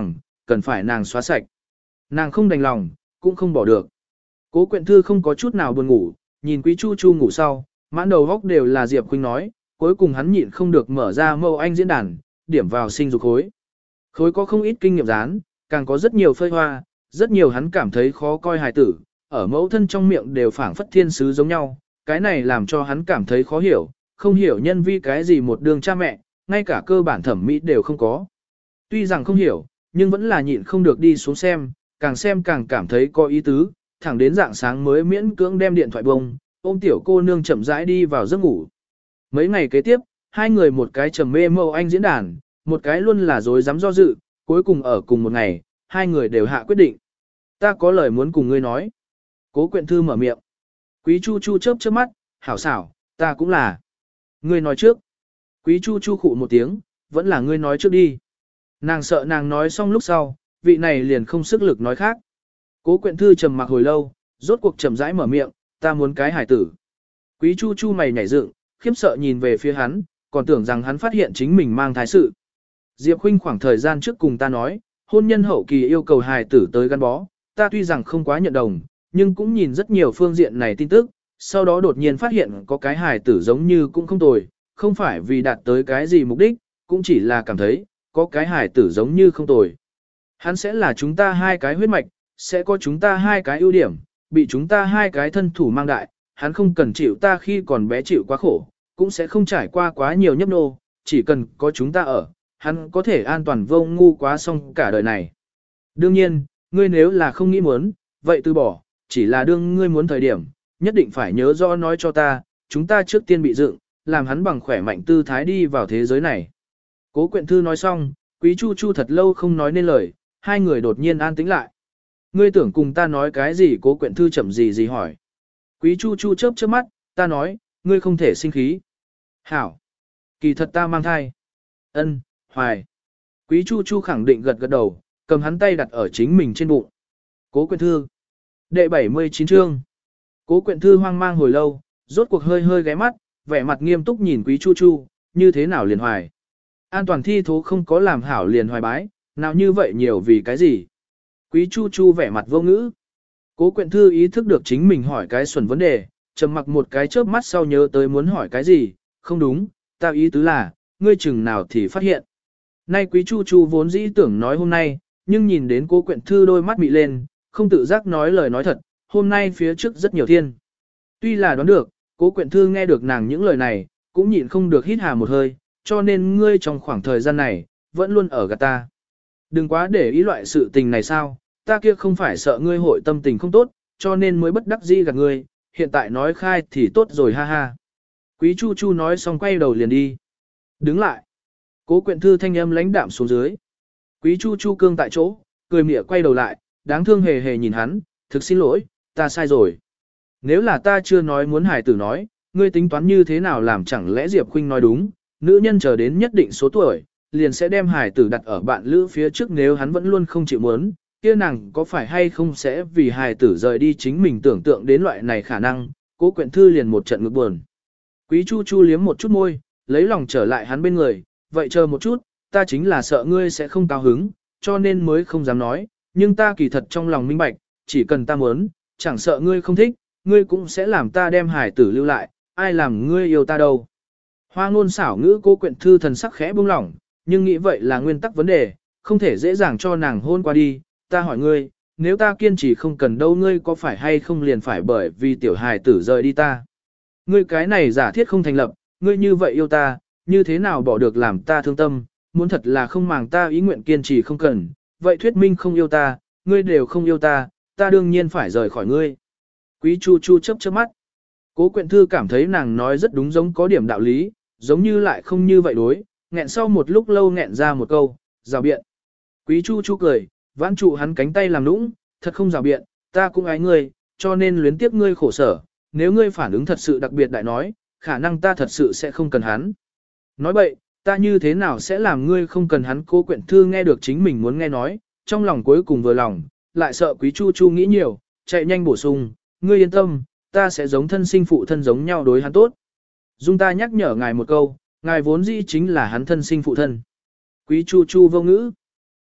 cần phải nàng xóa sạch. Nàng không đành lòng, cũng không bỏ được. Cố Quyện Thư không có chút nào buồn ngủ, nhìn Quý Chu Chu ngủ sau, mãn đầu góc đều là Diệp Khuynh nói, cuối cùng hắn nhịn không được mở ra Mâu Anh diễn đàn, điểm vào sinh dục khối. Khối có không ít kinh nghiệm dán, càng có rất nhiều phơi hoa, rất nhiều hắn cảm thấy khó coi hài tử, ở mẫu thân trong miệng đều phảng phất thiên sứ giống nhau, cái này làm cho hắn cảm thấy khó hiểu, không hiểu nhân vi cái gì một đường cha mẹ, ngay cả cơ bản thẩm mỹ đều không có. Tuy rằng không hiểu, nhưng vẫn là nhịn không được đi xuống xem càng cảm thấy có ý tứ, thẳng đến rạng sáng mới miễn cưỡng đem điện thoại bông, ôm tiểu cô nương chậm rãi đi vào giấc ngủ. Mấy ngày kế tiếp, hai người một cái trầm mê Mâu Anh diễn đàn, một cái luôn là dối dám do dự, cuối cùng ở cùng một ngày, hai người đều hạ quyết định. Ta có lời muốn cùng ngươi nói. Cố Quyện Thư mở miệng. Quý Chu Chu chớp chớp mắt, hảo xảo, ta cũng là. Ngươi nói trước. Quý Chu Chu khụ một tiếng, vẫn là ngươi nói trước đi. Nàng sợ nàng nói xong lúc sau, vị này liền không sức lực nói khác. Cố Quyện Thư trầm mặc hồi lâu, rốt cuộc chậm rãi mở miệng, ta muốn cái hải tử. Quý Chu Chu mày nhảy dựng, khiếp sợ nhìn về phía hắn, còn tưởng rằng hắn phát hiện chính mình mang thai sự. Diệp Khuynh khoảng thời gian trước cùng ta nói, hôn nhân hậu kỳ yêu cầu hài tử tới gắn bó, ta tuy rằng không quá nhận đồng, nhưng cũng nhìn rất nhiều phương diện này tin tức, sau đó đột nhiên phát hiện có cái hài tử giống như cũng không tồi, không phải vì đạt tới cái gì mục đích, cũng chỉ là cảm thấy, có cái hài tử giống như không tồi. Hắn sẽ là chúng ta hai cái huyết mạch, sẽ có chúng ta hai cái ưu điểm, bị chúng ta hai cái thân thủ mang đại, hắn không cần chịu ta khi còn bé chịu quá khổ, cũng sẽ không trải qua quá nhiều nhấp nô, chỉ cần có chúng ta ở, hắn có thể an toàn vô ngu quá xong cả đời này. Đương nhiên, ngươi nếu là không nghĩ muốn, vậy từ bỏ, chỉ là đương ngươi muốn thời điểm, nhất định phải nhớ rõ nói cho ta, chúng ta trước tiên bị dựng, làm hắn bằng khỏe mạnh tư thái đi vào thế giới này. Cố Quyện Thư nói xong, Quý Chu Chu thật lâu không nói nên lời, hai người đột nhiên an tĩnh lại. Ngươi tưởng cùng ta nói cái gì? Cố Quyện Thư chậm gì hỏi. Quý Chu Chu chớp chớp mắt, ta nói, ngươi không thể sinh khí. Hảo. Kỳ thật ta mang thai. Ân, hoài. Quý Chu Chu khẳng định gật gật đầu, cầm hắn tay đặt ở chính mình trên bụng. Cố Quyện Thư. Đệ 79 chương. Cố Quyện Thư hoang mang hồi lâu, rốt cuộc hơi ghé mắt, vẻ mặt nghiêm túc nhìn Quý Chu Chu, như thế nào liền hoài. An toàn thi thố không có làm hảo liền hoài bái, nào như vậy nhiều vì cái gì. Quý Chu Chu vẻ mặt vô ngữ. Cố Quyện Thư ý thức được chính mình hỏi cái xuẩn vấn đề, trầm mặc một cái chớp mắt sau nhớ tới muốn hỏi cái gì, không đúng, ta ý tứ là, ngươi chừng nào thì phát hiện. Nay Quý Chu Chu vốn dĩ tưởng nói hôm nay, nhưng nhìn đến Cố Quyện Thư đôi mắt mị lên, không tự giác nói lời nói thật, hôm nay phía trước rất nhiều thiên. Tuy là đoán được, Cố Quyện Thư nghe được nàng những lời này, cũng nhịn không được hít hà một hơi, cho nên ngươi trong khoảng thời gian này, vẫn luôn ở gạt ta. Đừng quá để ý loại sự tình này sao, ta kia không phải sợ ngươi hội tâm tình không tốt, cho nên mới bất đắc dĩ gạt ngươi, hiện tại nói khai thì tốt rồi ha ha. Quý Chu Chu nói xong quay đầu liền đi. Đứng lại. Cố Quyện Thư thanh âm lãnh đạm xuống dưới. Quý Chu Chu cương tại chỗ, cười mỉa quay đầu lại, đáng thương hề nhìn hắn, thực xin lỗi, ta sai rồi. Nếu là ta chưa nói muốn hải tử nói, ngươi tính toán như thế nào làm chẳng lẽ Diệp Khuynh nói đúng, nữ nhân chờ đến nhất định số tuổi, liền sẽ đem hải tử đặt ở bạn lữ phía trước nếu hắn vẫn luôn không chịu muốn, kia nàng có phải hay không sẽ vì hải tử rời đi chính mình tưởng tượng đến loại này khả năng, Cố Quyện Thư liền một trận ngực buồn. Quý Chu Chu liếm một chút môi, lấy lòng trở lại hắn bên người, vậy chờ một chút, ta chính là sợ ngươi sẽ không cao hứng, cho nên mới không dám nói, nhưng ta kỳ thật trong lòng minh bạch, chỉ cần ta muốn, chẳng sợ ngươi không thích, ngươi cũng sẽ làm ta đem hải tử lưu lại, ai làm ngươi yêu ta đâu. Hoa ngôn xảo ngữ Cố Quyện Thư thần sắc khẽ buông lỏng, nhưng nghĩ vậy là nguyên tắc vấn đề, không thể dễ dàng cho nàng hôn qua đi, ta hỏi ngươi, nếu ta kiên trì không cần đâu ngươi có phải hay không liền phải bởi vì tiểu hài tử rời đi ta. Ngươi cái này giả thiết không thành lập, ngươi như vậy yêu ta, như thế nào bỏ được làm ta thương tâm, muốn thật là không màng ta ý nguyện kiên trì không cần, vậy thuyết minh không yêu ta, ngươi đều không yêu ta, ta đương nhiên phải rời khỏi ngươi. Quý Chu Chu chớp chớp mắt. Cố Quyện Thư cảm thấy nàng nói rất đúng giống có điểm đạo lý, giống như lại không như vậy đối, nghẹn sau một lúc lâu nghẹn ra một câu, rào biện. Quý Chu Chu cười, vãn trụ hắn cánh tay làm nũng, thật không rào biện, ta cũng ái ngươi, cho nên luyến tiếc ngươi khổ sở, nếu ngươi phản ứng thật sự đặc biệt đại nói, khả năng ta thật sự sẽ không cần hắn. Nói bậy, ta như thế nào sẽ làm ngươi không cần hắn. Cố Quyện Thư nghe được chính mình muốn nghe nói, trong lòng cuối cùng vừa lòng, lại sợ Quý Chu Chu nghĩ nhiều, chạy nhanh bổ sung, ngươi yên tâm, ta sẽ giống thân sinh phụ thân giống nhau đối hắn tốt. Dung ta nhắc nhở ngài một câu, ngài vốn dĩ chính là hắn thân sinh phụ thân. Quý Chu Chu vô ngữ.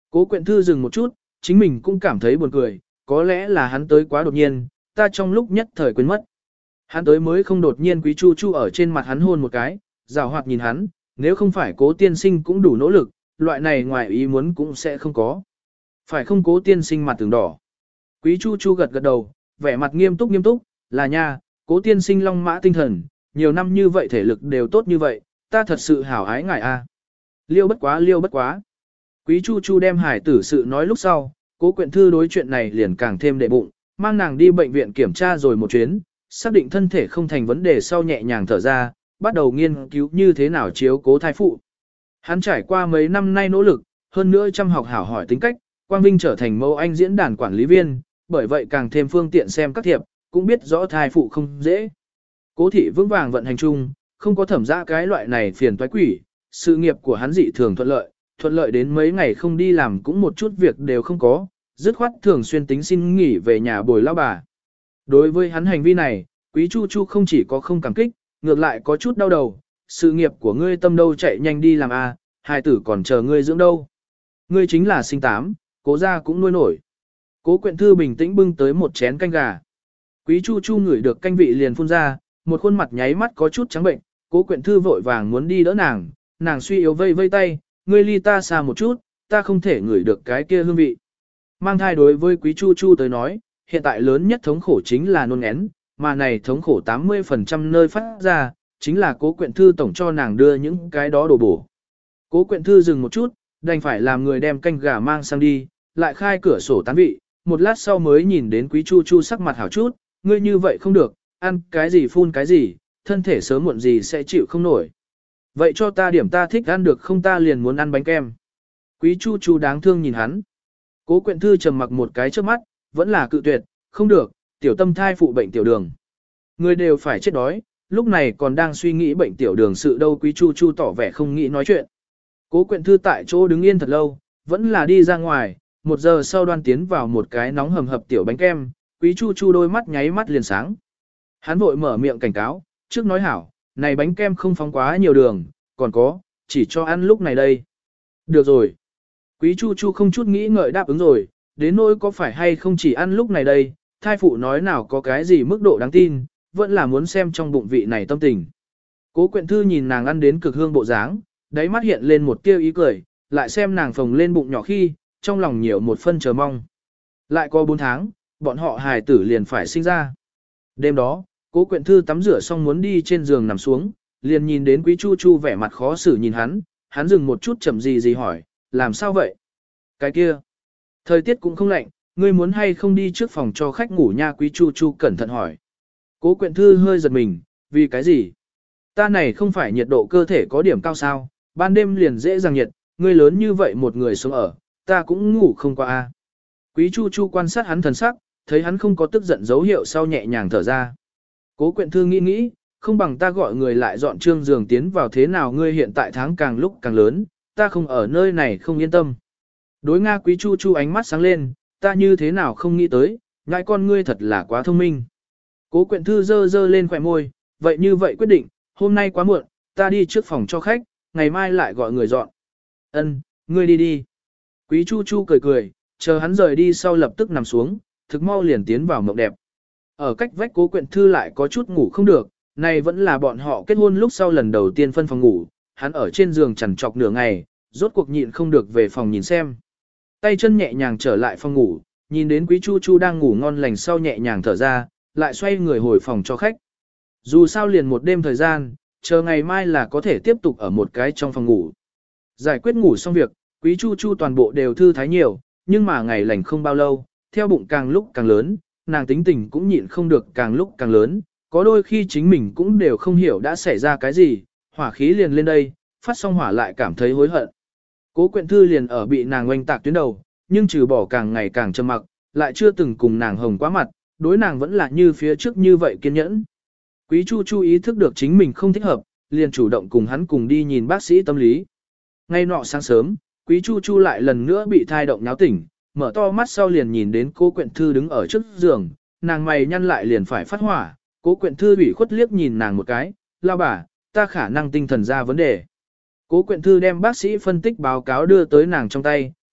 Cố Quyện Thư dừng một chút, chính mình cũng cảm thấy buồn cười, có lẽ là hắn tới quá đột nhiên, ta trong lúc nhất thời quên mất. Hắn tới mới không đột nhiên Quý Chu Chu ở trên mặt hắn hôn một cái, rào hoạt nhìn hắn, nếu không phải Cố tiên sinh cũng đủ nỗ lực, loại này ngoài ý muốn cũng sẽ không có. Phải không Cố tiên sinh mặt tưởng đỏ. Quý Chu Chu gật gật đầu, vẻ mặt nghiêm túc, là nha, Cố tiên sinh long mã tinh thần, nhiều năm như vậy thể lực đều tốt như vậy, ta thật sự hảo ái ngài a. Liêu bất quá. Quý Chu Chu đem hải tử sự nói lúc sau, Cố Quyện Thư đối chuyện này liền càng thêm đệ bụng, mang nàng đi bệnh viện kiểm tra rồi một chuyến, xác định thân thể không thành vấn đề sau nhẹ nhàng thở ra, bắt đầu nghiên cứu như thế nào chiếu cố thai phụ. Hắn trải qua mấy năm nay nỗ lực, hơn nữa chăm học hảo hỏi tính cách, Quang Vinh trở thành mẫu anh diễn đàn quản lý viên, bởi vậy càng thêm phương tiện xem các thiệp, cũng biết rõ thai phụ không dễ. Cố thị vững vàng vận hành chung, không có thẩm ra cái loại này phiền toái quỷ, sự nghiệp của hắn dị thường thuận lợi đến mấy ngày không đi làm cũng một chút việc đều không có, dứt khoát thường xuyên tính xin nghỉ về nhà bồi lao bà. Đối với hắn hành vi này, Quý Chu Chu không chỉ có không cảm kích, ngược lại có chút đau đầu, sự nghiệp của ngươi tâm đâu chạy nhanh đi làm a, hài tử còn chờ ngươi dưỡng đâu. Ngươi chính là sinh tám, Cố gia cũng nuôi nổi. Cố Quyện Thư bình tĩnh bưng tới một chén canh gà. Quý Chu Chu ngửi được canh vị liền phun ra, một khuôn mặt nháy mắt có chút trắng bệnh, Cố Quyện Thư vội vàng muốn đi đỡ nàng suy yếu vây tay, ngươi ly ta xa một chút, ta không thể ngửi được cái kia hương vị. Mang thai đối với Quý Chu Chu tới nói, hiện tại lớn nhất thống khổ chính là nôn én, mà này thống khổ 80% nơi phát ra, chính là Cố Quyện Thư tổng cho nàng đưa những cái đó đồ bổ. Cố Quyện Thư dừng một chút, đành phải làm người đem canh gà mang sang đi, lại khai cửa sổ tán vị, một lát sau mới nhìn đến Quý Chu Chu sắc mặt hảo chút, ngươi như vậy không được, ăn cái gì phun cái gì, thân thể sớm muộn gì sẽ chịu không nổi. Vậy cho ta điểm ta thích ăn được không, ta liền muốn ăn bánh kem. Quý Chu Chu đáng thương nhìn hắn. Cố Quyện Thư trầm mặc một cái trước mắt, vẫn là cự tuyệt, không được, tiểu tâm thai phụ bệnh tiểu đường. Người đều phải chết đói, lúc này còn đang suy nghĩ bệnh tiểu đường sự đâu. Quý Chu Chu tỏ vẻ không nghĩ nói chuyện. Cố Quyện Thư tại chỗ đứng yên thật lâu, vẫn là đi ra ngoài, 1 giờ sau đoan tiến vào một cái nóng hầm hập tiểu bánh kem, Quý Chu Chu đôi mắt nháy mắt liền sáng. Hắn vội mở miệng cảnh cáo, trước nói hảo, này bánh kem không phóng quá nhiều đường, còn có, chỉ cho ăn lúc này đây. Được rồi. Quý Chu Chu không chút nghĩ ngợi đáp ứng rồi, đến nỗi có phải hay không chỉ ăn lúc này đây, thai phụ nói nào có cái gì mức độ đáng tin, vẫn là muốn xem trong bụng vị này tâm tình. Cố Quyện Thư nhìn nàng ăn đến cực hương bộ dáng, đáy mắt hiện lên một tia ý cười, lại xem nàng phồng lên bụng nhỏ khi, trong lòng nhiều một phân chờ mong. Lại có 4 tháng, bọn họ hài tử liền phải sinh ra. Đêm đó, Cố Quyện Thư tắm rửa xong muốn đi trên giường nằm xuống, liền nhìn đến Quý Chu Chu vẻ mặt khó xử nhìn hắn dừng một chút chậm gì hỏi, làm sao vậy? Cái kia, thời tiết cũng không lạnh, ngươi muốn hay không đi trước phòng cho khách ngủ nha? Quý Chu Chu cẩn thận hỏi. Cố Quyện Thư hơi giật mình, vì cái gì? Ta này không phải nhiệt độ cơ thể có điểm cao sao, ban đêm liền dễ dàng nhiệt, ngươi lớn như vậy một người sống ở, ta cũng ngủ không qua a. Quý Chu Chu quan sát hắn thần sắc, thấy hắn không có tức giận dấu hiệu sau nhẹ nhàng thở ra. Cố Quyện Thư nghĩ, không bằng ta gọi người lại dọn trương giường tiến vào, thế nào ngươi hiện tại tháng càng lúc càng lớn, ta không ở nơi này không yên tâm. Đối Nga. Quý Chu Chu ánh mắt sáng lên, ta như thế nào không nghĩ tới, ngại con ngươi thật là quá thông minh. Cố Quyện Thư dơ lên khỏe môi, vậy như vậy quyết định, hôm nay quá muộn, ta đi trước phòng cho khách, ngày mai lại gọi người dọn. Ân, ngươi đi. Quý Chu Chu cười, chờ hắn rời đi sau lập tức nằm xuống, thực mau liền tiến vào mộng đẹp. Ở cách vách Cố Quyện Thư lại có chút ngủ không được, này vẫn là bọn họ kết hôn lúc sau lần đầu tiên phân phòng ngủ, hắn ở trên giường chằn trọc nửa ngày, rốt cuộc nhịn không được về phòng nhìn xem. Tay chân nhẹ nhàng trở lại phòng ngủ, nhìn đến Quý Chu Chu đang ngủ ngon lành sau nhẹ nhàng thở ra, lại xoay người hồi phòng cho khách. Dù sao liền một đêm thời gian, chờ ngày mai là có thể tiếp tục ở một cái trong phòng ngủ. Giải quyết ngủ xong việc, Quý Chu Chu toàn bộ đều thư thái nhiều, nhưng mà ngày lành không bao lâu, theo bụng càng lúc càng lớn, nàng tính tình cũng nhịn không được càng lúc càng lớn, có đôi khi chính mình cũng đều không hiểu đã xảy ra cái gì, hỏa khí liền lên đây, phát xong hỏa lại cảm thấy hối hận. Cố Quyện Thư liền ở bị nàng oanh tạc tuyến đầu, nhưng trừ bỏ càng ngày càng trầm mặc, lại chưa từng cùng nàng hồng quá mặt, đối nàng vẫn là như phía trước như vậy kiên nhẫn. Quý Chu Chu ý thức được chính mình không thích hợp, liền chủ động cùng hắn cùng đi nhìn bác sĩ tâm lý. Ngay nọ sáng sớm, Quý Chu Chu lại lần nữa bị thai động nháo tỉnh, mở to mắt sau liền nhìn đến Cố Quyện Thư đứng ở trước giường, nàng mày nhăn lại liền phải phát hỏa. Cố Quyện Thư ủy khuất liếc nhìn nàng một cái, lao bà, ta khả năng tinh thần ra vấn đề. Cố Quyện Thư đem bác sĩ phân tích báo cáo đưa tới nàng trong tay,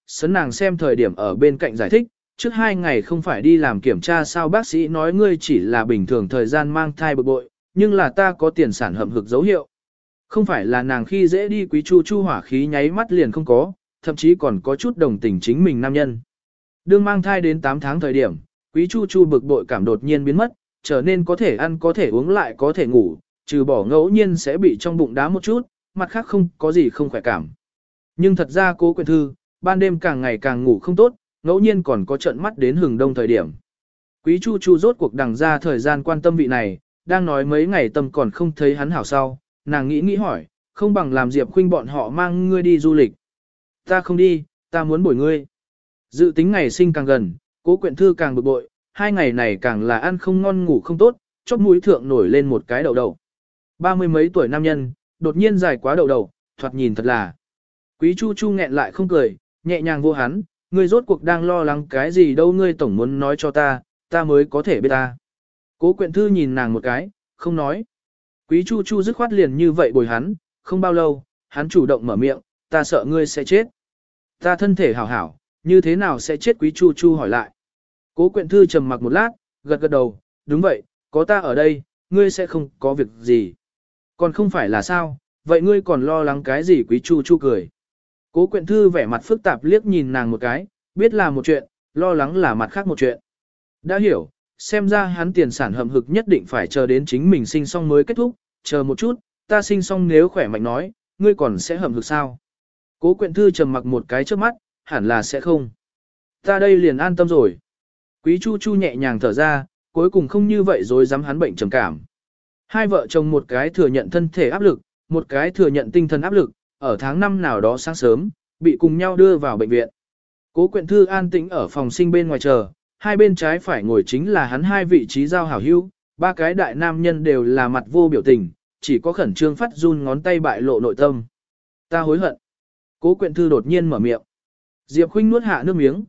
sấn nàng xem thời điểm ở bên cạnh giải thích, trước 2 ngày không phải đi làm kiểm tra sao bác sĩ nói ngươi chỉ là bình thường thời gian mang thai bực bội, nhưng là ta có tiền sản hậm hực dấu hiệu. Không phải là nàng khi dễ đi Quý Chu Chu hỏa khí nháy mắt liền không có, thậm chí còn có chút đồng tình chính mình nam nhân. Đương mang thai đến 8 tháng thời điểm, Quý Chu Chu bực bội cảm đột nhiên biến mất, trở nên có thể ăn có thể uống lại có thể ngủ, trừ bỏ ngẫu nhiên sẽ bị trong bụng đá một chút, mặt khác không có gì không khỏe cảm. Nhưng thật ra Cố Quyện Thư, ban đêm càng ngày càng ngủ không tốt, ngẫu nhiên còn có trận mắt đến hừng đông thời điểm. Quý Chu Chu rốt cuộc đằng ra thời gian quan tâm vị này, đang nói mấy ngày tâm còn không thấy hắn hảo sau, nàng nghĩ hỏi, không bằng làm Diệp Khuynh bọn họ mang ngươi đi du lịch. Ta không đi, ta muốn bồi ngươi. Dự tính ngày sinh càng gần, Cố Quyện Thư càng bực bội, 2 ngày này càng là ăn không ngon ngủ không tốt, chóp mũi thượng nổi lên một cái đầu đầu. 30 mấy tuổi nam nhân, đột nhiên dài quá đầu đầu, thoạt nhìn thật là. Quý Chu Chu nghẹn lại không cười, nhẹ nhàng vô hắn, ngươi rốt cuộc đang lo lắng cái gì đâu, ngươi tổng muốn nói cho ta, ta mới có thể biết ta. Cố Quyện Thư nhìn nàng một cái, không nói. Quý Chu Chu dứt khoát liền như vậy bồi hắn, không bao lâu, hắn chủ động mở miệng, ta sợ ngươi sẽ chết. Ta thân thể hảo hảo, như thế nào sẽ chết? Quý Chu Chu hỏi lại. Cố Quyện Thư trầm mặc một lát, gật gật đầu, đúng vậy, có ta ở đây, ngươi sẽ không có việc gì. Còn không phải là sao, vậy ngươi còn lo lắng cái gì? Quý Chu Chu cười. Cố Quyện Thư vẻ mặt phức tạp liếc nhìn nàng một cái, biết là một chuyện, lo lắng là mặt khác một chuyện. Đã hiểu, xem ra hắn tiền sản hậm hực nhất định phải chờ đến chính mình sinh xong mới kết thúc, chờ một chút, ta sinh xong nếu khỏe mạnh nói, ngươi còn sẽ hậm hực sao? Cố Quyện Thư trầm mặc một cái trước mắt, hẳn là sẽ không. Ta đây liền an tâm rồi. Quý Chu Chu nhẹ nhàng thở ra, cuối cùng không như vậy rồi dám hắn bệnh trầm cảm. Hai vợ chồng một cái thừa nhận thân thể áp lực, một cái thừa nhận tinh thần áp lực, ở tháng 5 nào đó sáng sớm, bị cùng nhau đưa vào bệnh viện. Cố Quyện Thư an tĩnh ở phòng sinh bên ngoài chờ, hai bên trái phải ngồi chính là hắn hai vị trí giao hảo hữu, ba cái đại nam nhân đều là mặt vô biểu tình, chỉ có khẩn trương phát run ngón tay bại lộ nội tâm. Ta hối hận. Cố Quyện Thư đột nhiên mở miệng. Diệp Khuynh nuốt hạ nước miếng,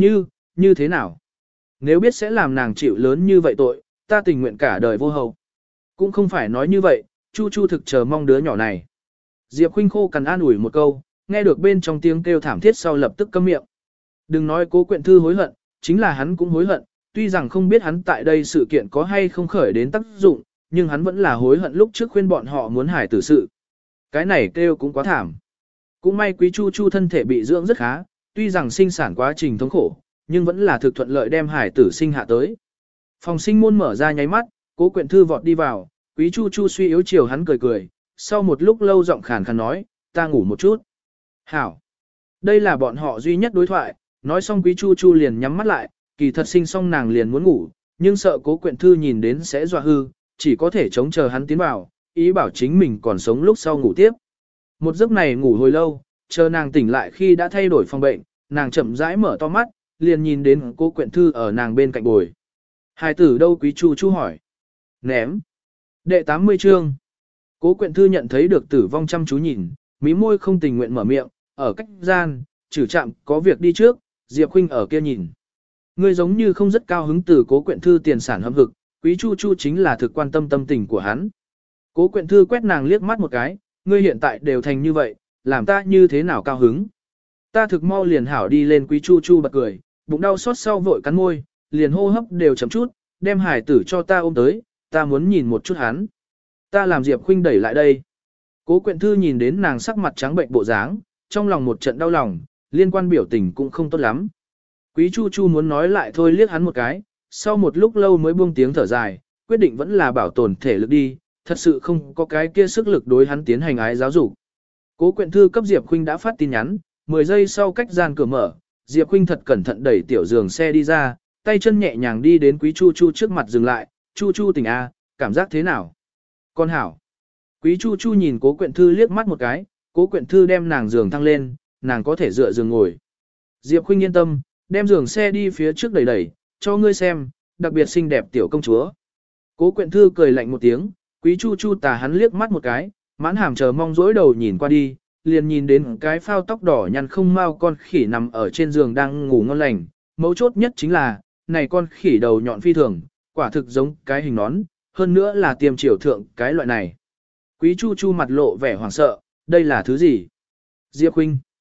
như thế nào? Nếu biết sẽ làm nàng chịu lớn như vậy tội, ta tình nguyện cả đời vô hậu. Cũng không phải nói như vậy, Chu Chu thực chờ mong đứa nhỏ này. Diệp Khuynh khô cằn an ủi một câu, nghe được bên trong tiếng kêu thảm thiết sau lập tức câm miệng. Đừng nói Cố Quyện Thư hối hận, chính là hắn cũng hối hận, tuy rằng không biết hắn tại đây sự kiện có hay không khởi đến tác dụng, nhưng hắn vẫn là hối hận lúc trước khuyên bọn họ muốn hải tử sự. Cái này kêu cũng quá thảm. Cũng may Quý Chu Chu thân thể bị dưỡng rất khá, tuy rằng sinh sản quá trình thống khổ, nhưng vẫn là thực thuận lợi đem hải tử sinh hạ tới. Phòng sinh môn mở ra nháy mắt, Cố Quyện Thư vọt đi vào, Quý Chu Chu suy yếu chiều hắn cười cười, sau một lúc lâu giọng khàn khàn nói, ta ngủ một chút. Hảo. Đây là bọn họ duy nhất đối thoại, nói xong Quý Chu Chu liền nhắm mắt lại, kỳ thật sinh xong nàng liền muốn ngủ, nhưng sợ Cố Quyện Thư nhìn đến sẽ dọa hư, chỉ có thể chống chờ hắn tiến vào, ý bảo chính mình còn sống lúc sau ngủ tiếp. Một giấc này ngủ hồi lâu, chờ nàng tỉnh lại khi đã thay đổi phòng bệnh, nàng chậm rãi mở to mắt, liền nhìn đến Cố Quyện Thư ở nàng bên cạnh bồi. Hài tử đâu? Quý Chu Chu hỏi. Ném. Đệ 80 chương. Cố Quyện Thư nhận thấy được Tử Vong chăm chú nhìn, mí môi không tình nguyện mở miệng, ở cách gian, trừ chạm có việc đi trước, Diệp Khuynh ở kia nhìn. Ngươi giống như không rất cao hứng từ Cố Quyện Thư tiền sản hâm hực, Quý Chu Chu chính là thực quan tâm tâm tình của hắn. Cố Quyện Thư quét nàng liếc mắt một cái, ngươi hiện tại đều thành như vậy, làm ta như thế nào cao hứng. Ta thực mau liền hảo đi lên. Quý Chu Chu bật cười, bụng đau xót sau vội cắn môi, liền hô hấp đều chậm chút, đem hải tử cho ta ôm tới, ta muốn nhìn một chút hắn. Ta làm Diệp Khuynh đẩy lại đây. Cố Quyện Thư nhìn đến nàng sắc mặt trắng bệnh bộ dáng, trong lòng một trận đau lòng, liên quan biểu tình cũng không tốt lắm. Quý Chu Chu muốn nói lại thôi liếc hắn một cái, sau một lúc lâu mới buông tiếng thở dài, quyết định vẫn là bảo tồn thể lực đi, thật sự không có cái kia sức lực đối hắn tiến hành ái giáo dục. Cố Quyện Thư cấp Diệp Khuynh đã phát tin nhắn, 10 giây sau cách gian cửa mở, Diệp Khuynh thật cẩn thận đẩy tiểu giường xe đi ra, tay chân nhẹ nhàng đi đến Quý Chu Chu trước mặt dừng lại, Chu Chu tỉnh a, cảm giác thế nào? Con hảo. Quý Chu Chu nhìn Cố Quyện Thư liếc mắt một cái, Cố Quyện Thư đem nàng giường thăng lên, nàng có thể dựa giường ngồi. Diệp Khuynh yên tâm, đem giường xe đi phía trước đẩy đẩy, cho ngươi xem, đặc biệt xinh đẹp tiểu công chúa. Cố Quyện Thư cười lạnh một tiếng, Quý Chu Chu tà hắn liếc mắt một cái, mãn hàm chờ mong dỗi đầu nhìn qua đi, liền nhìn đến cái phao tóc đỏ nhăn không mau con khỉ nằm ở trên giường đang ngủ ngon lành. Mấu chốt nhất chính là, này con khỉ đầu nhọn phi thường, quả thực giống cái hình nón, hơn nữa là tiêm triều thượng cái loại này. Quý Chu Chu mặt lộ vẻ hoảng sợ, đây là thứ gì? Diệp Khuynh.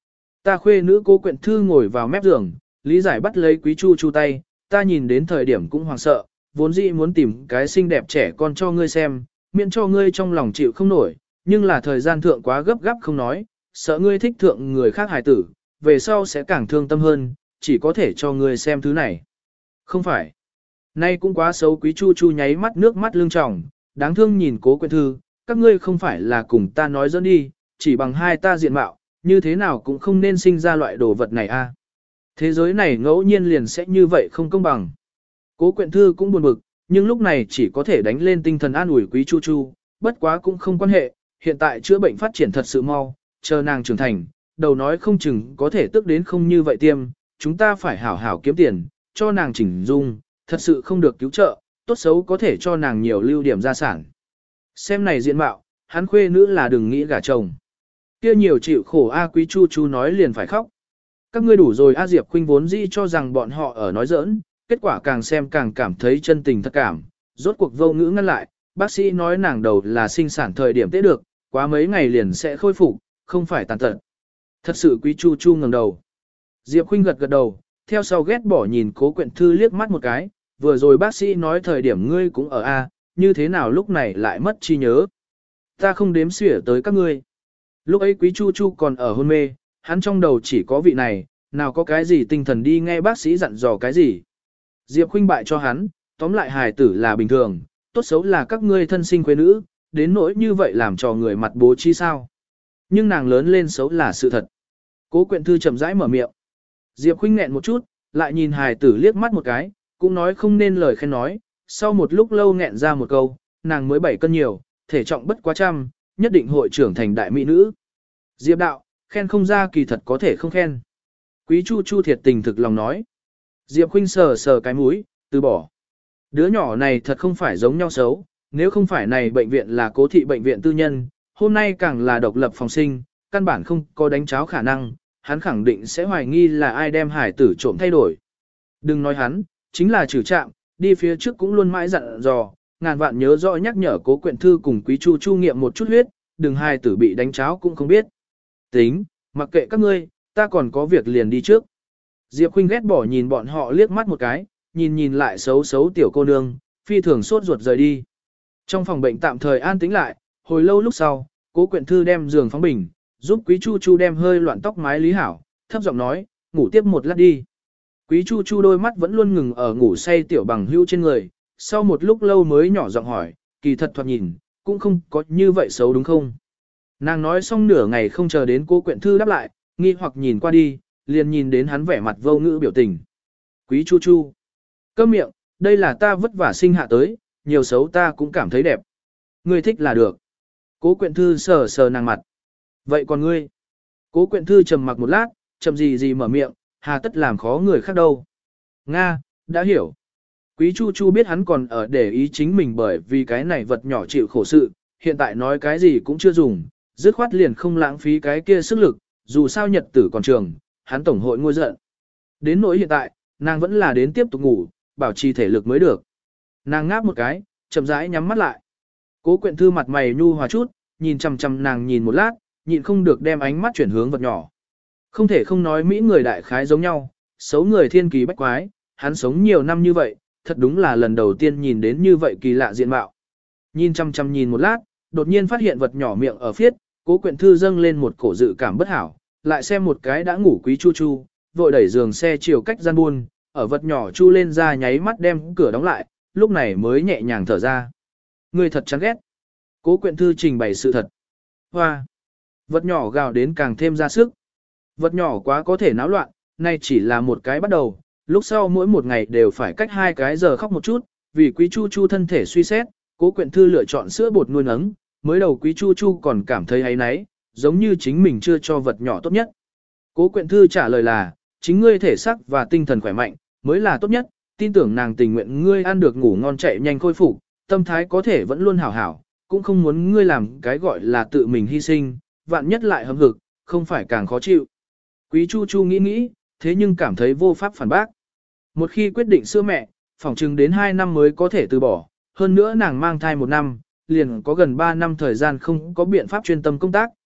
Ta khuê nữ Cố Quyện Thư ngồi vào mép giường, lý giải bắt lấy Quý Chu Chu tay, ta nhìn đến thời điểm cũng hoảng sợ, vốn dĩ muốn tìm cái xinh đẹp trẻ con cho ngươi xem, miễn cho ngươi trong lòng chịu không nổi, nhưng là thời gian thượng quá gấp gáp không nói, sợ ngươi thích thượng người khác hài tử, về sau sẽ càng thương tâm hơn, chỉ có thể cho ngươi xem thứ này. Không phải. Nay cũng quá xấu. Quý Chu Chu nháy mắt nước mắt lưng tròng, đáng thương nhìn Cố Quyện Thư, các ngươi không phải là cùng ta nói dẫn đi, chỉ bằng hai ta diện mạo, như thế nào cũng không nên sinh ra loại đồ vật này a. Thế giới này ngẫu nhiên liền sẽ như vậy không công bằng. Cố Quyện Thư cũng buồn bực, nhưng lúc này chỉ có thể đánh lên tinh thần an ủi Quý Chu Chu, bất quá cũng không quan hệ, hiện tại chữa bệnh phát triển thật sự mau, chờ nàng trưởng thành, đầu nói không chừng có thể tức đến không như vậy tiêm, chúng ta phải hảo hảo kiếm tiền, cho nàng chỉnh dung, thật sự không được cứu trợ, tốt xấu có thể cho nàng nhiều lưu điểm gia sản. Xem này diện mạo, hắn khuê nữ là đừng nghĩ gả chồng. Kia nhiều chịu khổ A. Quý Chu Chu nói liền phải khóc. Các ngươi đủ rồi. A Diệp Khuynh vốn dĩ cho rằng bọn họ ở nói giỡn, kết quả càng xem càng cảm thấy chân tình thật cảm, rốt cuộc vô ngữ ngăn lại, bác sĩ nói nàng đầu là sinh sản thời điểm tế được, quá mấy ngày liền sẽ khôi phục, không phải tàn tật. Thật sự. Quý Chu Chu ngẩng đầu. Diệp Khuynh gật gật đầu, theo sau ghét bỏ nhìn Cố Quyện Thư liếc mắt một cái, vừa rồi bác sĩ nói thời điểm ngươi cũng ở A, như thế nào lúc này lại mất trí nhớ. Ta không đếm xỉa tới các ngươi. Lúc ấy Quý Chu Chu còn ở hôn mê, hắn trong đầu chỉ có vị này, nào có cái gì tinh thần đi nghe bác sĩ dặn dò cái gì. Diệp Khuynh bại cho hắn, tóm lại hài tử là bình thường, tốt xấu là các ngươi thân sinh quê nữ, đến nỗi như vậy làm cho người mặt bố trí sao. Nhưng nàng lớn lên xấu là sự thật. Cố Quyện Thư chậm rãi mở miệng. Diệp Khuynh nghẹn một chút, lại nhìn hài tử liếc mắt một cái, cũng nói không nên lời khen nói, sau một lúc lâu nghẹn ra một câu, nàng mới 7 cân nhiều, thể trọng bất quá trăm, nhất định hội trưởng thành đại mỹ nữ. Diệp đạo, khen không ra kỳ thật có thể không khen. Quý Chu Chu thiệt tình thực lòng nói. Diệp Khuynh sờ sờ cái mũi, từ bỏ. Đứa nhỏ này thật không phải giống nhau xấu, nếu không phải này bệnh viện là Cố thị bệnh viện tư nhân, hôm nay càng là độc lập phòng sinh, căn bản không có đánh cháo khả năng, hắn khẳng định sẽ hoài nghi là ai đem hải tử trộm thay đổi. Đừng nói hắn, chính là trừ trạm, đi phía trước cũng luôn mãi dặn dò, ngàn vạn nhớ rõ nhắc nhở Cố Quyện Thư cùng Quý Chu Chu nghiệm một chút huyết, đừng hài tử bị đánh cháo cũng không biết. Tính, mặc kệ các ngươi, ta còn có việc liền đi trước. Diệp Khuynh ghét bỏ nhìn bọn họ liếc mắt một cái, nhìn lại xấu xấu tiểu cô nương, phi thường sốt ruột rời đi. Trong phòng bệnh tạm thời an tĩnh lại, hồi lâu lúc sau, Cố Quyện Thư đem giường phóng bình, giúp Quý Chu Chu đem hơi loạn tóc mái lý hảo, thấp giọng nói, ngủ tiếp một lát đi. Quý Chu Chu đôi mắt vẫn luôn ngừng ở ngủ say tiểu bằng hữu trên người, sau một lúc lâu mới nhỏ giọng hỏi, kỳ thật thoạt nhìn, cũng không có như vậy xấu đúng không? Nàng nói xong nửa ngày không chờ đến Cố Quyện Thư đáp lại, nghi hoặc nhìn qua đi, liền nhìn đến hắn vẻ mặt vô ngữ biểu tình. Quý Chu Chu, câm miệng, đây là ta vất vả sinh hạ tới, nhiều xấu ta cũng cảm thấy đẹp. Ngươi thích là được. Cố Quyện Thư sờ sờ nàng mặt. Vậy còn ngươi? Cố Quyện Thư trầm mặc một lát, chậm gì mở miệng, hà tất làm khó người khác đâu. Nga, đã hiểu. Quý Chu Chu biết hắn còn ở để ý chính mình bởi vì cái này vật nhỏ chịu khổ sự, hiện tại nói cái gì cũng chưa dùng, dứt khoát liền không lãng phí cái kia sức lực, dù sao nhật tử còn trường, hắn tổng hội ngôi giận. Đến nỗi hiện tại, nàng vẫn là đến tiếp tục ngủ, bảo trì thể lực mới được. Nàng ngáp một cái, chậm rãi nhắm mắt lại. Cố Quyện Thư mặt mày nhu hòa chút, nhìn chằm chằm nàng nhìn một lát, nhịn không được đem ánh mắt chuyển hướng vật nhỏ. Không thể không nói Mỹ người đại khái giống nhau, xấu người thiên kỳ bách quái, hắn sống nhiều năm như vậy, thật đúng là lần đầu tiên nhìn đến như vậy kỳ lạ diện mạo. Nhìn chăm chăm nhìn một lát, đột nhiên phát hiện vật nhỏ miệng ở phiết, Cố Quyện Thư dâng lên một cổ dự cảm bất hảo, lại xem một cái đã ngủ Quý Chu Chu, vội đẩy giường xe chiều cách gian buôn, ở vật nhỏ chu lên ra nháy mắt đem cửa đóng lại, lúc này mới nhẹ nhàng thở ra. Người thật chán ghét. Cố Quyện Thư trình bày sự thật. Hoa. Vật nhỏ gào đến càng thêm ra sức. Vật nhỏ quá có thể náo loạn, nay chỉ là một cái bắt đầu, lúc sau mỗi một ngày đều phải cách 2 cái giờ khóc một chút, vì Quý Chu Chu thân thể suy xét, Cố Quyện Thư lựa chọn sữa bột nuôi nấng, mới đầu Quý Chu Chu còn cảm thấy áy náy, giống như chính mình chưa cho vật nhỏ tốt nhất. Cố Quyện Thư trả lời là, chính ngươi thể xác và tinh thần khỏe mạnh, mới là tốt nhất, tin tưởng nàng tình nguyện ngươi ăn được ngủ ngon chạy nhanh khôi phục, tâm thái có thể vẫn luôn hảo hảo, cũng không muốn ngươi làm cái gọi là tự mình hy sinh, vạn nhất lại hâm hực, không phải càng khó chịu. Quý Chu Chu nghĩ, thế nhưng cảm thấy vô pháp phản bác. Một khi quyết định sữa mẹ, phỏng chừng đến 2 năm mới có thể từ bỏ, hơn nữa nàng mang thai 1 năm, liền có gần 3 năm thời gian không có biện pháp chuyên tâm công tác,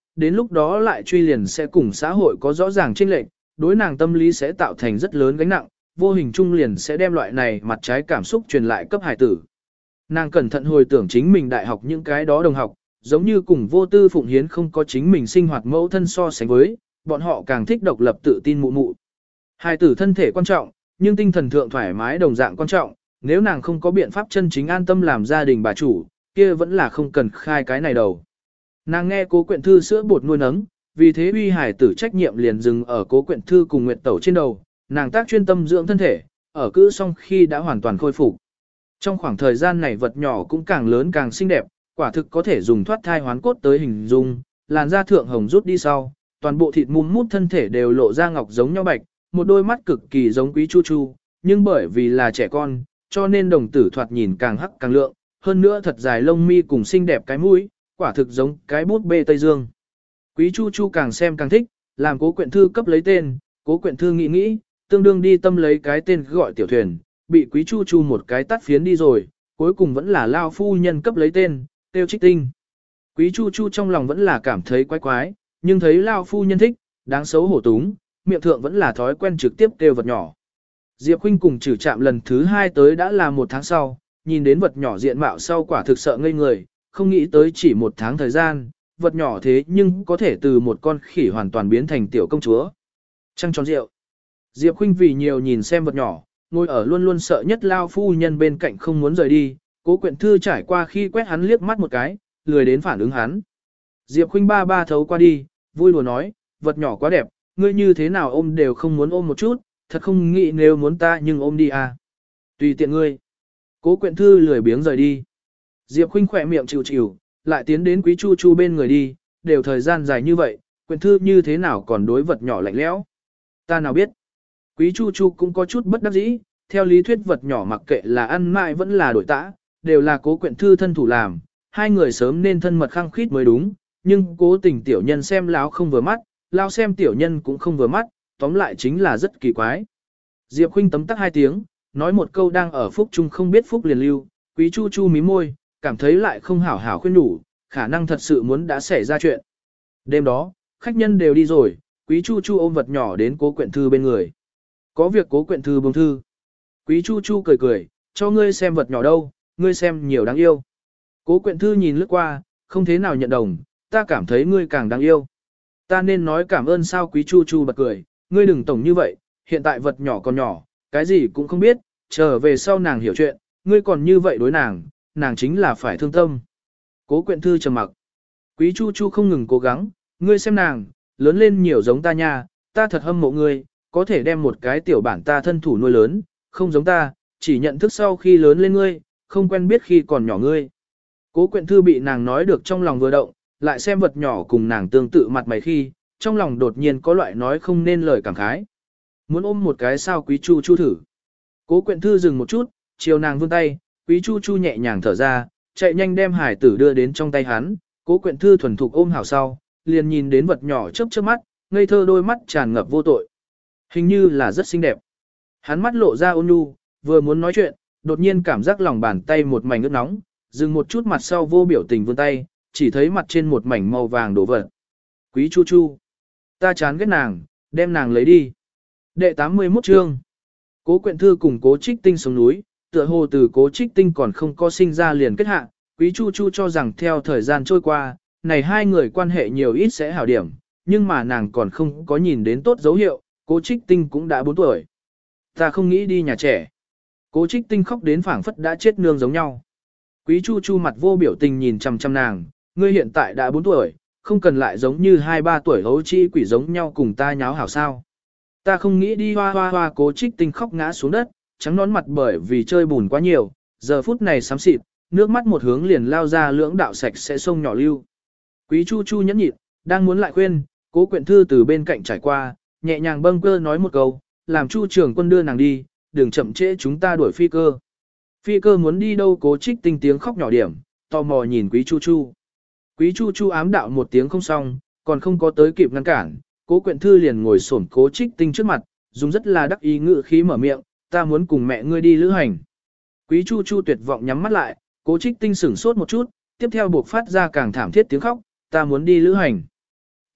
đến lúc đó lại truy liền sẽ cùng xã hội có rõ ràng chênh lệch, đối nàng tâm lý sẽ tạo thành rất lớn gánh nặng, vô hình chung liền sẽ đem loại này mặt trái cảm xúc truyền lại cấp hải tử. Nàng cẩn thận hồi tưởng chính mình đại học những cái đó đồng học, giống như cùng vô tư phụng hiến không có chính mình sinh hoạt mẫu thân so sánh với, bọn họ càng thích độc lập tự tin mụ mụ. Hải tử thân thể quan trọng, nhưng tinh thần thượng thoải mái đồng dạng quan trọng, nếu nàng không có biện pháp chân chính an tâm làm gia đình bà chủ, kia vẫn là không cần khai cái này đầu. Nàng nghe Cố Quyện Thư sữa bột nuôi nấng, vì thế uy hải tử trách nhiệm liền dừng ở Cố Quyện Thư cùng Nguyệt Tẩu trên đầu, nàng tác chuyên tâm dưỡng thân thể, ở cữ xong khi đã hoàn toàn khôi phục. Trong khoảng thời gian này vật nhỏ cũng càng lớn càng xinh đẹp, quả thực có thể dùng thoát thai hoán cốt tới hình dung, làn da thượng hồng rút đi sau, toàn bộ thịt mum mút thân thể đều lộ ra ngọc giống nhau bạch, một đôi mắt cực kỳ giống Quý Chu Chu, nhưng bởi vì là trẻ con, cho nên đồng tử thoạt nhìn càng hắc càng lượng, hơn nữa thật dài lông mi cùng xinh đẹp cái mũi, quả thực giống cái bút bê Tây Dương. Quý Chu Chu càng xem càng thích, làm Cố Quyện Thư cấp lấy tên, Cố Quyện Thư nghĩ nghĩ, tương đương đi tâm lấy cái tên gọi tiểu thuyền, bị Quý Chu Chu một cái tắt phiến đi rồi, cuối cùng vẫn là lao phu nhân cấp lấy tên, tiêu Trích Tinh. Quý Chu Chu trong lòng vẫn là cảm thấy quái quái, nhưng thấy lao phu nhân thích, đáng xấu hổ túng, miệng thượng vẫn là thói quen trực tiếp kêu vật nhỏ. Diệp Khuynh cùng Trử Trạm lần thứ 2 tới đã là 1 tháng sau, nhìn đến vật nhỏ diện mạo sau quả thực sợ ngây người, không nghĩ tới chỉ 1 tháng thời gian, vật nhỏ thế nhưng có thể từ một con khỉ hoàn toàn biến thành tiểu công chúa. Trăng tròn rượu. Diệp Khuynh vì nhiều nhìn xem vật nhỏ, ngồi ở luôn luôn sợ nhất lao phu nhân bên cạnh không muốn rời đi, Cố Quyện Thư trải qua khi quét hắn liếc mắt một cái, lười đến phản ứng hắn. Diệp Khuynh ba ba thấu qua đi, vui đùa nói, vật nhỏ quá đẹp, ngươi như thế nào ôm đều không muốn ôm một chút, thật không nghĩ nếu muốn ta nhưng ôm đi à. Tùy tiện ngươi. Cố Quyện Thư lười biếng rời đi. Diệp Khuynh khỏe miệng chịu chịu, lại tiến đến Quý Chu Chu bên người đi, đều thời gian dài như vậy, Quyện Thư như thế nào còn đối vật nhỏ lạnh lẽo. Ta nào biết. Quý Chu Chu cũng có chút bất đắc dĩ, theo lý thuyết vật nhỏ mặc kệ là ăn mãi vẫn là đổi tã, đều là Cố Quyện Thư thân thủ làm, hai người sớm nên thân mật khăng khít mới đúng, nhưng cố tình tiểu nhân xem láo không vừa mắt, lao xem tiểu nhân cũng không vừa mắt, tóm lại chính là rất kỳ quái. Diệp Khuynh tấm tắc 2 tiếng, nói một câu đang ở phúc chung không biết phúc liền lưu, Quý Chu Chu mím môi, cảm thấy lại không hảo hảo khuyên nhủ, khả năng thật sự muốn đã xảy ra chuyện. Đêm đó, khách nhân đều đi rồi, Quý Chu Chu ôm vật nhỏ đến Cố Quyện Thư bên người. Có việc Cố Quyện Thư buông thư. Quý Chu Chu cười cười, cho ngươi xem vật nhỏ đâu, ngươi xem nhiều đáng yêu. Cố Quyện Thư nhìn lướt qua, không thế nào nhận đồng, ta cảm thấy ngươi càng đáng yêu. Ta nên nói cảm ơn sao? Quý Chu Chu bật cười, ngươi đừng tổng như vậy, hiện tại vật nhỏ còn nhỏ, cái gì cũng không biết, trở về sau nàng hiểu chuyện, ngươi còn như vậy đối nàng, nàng chính là phải thương tâm. Cố Quyện Thư trầm mặc. Quý Chu Chu không ngừng cố gắng, ngươi xem nàng, lớn lên nhiều giống ta nha, ta thật hâm mộ ngươi, có thể đem một cái tiểu bản ta thân thủ nuôi lớn, không giống ta, chỉ nhận thức sau khi lớn lên ngươi, không quen biết khi còn nhỏ ngươi. Cố Quyện Thư bị nàng nói được trong lòng vừa động, lại xem vật nhỏ cùng nàng tương tự mặt mày khi, trong lòng đột nhiên có loại nói không nên lời cảm khái. Muốn ôm một cái sao? Quý Chu Chu thử. Cố Quyện Thư dừng một chút, chiều nàng vươn tay, Quý Chu Chu nhẹ nhàng thở ra, chạy nhanh đem hải tử đưa đến trong tay hắn, Cố Quyện Thư thuần thục ôm hảo sau, liền nhìn đến vật nhỏ chớp chớp mắt, ngây thơ đôi mắt tràn ngập vô tội. Hình như là rất xinh đẹp. Hắn mắt lộ ra ôn nhu, vừa muốn nói chuyện, đột nhiên cảm giác lòng bàn tay một mảnh ướt nóng, dừng một chút mặt sau vô biểu tình vươn tay, chỉ thấy mặt trên một mảnh màu vàng đổ vật. Quý Chu Chu. Ta chán ghét nàng, đem nàng lấy đi. Đệ 81 chương. Cố Quyện Thư cùng Cố Trích Tinh xuống núi, tựa hồ từ Cố Trích Tinh còn không có sinh ra liền kết hạ, Quý Chu Chu cho rằng theo thời gian trôi qua, này hai người quan hệ nhiều ít sẽ hảo điểm, nhưng mà nàng còn không có nhìn đến tốt dấu hiệu, Cố Trích Tinh cũng đã 4 tuổi. Ta không nghĩ đi nhà trẻ. Cố Trích Tinh khóc đến phảng phất đã chết nương giống nhau. Quý Chu Chu mặt vô biểu tình nhìn chằm chằm nàng, ngươi hiện tại đã 4 tuổi, không cần lại giống như 2-3 tuổi hấu chi quỷ giống nhau cùng ta nháo hảo sao. Ta không nghĩ đi. Hoa hoa hoa. Cố Trích Tinh khóc ngã xuống đất, trắng nón mặt bởi vì chơi bùn quá nhiều, giờ phút này xám xịt, nước mắt một hướng liền lao ra lưỡng đạo sạch sẽ sông nhỏ lưu. Quý Chu Chu nhẫn nhịn, đang muốn lại khuyên, Cố Quyện Thư từ bên cạnh trải qua, nhẹ nhàng bâng cơ nói một câu, làm Chu trưởng quân đưa nàng đi, đừng chậm trễ chúng ta đuổi phi cơ. Phi cơ muốn đi đâu? Cố Trích Tinh tiếng khóc nhỏ điểm, tò mò nhìn Quý Chu Chu. Quý Chu Chu ám đạo một tiếng không xong, còn không có tới kịp ngăn cản, Cố Quyện Thư liền ngồi xổm Cố Trích Tinh trước mặt, dùng rất là đắc ý ngữ khí mở miệng, ta muốn cùng mẹ ngươi đi lữ hành. Quý Chu Chu tuyệt vọng nhắm mắt lại, Cố Trích Tinh sửng sốt một chút, tiếp theo buộc phát ra càng thảm thiết tiếng khóc, ta muốn đi lữ hành.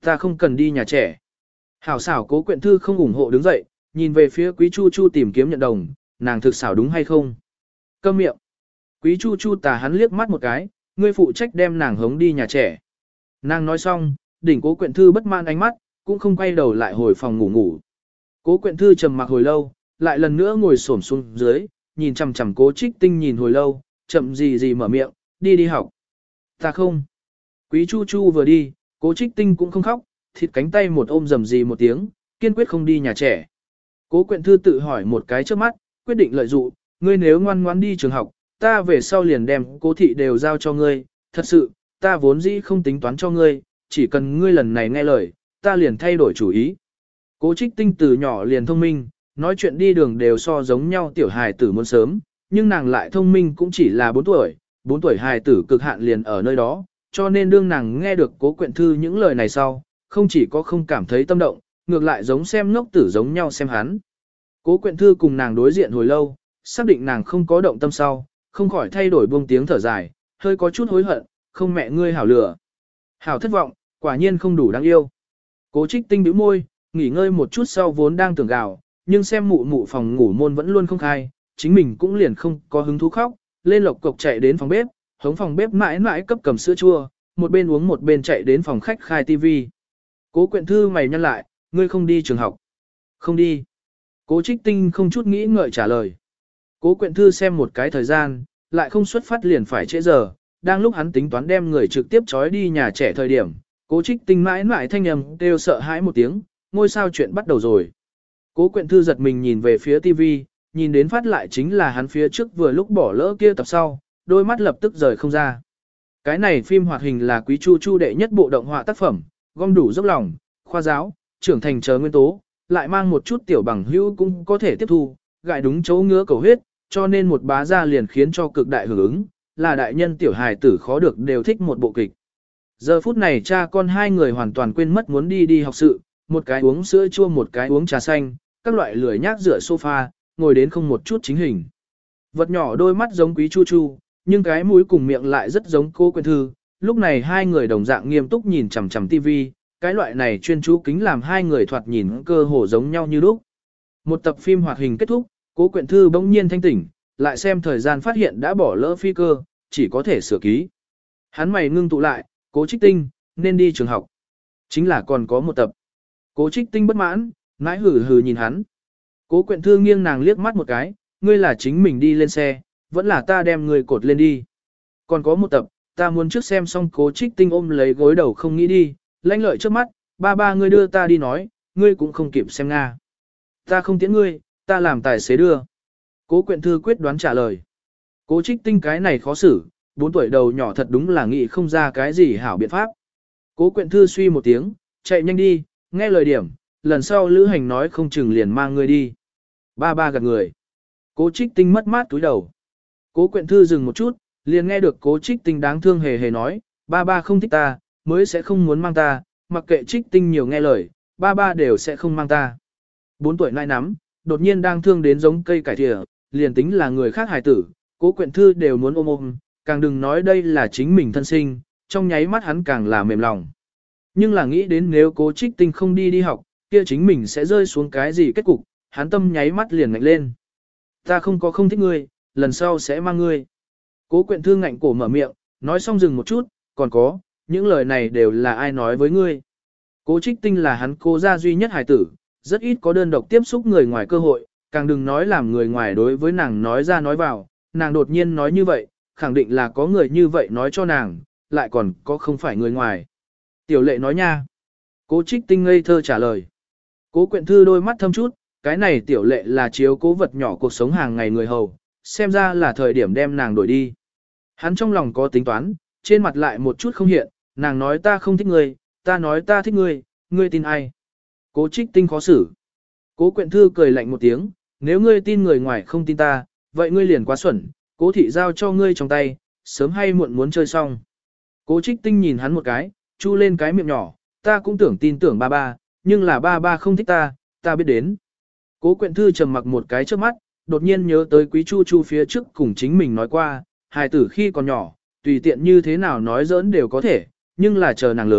Ta không cần đi nhà trẻ. Hảo xảo Cố Quyện Thư không ủng hộ đứng dậy, nhìn về phía Quý Chu Chu tìm kiếm nhận đồng, nàng thực xảo đúng hay không? Câm miệng. Quý Chu Chu tà hắn liếc mắt một cái, ngươi phụ trách đem nàng hống đi nhà trẻ. Nàng nói xong, đỉnh Cố Quyện Thư bất mãn ánh mắt, cũng không quay đầu lại hồi phòng ngủ ngủ. Cố Quyện Thư trầm mặc hồi lâu, lại lần nữa ngồi xổm xuống dưới, nhìn chằm chằm Cố Trích Tinh nhìn hồi lâu, chậm gì mở miệng, đi học. Ta không. Quý Chu Chu vừa đi, Cố Trích Tinh cũng không khóc, thịt cánh tay một ôm rầm gì một tiếng, kiên quyết không đi nhà trẻ. Cố Quyện Thư tự hỏi một cái trước mắt, quyết định lợi dụng, ngươi nếu ngoan ngoãn đi trường học, ta về sau liền đem Cố thị đều giao cho ngươi, thật sự, ta vốn dĩ không tính toán cho ngươi, chỉ cần ngươi lần này nghe lời, ta liền thay đổi chủ ý. Cố Trích Tinh từ nhỏ liền thông minh, nói chuyện đi đường đều so giống nhau tiểu hài tử muốn sớm, nhưng nàng lại thông minh cũng chỉ là 4 tuổi hài tử cực hạn liền ở nơi đó, cho nên đương nàng nghe được Cố Quyện Thư những lời này sau, không chỉ có không cảm thấy tâm động, ngược lại giống xem ngốc tử giống nhau xem hắn. Cố Quyện Thư cùng nàng đối diện hồi lâu, xác định nàng không có động tâm sau, không khỏi thay đổi buông tiếng thở dài, hơi có chút hối hận, không mẹ ngươi hảo lửa. Hảo thất vọng, quả nhiên không đủ đáng yêu. Cố Trích Tinh bĩu môi, nghỉ ngơi một chút sau vốn đang tưởng gào, nhưng xem mụ mụ phòng ngủ môn vẫn luôn không khai, chính mình cũng liền không có hứng thú khóc, lên lộc cộc chạy đến phòng bếp, hống phòng bếp mãi mãi cấp cầm sữa chua, một bên uống một bên chạy đến phòng khách khai tivi. Cố Quyện Thư mày nhăn lại, ngươi không đi trường học. Không đi. Cố Trích Tinh không chút nghĩ ngợi trả lời. Cố Quyện Thư xem một cái thời gian, lại không xuất phát liền phải trễ giờ, đang lúc hắn tính toán đem người trực tiếp trói đi nhà trẻ thời điểm, Cố Trích Tinh mãi mãi thanh âm kêu sợ hãi một tiếng, ngôi sao chuyện bắt đầu rồi. Cố Quyện Thư giật mình nhìn về phía TV, nhìn đến phát lại chính là hắn phía trước vừa lúc bỏ lỡ kia tập sau, đôi mắt lập tức rời không ra. Cái này phim hoạt hình là Quý Chu Chu đệ nhất bộ động họa tác phẩm, gom đủ dốc lòng, khoa giáo, trưởng thành chờ nguyên tố, lại mang một chút tiểu bằng hữu cũng có thể tiếp thu, gại đúng chỗ ngứa cầu huyết, cho nên một bá ra liền khiến cho cực đại hưởng ứng, là đại nhân tiểu hài tử khó được đều thích một bộ kịch. Giờ phút này cha con hai người hoàn toàn quên mất muốn đi học sự, một cái uống sữa chua một cái uống trà xanh, các loại lười nhác rửa sofa, ngồi đến không một chút chính hình. Vật nhỏ đôi mắt giống Quý Chu Chu, nhưng cái mũi cùng miệng lại rất giống Cố Quyện Thư, lúc này hai người đồng dạng nghiêm túc nhìn chằm chằm tivi, cái loại này chuyên chú kính làm hai người thoạt nhìn cơ hồ giống nhau như lúc. Một tập phim hoạt hình kết thúc, Cố Quyện Thư bỗng nhiên thanh tỉnh, lại xem thời gian phát hiện đã bỏ lỡ phi cơ, chỉ có thể sửa ký. Hắn mày ngưng tụ lại, Cố Trích Tinh, nên đi trường học. Chính là còn có một tập. Cố Trích Tinh bất mãn, nãi hừ hừ nhìn hắn. Cố Quyện Thư nghiêng nàng liếc mắt một cái, ngươi là chính mình đi lên xe, vẫn là ta đem người cột lên đi. Còn có một tập, ta muốn trước xem xong. Cố Trích Tinh ôm lấy gối đầu không nghĩ đi, lanh lợi trước mắt, ba ngươi đưa ta đi nói, ngươi cũng không kịp xem Nga. Ta không tiễn ngươi, ta làm tài xế đưa. Cố Quyện Thư quyết đoán trả lời. Cố Trích Tinh cái này khó xử, 4 tuổi đầu nhỏ thật đúng là nghĩ không ra cái gì hảo biện pháp. Cố Quyện Thư suy một tiếng, chạy nhanh đi, nghe lời điểm, lần sau lữ hành nói không chừng liền mang ngươi đi. Ba gạt người. Cố Trích Tinh mất mát túi đầu. Cố Quyện Thư dừng một chút, liền nghe được Cố Trích Tinh đáng thương hề hề nói, ba không thích ta, mới sẽ không muốn mang ta, mặc kệ Trích Tinh nhiều nghe lời, ba đều sẽ không mang ta. 4 tuổi nai nắm, đột nhiên đang thương đến giống cây cải thìa, liền tính là người khác hài tử, Cố Quyện Thư đều muốn ôm, càng đừng nói đây là chính mình thân sinh, trong nháy mắt hắn càng là mềm lòng. Nhưng là nghĩ đến nếu Cố Trích Tinh không đi học, kia chính mình sẽ rơi xuống cái gì kết cục, hắn tâm nháy mắt liền ngạnh lên. Ta không thích ngươi, lần sau sẽ mang ngươi. Cố Quyện Thư ngạnh cổ mở miệng, nói xong dừng một chút, còn có, những lời này đều là ai nói với ngươi. Cố Trích Tinh là hắn Cố gia duy nhất hài tử, rất ít có đơn độc tiếp xúc người ngoài cơ hội, càng đừng nói làm người ngoài đối với nàng nói ra nói vào, nàng đột nhiên nói như vậy, khẳng định là có người như vậy nói cho nàng, lại còn có không phải người ngoài. Tiểu Lệ nói nha. Cố Trích Tinh ngây thơ trả lời. Cố Quyện Thư đôi mắt thâm chút, cái này Tiểu Lệ là chiếu cố vật nhỏ cuộc sống hàng ngày người hầu, xem ra là thời điểm đem nàng đổi đi. Hắn trong lòng có tính toán, trên mặt lại một chút không hiện, nàng nói ta không thích ngươi, ta nói ta thích ngươi, ngươi tin ai? Cố Trích Tinh khó xử. Cố Quyện Thư cười lạnh một tiếng, nếu ngươi tin người ngoài không tin ta, vậy ngươi liền quá xuẩn, Cố thị giao cho ngươi trong tay, sớm hay muộn muốn chơi xong. Cố Trích Tinh nhìn hắn một cái, chu lên cái miệng nhỏ, ta cũng tưởng tin tưởng ba, nhưng là ba không thích ta biết đến. Cố Quyện Thư trầm mặc một cái trước mắt, đột nhiên nhớ tới Quý Chu Chu phía trước cùng chính mình nói qua, hài tử khi còn nhỏ, tùy tiện như thế nào nói giỡn đều có thể, nhưng là chờ nàng lớn,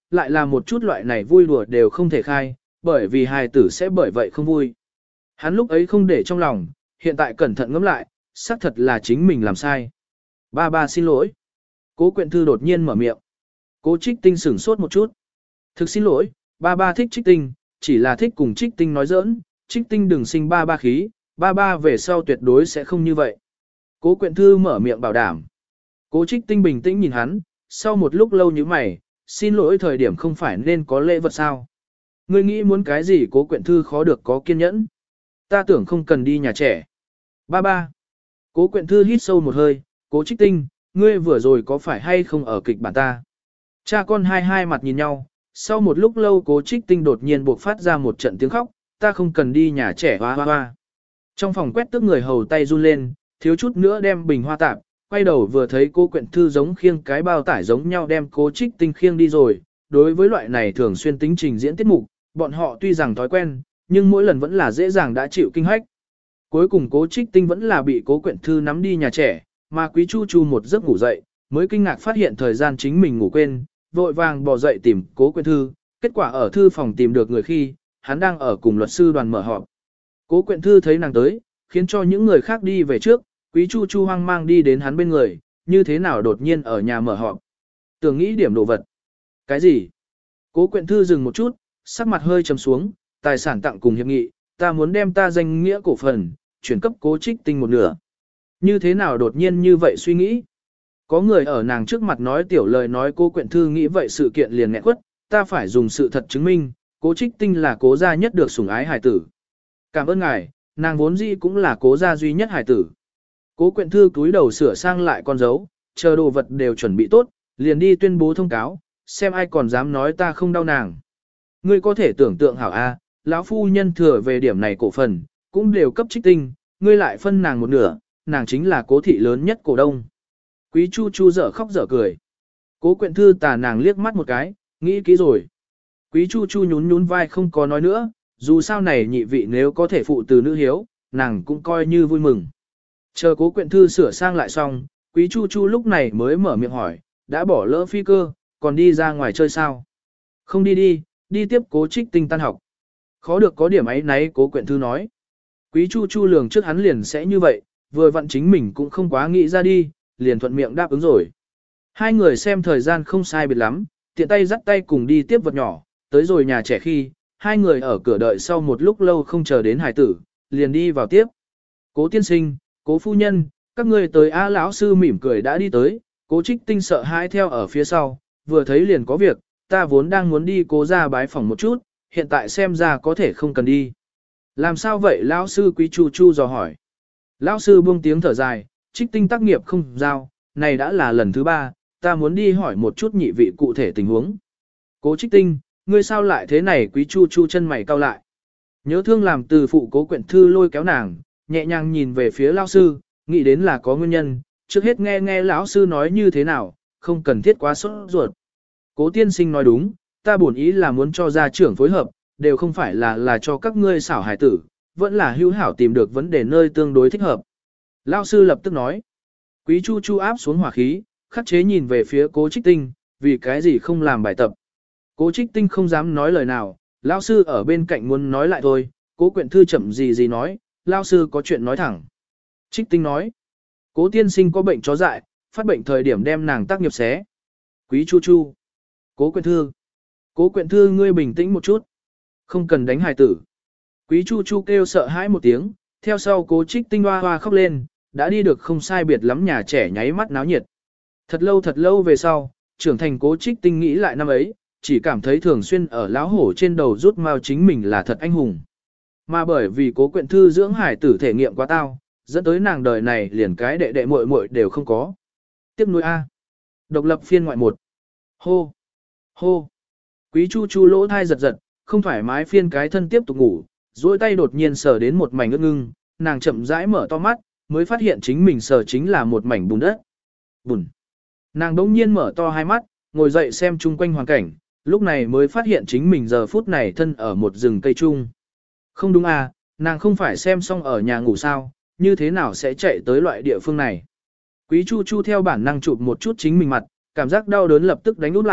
lại là một chút loại này vui đùa đều không thể khai, bởi vì hài tử sẽ bởi vậy không vui. Hắn lúc ấy không để trong lòng, hiện tại cẩn thận ngẫm lại, xác thật là chính mình làm sai. Ba ba xin lỗi. Cố Quyện Thư đột nhiên mở miệng. Cố Trích Tinh sửng sốt một chút. Thực xin lỗi, ba ba thích Trích Tinh, chỉ là thích cùng Trích Tinh nói giỡn, Trích Tinh đừng sinh ba ba khí, ba ba về sau tuyệt đối sẽ không như vậy. Cố Quyện Thư mở miệng bảo đảm. Cố Trích Tinh bình tĩnh nhìn hắn, sau một lúc lâu như mày, xin lỗi thời điểm không phải nên có lễ vật sao. Ngươi nghĩ muốn cái gì Cố Quyện Thư khó được có kiên nhẫn. Ta tưởng không cần đi nhà trẻ. Ba ba. Cố Quyện Thư hít sâu một hơi, Cố Trích Tinh, ngươi vừa rồi có phải hay không ở kịch bản ta? Cha con hai mặt nhìn nhau, sau một lúc lâu Cố Trích Tinh đột nhiên buộc phát ra một trận tiếng khóc, ta không cần đi nhà trẻ hoa hoa hoa. Trong phòng quét tước người hầu tay run lên, thiếu chút nữa đem bình hoa tạp, quay đầu vừa thấy Cố Quyện Thư giống khiêng cái bao tải giống nhau đem Cố Trích Tinh khiêng đi rồi. Đối với loại này thường xuyên tính trình diễn tiết mục, bọn họ tuy rằng thói quen, nhưng mỗi lần vẫn là dễ dàng đã chịu kinh hách. Cuối cùng Cố Trích Tinh vẫn là bị Cố Quyện Thư nắm đi nhà trẻ, mà Quý Chu Chu một giấc ngủ dậy, mới kinh ngạc phát hiện thời gian chính mình ngủ quên, vội vàng bò dậy tìm Cố Quyện Thư, kết quả ở thư phòng tìm được người khi, hắn đang ở cùng luật sư đoàn mở họp. Cố Quyện Thư thấy nàng tới, khiến cho những người khác đi về trước, Quý Chu Chu hoang mang đi đến hắn bên người, như thế nào đột nhiên ở nhà mở họp. Tưởng nghĩ điểm đồ vật. Cái gì? Cố Quyện Thư dừng một chút, sắc mặt hơi trầm xuống, tài sản tặng cùng hiệp nghị, ta muốn đem ta danh nghĩa cổ phần, chuyển cấp Cố Trích Tinh một nửa. Như thế nào đột nhiên như vậy suy nghĩ? Có người ở nàng trước mặt nói tiểu lời nói Cố Quyện Thư nghĩ vậy sự kiện liền nghẹn quất, ta phải dùng sự thật chứng minh, Cố Trích Tinh là Cố gia nhất được sủng ái hài tử. Cảm ơn ngài, nàng vốn dĩ cũng là Cố gia duy nhất hài tử. Cố Quyện Thư cúi đầu sửa sang lại con dấu, chờ đồ vật đều chuẩn bị tốt, liền đi tuyên bố thông cáo, xem ai còn dám nói ta không đau nàng. Ngươi có thể tưởng tượng hảo a, lão phu nhân thừa về điểm này cổ phần, cũng đều cấp Trích Tinh, ngươi lại phân nàng một nửa, nàng chính là Cố thị lớn nhất cổ đông. Quý Chu Chu dở khóc dở cười. Cố Quyện Thư tà nàng liếc mắt một cái, nghĩ kỹ rồi. Quý Chu Chu nhún nhún vai không có nói nữa, dù sao này nhị vị nếu có thể phụ từ nữ hiếu, nàng cũng coi như vui mừng. Chờ Cố Quyện Thư sửa sang lại xong, Quý Chu Chu lúc này mới mở miệng hỏi, đã bỏ lỡ phi cơ, còn đi ra ngoài chơi sao? Không đi tiếp Cố Trích Tinh tan học. Khó được có điểm ấy nấy Cố Quyện Thư nói. Quý Chu Chu lường trước hắn liền sẽ như vậy, vừa vặn chính mình cũng không quá nghĩ ra đi, liền thuận miệng đáp ứng rồi. Hai người xem thời gian không sai biệt lắm, tiện tay dắt tay cùng đi tiếp vật nhỏ, tới rồi nhà trẻ khi, hai người ở cửa đợi sau một lúc lâu không chờ đến hải tử, liền đi vào tiếp. Cố tiên sinh, Cố phu nhân, các ngươi tới A lão sư mỉm cười đã đi tới, Cố Trích Tinh sợ hãi theo ở phía sau, vừa thấy liền có việc, ta vốn đang muốn đi Cố ra bái phỏng một chút, hiện tại xem ra có thể không cần đi. Làm sao vậy lão sư? Quý Chu Chu dò hỏi. Lão sư buông tiếng thở dài, Trích Tinh tác nghiệp không giao, này đã là lần thứ 3, ta muốn đi hỏi một chút nhị vị cụ thể tình huống. Cố Trích Tinh, ngươi sao lại thế này? Quý Chu Chu chân mày cau lại. Nhớ thương làm từ phụ Cố Quyện Thư lôi kéo nàng, nhẹ nhàng nhìn về phía lão sư, nghĩ đến là có nguyên nhân, trước hết nghe lão sư nói như thế nào, không cần thiết quá sốt ruột. Cố tiên sinh nói đúng, ta bổn ý là muốn cho gia trưởng phối hợp, đều không phải là cho các ngươi xảo hài tử, vẫn là hữu hảo tìm được vấn đề nơi tương đối thích hợp. Lão sư lập tức nói. Quý Chu Chu áp xuống hỏa khí, khắc chế nhìn về phía Cố Trích Tinh, vì cái gì không làm bài tập. Cố Trích Tinh không dám nói lời nào, lão sư ở bên cạnh muốn nói lại thôi, Cố Quyện Thư chậm gì nói, lão sư có chuyện nói thẳng. Trích Tinh nói, Cố tiên sinh có bệnh chó dại, phát bệnh thời điểm đem nàng tác nghiệp xé. Quý Chu Chu, Cố Quyện Thư ngươi bình tĩnh một chút, không cần đánh hài tử. Quý Chu Chu kêu sợ hãi một tiếng, theo sau Cố Trích Tinh hoa hoa khóc lên, đã đi được không sai biệt lắm, nhà trẻ nháy mắt náo nhiệt. Thật lâu về sau, trưởng thành Cố Trích Tinh nghĩ lại năm ấy, chỉ cảm thấy thường xuyên ở lão hổ trên đầu rút mao chính mình là thật anh hùng. Mà bởi vì Cố Quyện Thư dưỡng hải tử thể nghiệm quá tao, dẫn tới nàng đời này liền cái đệ đệ muội muội đều không có. Tiếp nối A. Độc lập phiên ngoại 1. Hô. Hô. Quý Chu Chu lỗ thai giật, không thoải mái phiên cái thân tiếp tục ngủ, duỗi tay đột nhiên sờ đến một mảnh ướt ngưng, nàng chậm rãi mở to mắt, mới phát hiện chính mình sờ chính là một mảnh bùn đất. Bùn. Nàng đống nhiên mở to hai mắt, ngồi dậy xem chung quanh hoàn cảnh, lúc này mới phát hiện chính mình giờ phút này thân ở một rừng cây chung. Không đúng à, nàng không phải xem xong ở nhà ngủ sao, như thế nào sẽ chạy tới loại địa phương này. Quý Chu Chu theo bản năng chụp một chút chính mình mặt, cảm giác đau đớn lập tức đánh úp lại,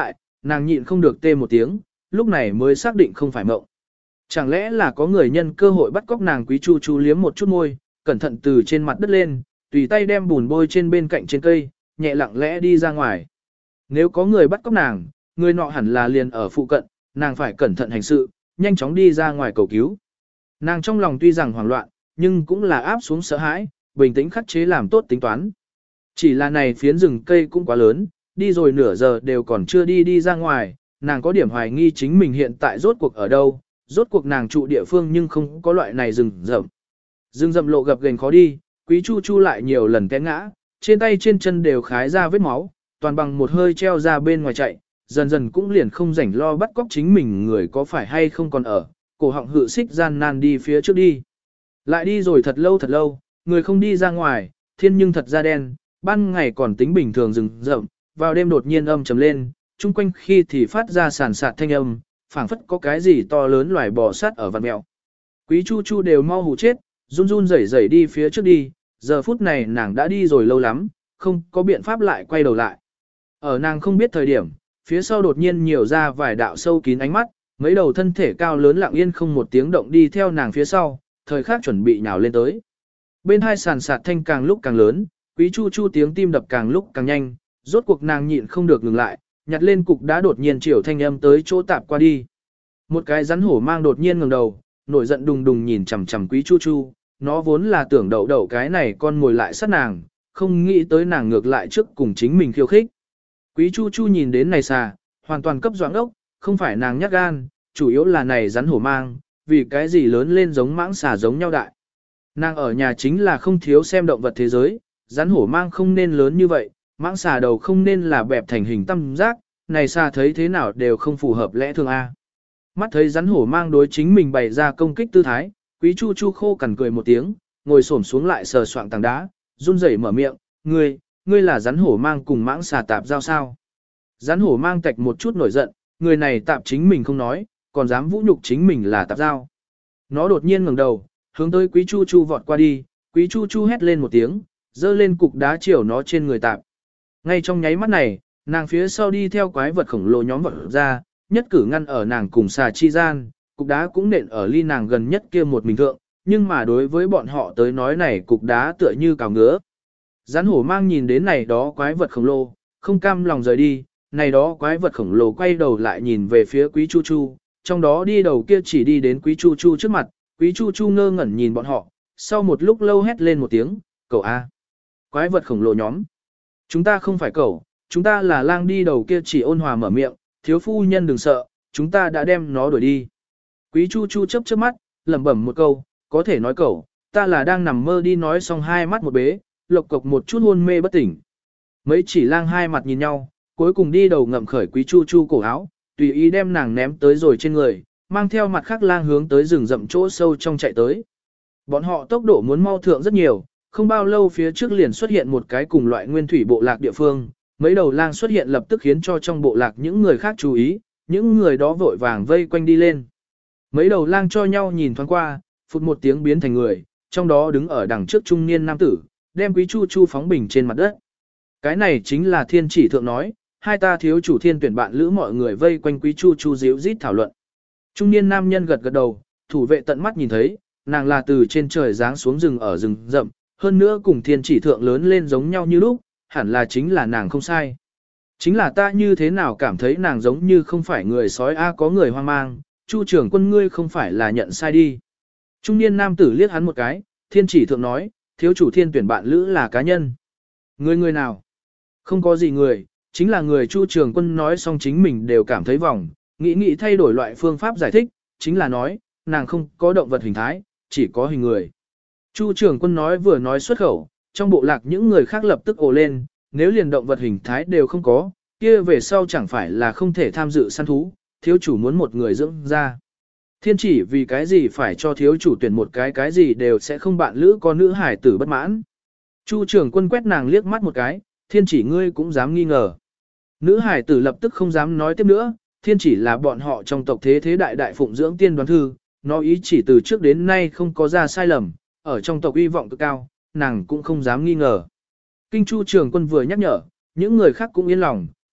nàng nhịn không được tê một tiếng, lúc này mới xác định không phải mộng. Chẳng lẽ là có người nhân cơ hội bắt cóc nàng? Quý Chu Chu liếm một chút môi, cẩn thận từ trên mặt đất lên, tùy tay đem bùn bôi trên bên cạnh trên cây, nhẹ lặng lẽ đi ra ngoài. Nếu có người bắt cóc nàng, người nọ hẳn là liền ở phụ cận, nàng phải cẩn thận hành sự, nhanh chóng đi ra ngoài cầu cứu. Nàng trong lòng tuy rằng hoảng loạn, nhưng cũng là áp xuống sợ hãi, bình tĩnh khắc chế làm tốt tính toán. Chỉ là này phiến rừng cây cũng quá lớn, đi rồi nửa giờ đều còn chưa đi ra ngoài, nàng có điểm hoài nghi chính mình hiện tại rốt cuộc ở đâu, rốt cuộc nàng trụ địa phương nhưng không có loại này rừng rậm. Rừng rậm lộ gập ghềnh khó đi, Quý Chu Chu lại nhiều lần té ngã, trên tay trên chân đều khái ra vết máu, toàn bằng một hơi treo ra bên ngoài chạy, dần dần cũng liền không rảnh lo bắt cóc chính mình người có phải hay không còn ở, cổ họng hự xích gian nan đi phía trước đi. Lại đi rồi thật lâu, người không đi ra ngoài, thiên nhưng thật ra đen, ban ngày còn tính bình thường rừng rậm, vào đêm đột nhiên âm trầm lên, chung quanh khi thì phát ra sàn sạt thanh âm, phảng phất có cái gì to lớn loài bò sát ở vạt mèo. Quý Chu Chu đều mau hù chết, run run rẩy rẩy đi phía trước đi, giờ phút này nàng đã đi rồi lâu lắm, không có biện pháp lại quay đầu lại. Ở nàng không biết thời điểm, phía sau đột nhiên nhiều ra vài đạo sâu kín ánh mắt, mấy đầu thân thể cao lớn lặng yên không một tiếng động đi theo nàng phía sau, thời khắc chuẩn bị nhào lên tới. Bên hai sàn sạt thanh càng lúc càng lớn, Quý Chu Chu tiếng tim đập càng lúc càng nhanh, rốt cuộc nàng nhịn không được ngừng lại, nhặt lên cục đá đột nhiên chiều thanh âm tới chỗ tạp qua đi. Một cái rắn hổ mang đột nhiên ngẩng đầu, nổi giận đùng đùng nhìn chằm chằm Quý Chu Chu, nó vốn là tưởng đậu cái này con mồi lại sát nàng, không nghĩ tới nàng ngược lại trước cùng chính mình khiêu khích. Quý Chu Chu nhìn đến này xà, hoàn toàn cấp doãn ốc, không phải nàng nhát gan, chủ yếu là này rắn hổ mang, vì cái gì lớn lên giống mãng xà giống nhau đại. Nàng ở nhà chính là không thiếu xem động vật thế giới, rắn hổ mang không nên lớn như vậy, mãng xà đầu không nên là bẹp thành hình tam giác, này xà thấy thế nào đều không phù hợp lẽ thường A. Mắt thấy rắn hổ mang đối chính mình bày ra công kích tư thái, Quý Chu Chu khô cằn cười một tiếng, ngồi xổm xuống lại sờ soạng tảng đá, run rẩy mở miệng, ngươi là rắn hổ mang cùng mãng xà tạp giao sao? Rắn hổ mang tạch một chút nổi giận, người này tạp chính mình không nói, còn dám vũ nhục chính mình là tạp giao. Nó đột nhiên ngẩng đầu, hướng tới Quý Chu Chu vọt qua đi, Quý Chu Chu hét lên một tiếng, giơ lên cục đá chiều nó trên người tạp. Ngay trong nháy mắt này, nàng phía sau đi theo quái vật khổng lồ nhóm vọt ra, nhất cử ngăn ở nàng cùng xà chi gian, cục đá cũng nện ở ly nàng gần nhất kia một mình thượng, nhưng mà đối với bọn họ tới nói này cục đá tựa như cào ngứa. Rắn hổ mang nhìn đến này đó quái vật khổng lồ, không cam lòng rời đi, này đó quái vật khổng lồ quay đầu lại nhìn về phía Quý Chu Chu, trong đó đi đầu kia chỉ đi đến Quý Chu Chu trước mặt, Quý Chu Chu ngơ ngẩn nhìn bọn họ, sau một lúc lâu hét lên một tiếng, cậu A. Quái vật khổng lồ nhóm. Chúng ta không phải cậu, chúng ta là lang. Đi đầu kia chỉ ôn hòa mở miệng, thiếu phu nhân đừng sợ, chúng ta đã đem nó đuổi đi. Quý Chu Chu chớp chớp mắt, lẩm bẩm một câu, có thể nói cậu, ta là đang nằm mơ đi. Nói xong hai mắt một bế, lộc cộc một chút hôn mê bất tỉnh. Mấy chỉ lang hai mặt nhìn nhau, cuối cùng đi đầu ngậm khởi Quý Chu Chu cổ áo, tùy ý đem nàng ném tới rồi trên người, mang theo mặt khác lang hướng tới rừng rậm chỗ sâu trong chạy tới. Bọn họ tốc độ muốn mau thượng rất nhiều, không bao lâu phía trước liền xuất hiện một cái cùng loại nguyên thủy bộ lạc địa phương, mấy đầu lang xuất hiện lập tức khiến cho trong bộ lạc những người khác chú ý, những người đó vội vàng vây quanh đi lên. Mấy đầu lang cho nhau nhìn thoáng qua, phụt một tiếng biến thành người, trong đó đứng ở đằng trước trung niên nam tử, đem Quý Chu Chu phóng bình trên mặt đất. Cái này chính là thiên chỉ thượng nói, hai ta thiếu chủ thiên tuyển bạn lữ. Mọi người vây quanh Quý Chu Chu díu rít thảo luận. Trung niên nam nhân gật gật đầu, thủ vệ tận mắt nhìn thấy, nàng là từ trên trời giáng xuống rừng ở rừng rậm, hơn nữa cùng thiên chỉ thượng lớn lên giống nhau như lúc, hẳn là chính là nàng không sai. Chính là ta như thế nào cảm thấy nàng giống như không phải người sói a. Có người hoang mang, Chu trưởng quân ngươi không phải là nhận sai đi. Trung niên nam tử liếc hắn một cái, thiên chỉ thượng nói, thiếu chủ thiên tuyển bạn lữ là cá nhân. Người nào? Không có gì người, chính là người. Chu trưởng quân nói xong chính mình đều cảm thấy vòng, nghĩ thay đổi loại phương pháp giải thích, chính là nói, nàng không có động vật hình thái, chỉ có hình người. Chu trưởng quân nói vừa nói xuất khẩu, trong bộ lạc những người khác lập tức ồ lên, nếu liền động vật hình thái đều không có, kia về sau chẳng phải là không thể tham dự săn thú, thiếu chủ muốn một người dưỡng ra. Thiên chỉ vì cái gì phải cho thiếu chủ tuyển một cái gì đều sẽ không bạn lữ có nữ hải tử bất mãn. Chu trưởng quân quét nàng liếc mắt một cái, thiên chỉ ngươi cũng dám nghi ngờ. Nữ hải tử lập tức không dám nói tiếp nữa, thiên chỉ là bọn họ trong tộc thế đại đại phụng dưỡng tiên đoán thư, nó ý chỉ từ trước đến nay không có ra sai lầm, ở trong tộc uy vọng cực cao, nàng cũng không dám nghi ngờ. Kinh Chu trưởng quân vừa nhắc nhở, những người khác cũng yên lòng,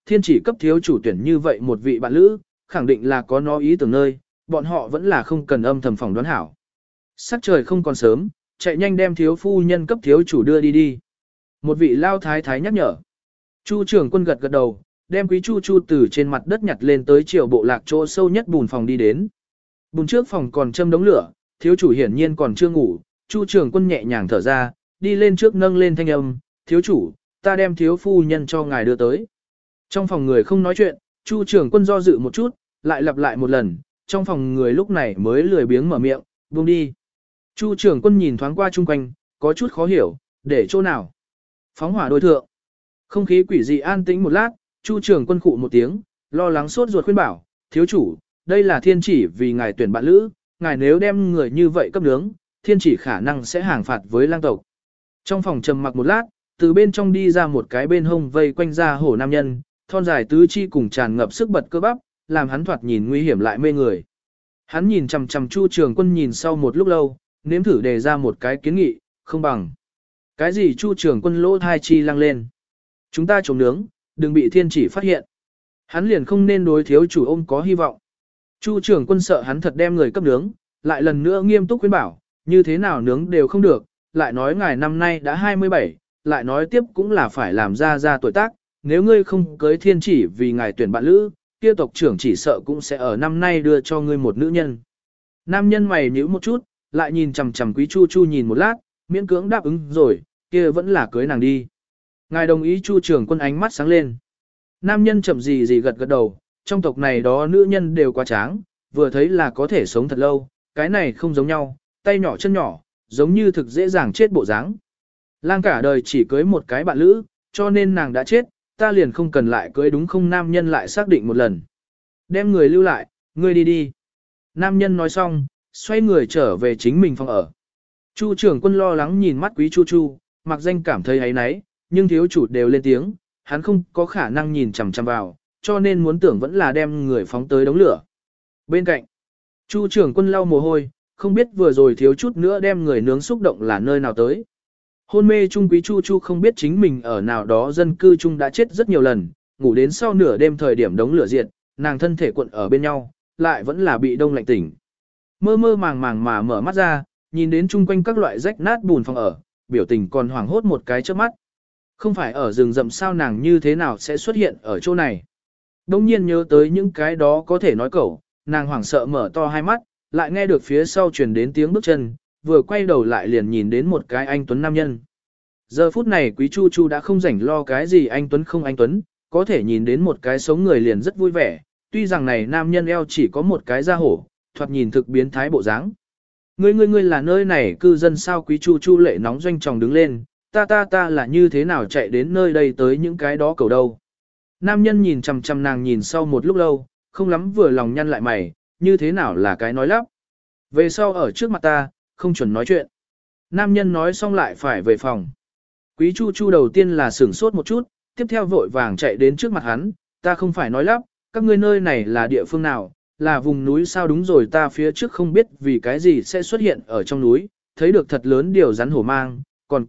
thiên chỉ cấp thiếu chủ tuyển như vậy một vị bạn lữ, khẳng định là có nó ý tưởng nơi, bọn họ vẫn là không cần âm thầm phỏng đoán hảo. Sắc trời không còn sớm, chạy nhanh đem thiếu phu nhân cấp thiếu chủ đưa đi đi. Một vị lao thái thái nhắc nhở. Chu trưởng quân gật gật đầu, đem quý chu chu từ trên mặt đất nhặt lên tới chiều bộ lạc chỗ sâu nhất bùn phòng đi đến. Bùn trước phòng còn châm đống lửa, thiếu chủ hiển nhiên còn chưa ngủ, Chu trưởng quân nhẹ nhàng thở ra, đi lên trước nâng lên thanh âm, thiếu chủ, ta đem thiếu phu nhân cho ngài đưa tới. Trong phòng người không nói chuyện, Chu trưởng quân do dự một chút, lại lặp lại một lần, trong phòng người lúc này mới lười biếng mở miệng, buông đi. Chu trưởng quân nhìn thoáng qua chung quanh, có chút khó hiểu, để chỗ nào? Phóng hỏa đối thượng. Không khí quỷ dị an tĩnh một lát, Chu trưởng quân khụ một tiếng, lo lắng sốt ruột khuyên bảo, thiếu chủ, đây là thiên chỉ vì ngài tuyển bạn lữ, ngài nếu đem người như vậy cấp nướng, thiên chỉ khả năng sẽ hàng phạt với lang tộc. Trong phòng trầm mặc một lát, từ bên trong đi ra một cái bên hông vây quanh ra hổ nam nhân, thon dài tứ chi cùng tràn ngập sức bật cơ bắp, làm hắn thoạt nhìn nguy hiểm lại mê người. Hắn nhìn chằm chằm Chu trưởng quân nhìn sau một lúc lâu, nếm thử đề ra một cái kiến nghị, không bằng. Cái gì Chu trưởng quân lỗ thai chi lăng lên. Chúng ta trộm nướng, đừng bị thiên chỉ phát hiện. Hắn liền không nên đối thiếu chủ ôm có hy vọng. Chu trưởng quân sợ hắn thật đem người cấp nướng, lại lần nữa nghiêm túc khuyên bảo, như thế nào nướng đều không được, lại nói ngài năm nay đã 27, lại nói tiếp cũng là phải làm ra tuổi tác, nếu ngươi không cưới thiên chỉ vì ngài tuyển bạn lữ, kia tộc trưởng chỉ sợ cũng sẽ ở năm nay đưa cho ngươi một nữ nhân. Nam nhân mày nhíu một chút, lại nhìn chằm chằm quý Chu Chu nhìn một lát, miễn cưỡng đáp ứng rồi, kia vẫn là cưới nàng đi. Ngài đồng ý. Chu trưởng quân ánh mắt sáng lên. Nam nhân chậm gì gật gật đầu, trong tộc này đó nữ nhân đều quá tráng, vừa thấy là có thể sống thật lâu, cái này không giống nhau, tay nhỏ chân nhỏ, giống như thực dễ dàng chết bộ dáng. Lang cả đời chỉ cưới một cái bạn lữ, cho nên nàng đã chết, ta liền không cần lại cưới đúng không? Nam nhân lại xác định một lần. Đem người lưu lại, ngươi đi đi. Nam nhân nói xong, xoay người trở về chính mình phòng ở. Chu trưởng quân lo lắng nhìn mắt quý Chu Chu, mặc danh cảm thấy áy náy, nhưng thiếu chủ đều lên tiếng, hắn không có khả năng nhìn chằm chằm vào, cho nên muốn tưởng vẫn là đem người phóng tới đống lửa. Bên cạnh, Chu trưởng quân lau mồ hôi, không biết vừa rồi thiếu chút nữa đem người nướng xúc động là nơi nào tới. Hôn mê trung quý Chu Chu không biết chính mình ở nào đó dân cư chung đã chết rất nhiều lần, ngủ đến sau nửa đêm thời điểm đống lửa diệt, nàng thân thể cuộn ở bên nhau, lại vẫn là bị đông lạnh tỉnh. Mơ mơ màng màng mà mở mắt ra, nhìn đến chung quanh các loại rách nát bùn phòng ở, biểu tình còn hoảng hốt một cái trước mắt. Không phải ở rừng rậm sao nàng như thế nào sẽ xuất hiện ở chỗ này. Đông nhiên nhớ tới những cái đó có thể nói cẩu, nàng hoảng sợ mở to hai mắt, lại nghe được phía sau truyền đến tiếng bước chân, vừa quay đầu lại liền nhìn đến một cái anh tuấn nam nhân. Giờ phút này quý Chu Chu đã không rảnh lo cái gì anh tuấn không anh tuấn, có thể nhìn đến một cái sống người liền rất vui vẻ, tuy rằng này nam nhân eo chỉ có một cái da hổ, thoạt nhìn thực biến thái bộ dáng. Ngươi là nơi này cư dân sao? Quý Chu Chu lệ nóng doanh tròng đứng lên, ta là như thế nào chạy đến nơi đây tới những cái đó cầu đâu. Nam nhân nhìn chằm chằm nàng nhìn sau một lúc lâu, không lắm vừa lòng nhăn lại mày, như thế nào là cái nói lắp. Về sau ở trước mặt ta, không chuẩn nói chuyện. Nam nhân nói xong lại phải về phòng. Quý Chu Chu đầu tiên là sửng sốt một chút, tiếp theo vội vàng chạy đến trước mặt hắn, ta không phải nói lắp, các ngươi nơi này là địa phương nào, là vùng núi sao? Đúng rồi, ta phía trước không biết vì cái gì sẽ xuất hiện ở trong núi, thấy được thật lớn điều rắn hổ mang, còn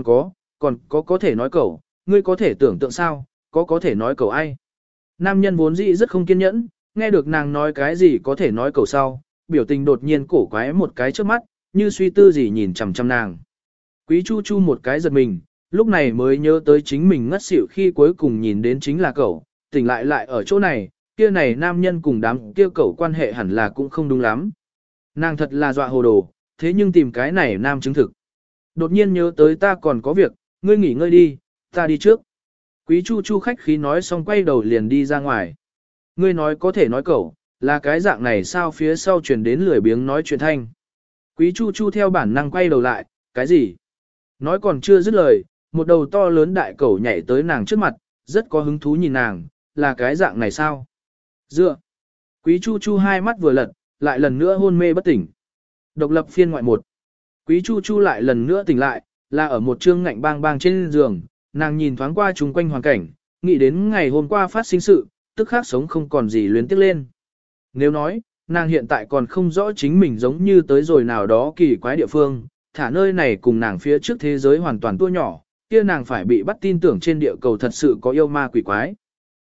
có thể nói cẩu, ngươi có thể tưởng tượng sao, có thể nói cẩu ai? Nam nhân vốn dĩ rất không kiên nhẫn, nghe được nàng nói cái gì có thể nói cẩu sau, biểu tình đột nhiên cổ quái một cái trước mắt, như suy tư gì nhìn chằm chằm nàng. Quý Chu Chu một cái giật mình, lúc này mới nhớ tới chính mình ngất xỉu khi cuối cùng nhìn đến chính là cẩu, tỉnh lại ở chỗ này, kia này nam nhân cùng đám kia cẩu quan hệ hẳn là cũng không đúng lắm. Nàng thật là dọa hồ đồ, thế nhưng tìm cái này nam chứng thực. Đột nhiên nhớ tới ta còn có việc, ngươi nghỉ ngơi đi, ta đi trước. Quý Chu Chu khách khí nói xong quay đầu liền đi ra ngoài. Ngươi nói có thể nói cẩu, là cái dạng này sao? Phía sau truyền đến lười biếng nói chuyện thanh. Quý Chu Chu theo bản năng quay đầu lại, cái gì? Nói còn chưa dứt lời, một đầu to lớn đại cẩu nhảy tới nàng trước mặt, rất có hứng thú nhìn nàng, là cái dạng này sao? Dựa. Quý Chu Chu hai mắt vừa lật, lại lần nữa hôn mê bất tỉnh. Độc lập phiên ngoại 1. Quý Chu Chu lại lần nữa tỉnh lại, là ở một trương ngạnh bang bang trên giường, nàng nhìn thoáng qua chung quanh hoàn cảnh, nghĩ đến ngày hôm qua phát sinh sự, tức khắc sống không còn gì luyến tiếc lên. Nếu nói, nàng hiện tại còn không rõ chính mình giống như tới rồi nào đó kỳ quái địa phương, thả nơi này cùng nàng phía trước thế giới hoàn toàn tua nhỏ, kia nàng phải bị bắt tin tưởng trên địa cầu thật sự có yêu ma quỷ quái.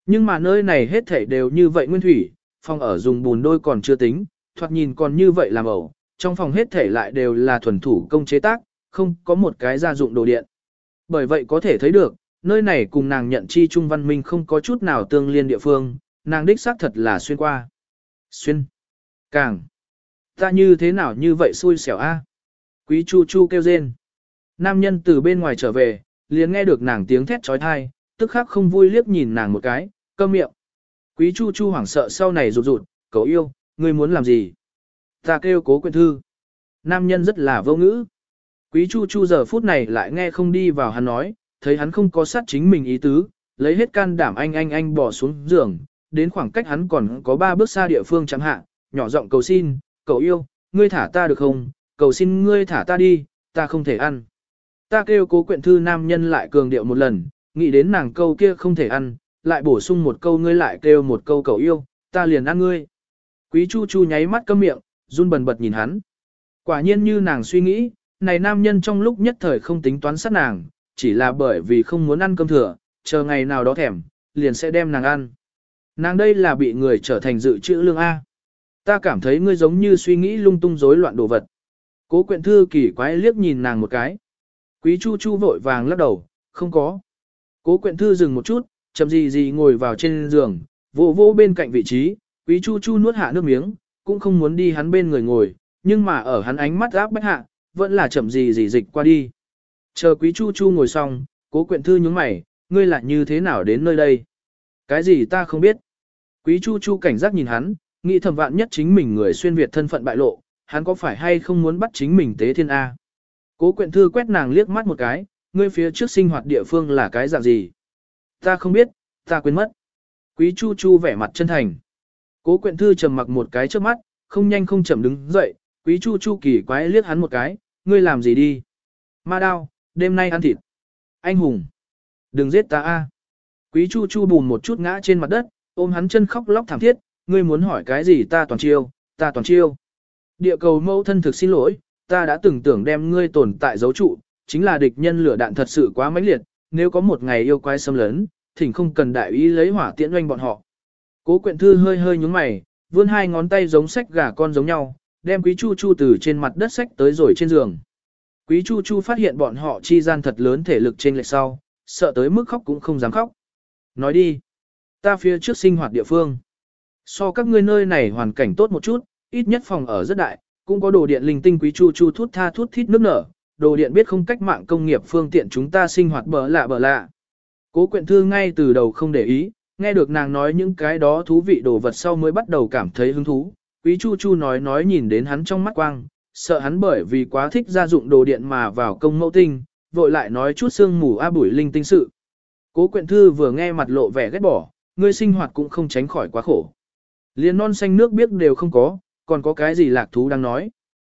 Nhưng mà nơi này hết thảy đều như vậy nguyên thủy, phòng ở dùng bùn đôi còn chưa tính, thoạt nhìn còn như vậy làm ẩu, trong phòng hết thảy lại đều là thuần thủ công chế tác, không có một cái gia dụng đồ điện. Bởi vậy có thể thấy được, nơi này cùng nàng nhận chi trung văn minh không có chút nào tương liên địa phương, nàng đích xác thật là xuyên qua. Xuyên. Càng. Ta như thế nào như vậy xui xẻo a? Quý Chu Chu kêu rên. Nam nhân từ bên ngoài trở về, liền nghe được nàng tiếng thét trói thai, tức khắc không vui liếc nhìn nàng một cái, câm miệng. Quý Chu Chu hoảng sợ sau này rụt rụt, cậu yêu, ngươi muốn làm gì? Ta kêu Cố Quyện Thư. Nam nhân rất là vô ngữ. Quý Chu Chu giờ phút này lại nghe không đi vào hắn nói, thấy hắn không có sát chính mình ý tứ, lấy hết can đảm anh bỏ xuống giường, đến khoảng cách hắn còn có 3 bước xa địa phương chẳng hạn, nhỏ giọng cầu xin, cậu yêu, ngươi thả ta được không? Cầu xin ngươi thả ta đi, ta không thể ăn. Ta kêu Cố Quyện Thư. Nam nhân lại cường điệu một lần, nghĩ đến nàng câu kia không thể ăn, lại bổ sung một câu, ngươi lại kêu một câu cậu yêu, ta liền ăn ngươi. Quý Chu Chu nháy mắt câm miệng, run bần bật nhìn hắn. Quả nhiên như nàng suy nghĩ, này nam nhân trong lúc nhất thời không tính toán sát nàng, chỉ là bởi vì không muốn ăn cơm thừa, chờ ngày nào đó thèm, liền sẽ đem nàng ăn. Nàng đây là bị người trở thành dự trữ lương A. Ta cảm thấy ngươi giống như suy nghĩ lung tung rối loạn đồ vật. Cố Quyện Thư kỳ quái liếc nhìn nàng một cái. Quý Chu Chu vội vàng lắc đầu, không có. Cố Quyện Thư dừng một chút, chậm gì ngồi vào trên giường, vô vô bên cạnh vị trí, Quý Chu Chu nuốt hạ nước miếng, cũng không muốn đi hắn bên người ngồi, nhưng mà ở hắn ánh mắt áp bách hạ, vẫn là chậm gì dịch qua đi. Chờ Quý Chu Chu ngồi xong, Cố Quyện Thư nhướng mày, ngươi lại như thế nào đến nơi đây? Cái gì ta không biết. Quý Chu Chu cảnh giác nhìn hắn, nghĩ thầm vạn nhất chính mình người xuyên Việt thân phận bại lộ, hắn có phải hay không muốn bắt chính mình tế thiên A. Cố Quyện Thư quét nàng liếc mắt một cái, ngươi phía trước sinh hoạt địa phương là cái dạng gì? Ta không biết, ta quên mất. Quý Chu Chu vẻ mặt chân thành. Cố Quyện Thư trầm mặc một cái trước mắt, không nhanh không chậm đứng dậy, Quý Chu Chu kỳ quái liếc hắn một cái, ngươi làm gì đi? Ma đao, đêm nay ăn thịt. Anh hùng, đừng giết ta a. Quý Chu Chu bùn một chút ngã trên mặt đất, ôm hắn chân khóc lóc thảm thiết, ngươi muốn hỏi cái gì ta toàn chiêu, ta toàn chiêu. Địa cầu mẫu thân thực xin lỗi, ta đã từng tưởng đem ngươi tồn tại giấu trụ, chính là địch nhân lửa đạn thật sự quá mãnh liệt, nếu có một ngày yêu quái xâm lấn, thỉnh không cần đại ý lấy hỏa tiễn oanh bọn họ. Cố Quyện Thư hơi hơi nhúng mày, vươn 2 ngón tay giống xách gà con giống nhau, đem Quý Chu Chu từ trên mặt đất xách tới rồi trên giường. Quý Chu Chu phát hiện bọn họ chi gian thật lớn thể lực trên lệch sau, sợ tới mức khóc cũng không dám khóc. Nói đi, ta phía trước sinh hoạt địa phương. So các ngươi nơi này hoàn cảnh tốt một chút, ít nhất phòng ở rất đại, cũng có đồ điện linh tinh. Quý Chu Chu thút tha thút thít nước nở, đồ điện biết không cách mạng công nghiệp phương tiện chúng ta sinh hoạt bờ lạ. Cố Quyện Thư ngay từ đầu không để ý, nghe được nàng nói những cái đó thú vị đồ vật sau mới bắt đầu cảm thấy hứng thú. Quý Chu Chu nói nhìn đến hắn trong mắt quang, sợ hắn bởi vì quá thích gia dụng đồ điện mà vào công mẫu tinh, vội lại nói chút sương mù bủi linh tinh sự. Cố Quyện Thư vừa nghe mặt lộ vẻ ghét bỏ, ngươi sinh hoạt cũng không tránh khỏi quá khổ. Liền non xanh nước biếc đều không có, còn có cái gì lạc thú đang nói.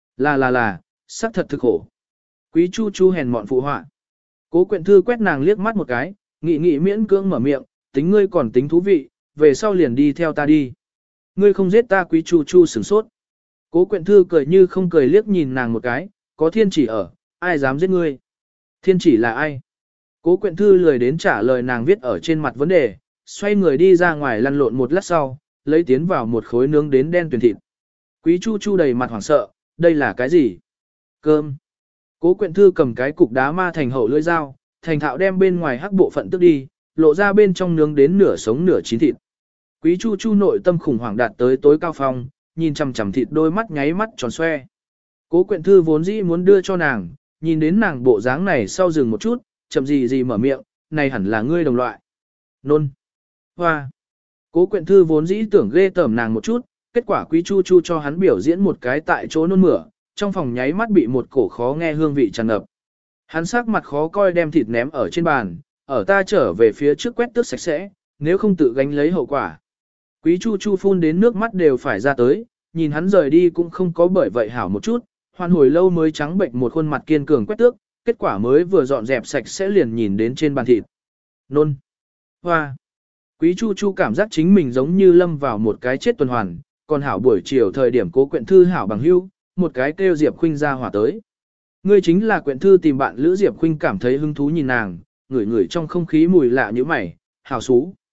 Là, xác thật thực khổ. Quý Chu Chu hèn mọn phụ họa. Cố Quyện Thư quét nàng liếc mắt một cái, nghị miễn cưỡng mở miệng, tính ngươi còn tính thú vị, về sau liền đi theo ta đi. Ngươi không giết ta. Quý Chu Chu sửng sốt. Cố Quyện Thư cười như không cười liếc nhìn nàng một cái, có thiên chỉ ở, ai dám giết ngươi? Thiên chỉ là ai? Cố Quyện Thư lười đến trả lời nàng viết ở trên mặt vấn đề, xoay người đi ra ngoài lăn lộn một lát sau, lấy tiến vào một khối nướng đến đen tuyền thịt. Quý Chu Chu đầy mặt hoảng sợ, đây là cái gì? Cơm. Cố Quyện Thư cầm cái cục đá ma thành hậu lưỡi dao, thành thạo đem bên ngoài hắc bộ phận tức đi, lộ ra bên trong nướng đến nửa sống nửa chín thịt. Quý Chu Chu nội tâm khủng hoảng đạt tới tối cao phong, nhìn chằm chằm thịt đôi mắt nháy mắt tròn xoe. Cố Quyện Thư vốn dĩ muốn đưa cho nàng, nhìn đến nàng bộ dáng này sau dừng một chút, chậm gì mở miệng, này hẳn là ngươi đồng loại. Nôn. Hoa. Cố Quyện Thư vốn dĩ tưởng ghê tởm nàng một chút, kết quả Quý Chu Chu cho hắn biểu diễn một cái tại chỗ nôn mửa, trong phòng nháy mắt bị một cổ khó nghe hương vị tràn ngập. Hắn sắc mặt khó coi đem thịt ném ở trên bàn, ở ta trở về phía trước quét tước sạch sẽ, nếu không tự gánh lấy hậu quả. Quý Chu Chu phun đến nước mắt đều phải ra tới, nhìn hắn rời đi cũng không có bởi vậy hảo một chút, hoàn hồi lâu mới trắng bệnh một khuôn mặt kiên cường quét tước, kết quả mới vừa dọn dẹp sạch sẽ liền nhìn đến trên bàn thịt. Nôn. Hoa. Quý Chu Chu cảm giác chính mình giống như lâm vào một cái chết tuần hoàn, còn hảo buổi chiều thời điểm Cố Quyện Thư hảo bằng hữu, một cái kêu Diệp Khuynh ra hỏa tới. Ngươi chính là Quyện Thư tìm bạn lữ. Diệp Khuynh cảm thấy hứng thú nhìn nàng, ngửi trong không khí mùi lạ như mày, hảo xú.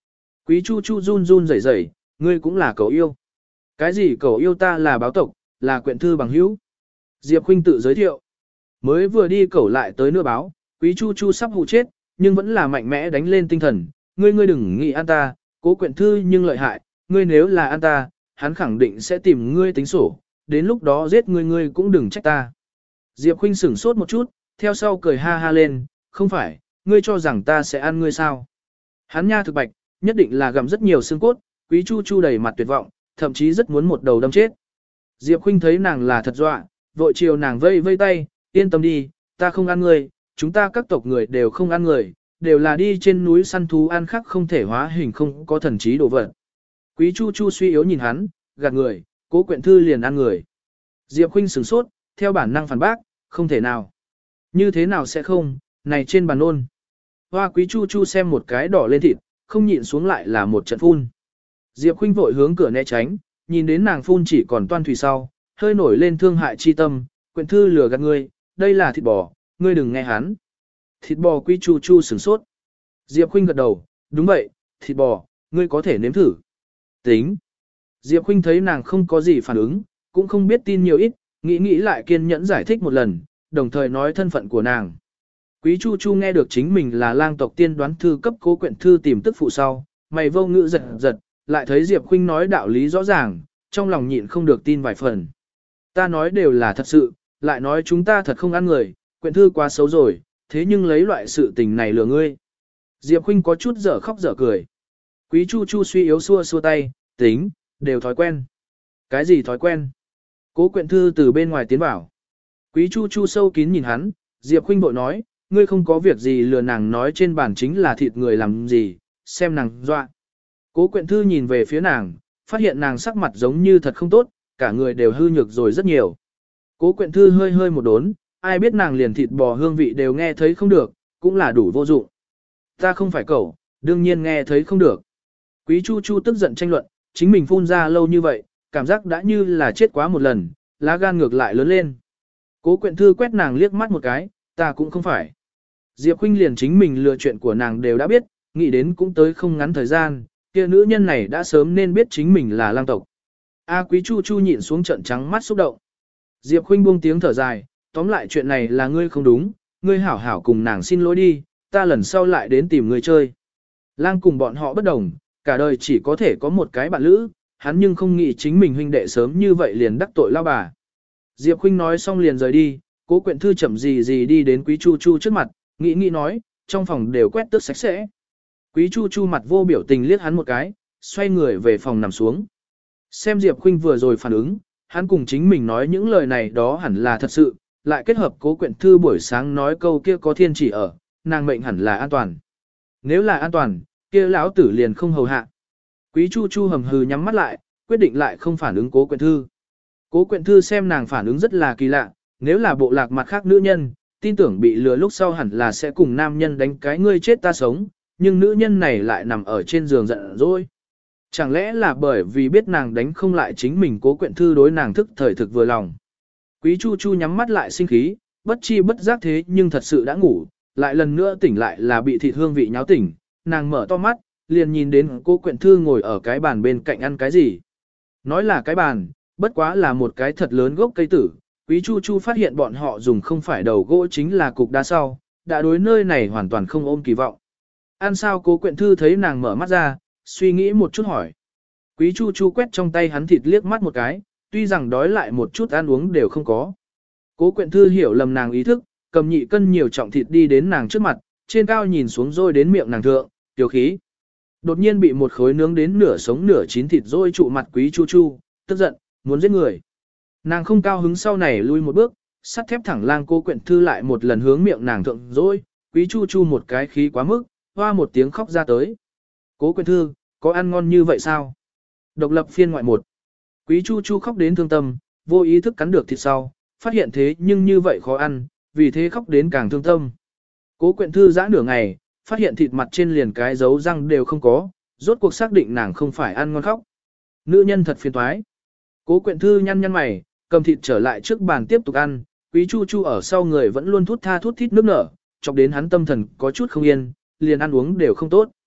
Quý Chu Chu run run rẩy rẩy, ngươi cũng là cậu yêu. Cái gì cậu yêu, ta là báo tộc, là quyện thư bằng hữu. Diệp Khuynh tự giới thiệu. Mới vừa đi cậu lại tới nữa báo, Quý Chu Chu sắp hụ chết, nhưng vẫn là mạnh mẽ đánh lên tinh thần. Ngươi đừng nghĩ ăn ta, cố quyện thư nhưng lợi hại, ngươi nếu là ăn ta, hắn khẳng định sẽ tìm ngươi tính sổ, đến lúc đó giết ngươi cũng đừng trách ta. Diệp Khuynh sửng sốt một chút, theo sau cười ha ha lên, không phải, ngươi cho rằng ta sẽ ăn ngươi sao. Hắn nha thực bạch, nhất định là gặm rất nhiều xương cốt, Quý Chu Chu đầy mặt tuyệt vọng, thậm chí rất muốn một đầu đâm chết. Diệp Khuynh thấy nàng là thật dọa, vội chiều nàng vây vây tay, yên tâm đi, ta không ăn ngươi, chúng ta các tộc người đều không ăn người, đều là đi trên núi săn thú ăn khác không thể hóa hình không có thần trí đồ vật. Quý Chu Chu suy yếu nhìn hắn, gạt người, cố quyện thư liền ăn người. Diệp Khuynh sửng sốt, theo bản năng phản bác, không thể nào. Như thế nào sẽ không, này trên bàn ôn. Hoa Quý Chu Chu xem một cái đỏ lên thịt, không nhịn xuống lại là một trận phun. Diệp Khuynh vội hướng cửa né tránh, nhìn đến nàng phun chỉ còn toan thủy sau, hơi nổi lên thương hại chi tâm, quyện thư lừa gạt ngươi, đây là thịt bò, ngươi đừng nghe hắn. Thịt bò Quý Chu Chu sửng sốt. Diệp Khuynh gật đầu, đúng vậy, thịt bò, ngươi có thể nếm thử. Tính. Diệp Khuynh thấy nàng không có gì phản ứng, cũng không biết tin nhiều ít, nghĩ lại kiên nhẫn giải thích một lần, đồng thời nói thân phận của nàng. Quý Chu Chu nghe được chính mình là lang tộc tiên đoán thư cấp cố quyện thư tìm tức phụ sau, mày vô ngữ giật giật, lại thấy Diệp Khuynh nói đạo lý rõ ràng, trong lòng nhịn không được tin vài phần. Ta nói đều là thật sự, lại nói chúng ta thật không ăn người, quyện thư quá xấu rồi, thế nhưng lấy loại sự tình này lừa ngươi. Diệp Khuynh có chút dở khóc dở cười. Quý Chu Chu suy yếu xua xua tay, tính, đều thói quen. Cái gì thói quen? Cố quyện thư từ bên ngoài tiến vào. Quý Chu Chu sâu kín nhìn hắn, Diệp Khuynh bội nói, ngươi không có việc gì lừa nàng nói trên bàn chính là thịt người làm gì, xem nàng dọa. Cố quyện thư nhìn về phía nàng, phát hiện nàng sắc mặt giống như thật không tốt, cả người đều hư nhược rồi rất nhiều. Cố quyện thư hơi một đốn, ai biết nàng liền thịt bò hương vị đều nghe thấy không được, cũng là đủ vô dụng. Ta không phải cậu, đương nhiên nghe thấy không được. Quý Chu Chu tức giận tranh luận, chính mình phun ra lâu như vậy, cảm giác đã như là chết quá một lần, lá gan ngược lại lớn lên. Cố quyện thư quét nàng liếc mắt một cái, ta cũng không phải. Diệp Khuynh liền chính mình lừa chuyện của nàng đều đã biết, nghĩ đến cũng tới không ngắn thời gian, kia nữ nhân này đã sớm nên biết chính mình là lang tộc. Quý Chu Chu nhịn xuống trận trắng mắt xúc động. Diệp Khuynh buông tiếng thở dài, tóm lại chuyện này là ngươi không đúng, ngươi hảo hảo cùng nàng xin lỗi đi, ta lần sau lại đến tìm ngươi chơi. Lang cùng bọn họ bất đồng, cả đời chỉ có thể có một cái bạn lữ, hắn nhưng không nghĩ chính mình huynh đệ sớm như vậy liền đắc tội lao bà. Diệp Khuynh nói xong liền rời đi, Cố quyện thư chậm gì đi đến Quý Chu Chu trước mặt, nghĩ nói, trong phòng đều quét tước sạch sẽ. Quý Chu Chu mặt vô biểu tình liếc hắn một cái, xoay người về phòng nằm xuống. Xem Diệp Khuynh vừa rồi phản ứng, hắn cùng chính mình nói những lời này đó hẳn là thật sự, lại kết hợp Cố quyện thư buổi sáng nói câu kia có thiên chỉ ở, nàng mệnh hẳn là an toàn. Nếu là an toàn, kia lão tử liền không hầu hạ. Quý Chu Chu hầm hừ nhắm mắt lại, quyết định lại không phản ứng Cố quyện thư. Cố quyện thư xem nàng phản ứng rất là kỳ lạ, nếu là bộ lạc mặt khác nữ nhân, tin tưởng bị lừa lúc sau hẳn là sẽ cùng nam nhân đánh cái ngươi chết ta sống, nhưng nữ nhân này lại nằm ở trên giường giận dỗi. Chẳng lẽ là bởi vì biết nàng đánh không lại chính mình Cố quyện thư đối nàng thức thời thực vừa lòng. Quý Chu Chu nhắm mắt lại sinh khí, bất chi bất giác thế nhưng thật sự đã ngủ, lại lần nữa tỉnh lại là bị thịt hương vị nháo tỉnh, nàng mở to mắt, liền nhìn đến Cố quyện thư ngồi ở cái bàn bên cạnh ăn cái gì. Nói là cái bàn, bất quá là một cái thật lớn gốc cây tử. Quý Chu Chu phát hiện bọn họ dùng không phải đầu gỗ chính là cục đá sau, đã đối nơi này hoàn toàn không ôm kỳ vọng. Ăn sao? Cố quyện thư thấy nàng mở mắt ra, suy nghĩ một chút hỏi. Quý Chu Chu quét trong tay hắn thịt liếc mắt một cái, tuy rằng đói lại một chút ăn uống đều không có. Cố quyện thư hiểu lầm nàng ý thức, cầm nhị cân nhiều trọng thịt đi đến nàng trước mặt, trên cao nhìn xuống rồi đến miệng nàng thượng, tiểu khí. Đột nhiên bị một khối nướng đến nửa sống nửa chín thịt rồi trụ mặt Quý Chu Chu, tức giận, muốn giết người. Nàng không cao hứng sau này lui một bước, sắt thép thẳng lang Cố quyện thư lại một lần hướng miệng nàng thượng rồi, Quý Chu Chu một cái khí quá mức, hoa một tiếng khóc ra tới. Cố quyện thư, có ăn ngon như vậy sao? Độc lập phiên ngoại 1. Quý Chu Chu khóc đến thương tâm, vô ý thức cắn được thịt sau, phát hiện thế nhưng như vậy khó ăn, vì thế khóc đến càng thương tâm. Cố quyện thư giã nửa ngày, phát hiện thịt mặt trên liền cái dấu răng đều không có, rốt cuộc xác định nàng không phải ăn ngon khóc. Nữ nhân thật phiền toái. Cố quyện thư nhăn mày, cầm thịt trở lại trước bàn tiếp tục ăn, Quý Chu Chu ở sau người vẫn luôn thút tha thút thít nước nở, chọc đến hắn tâm thần có chút không yên, liền ăn uống đều không tốt.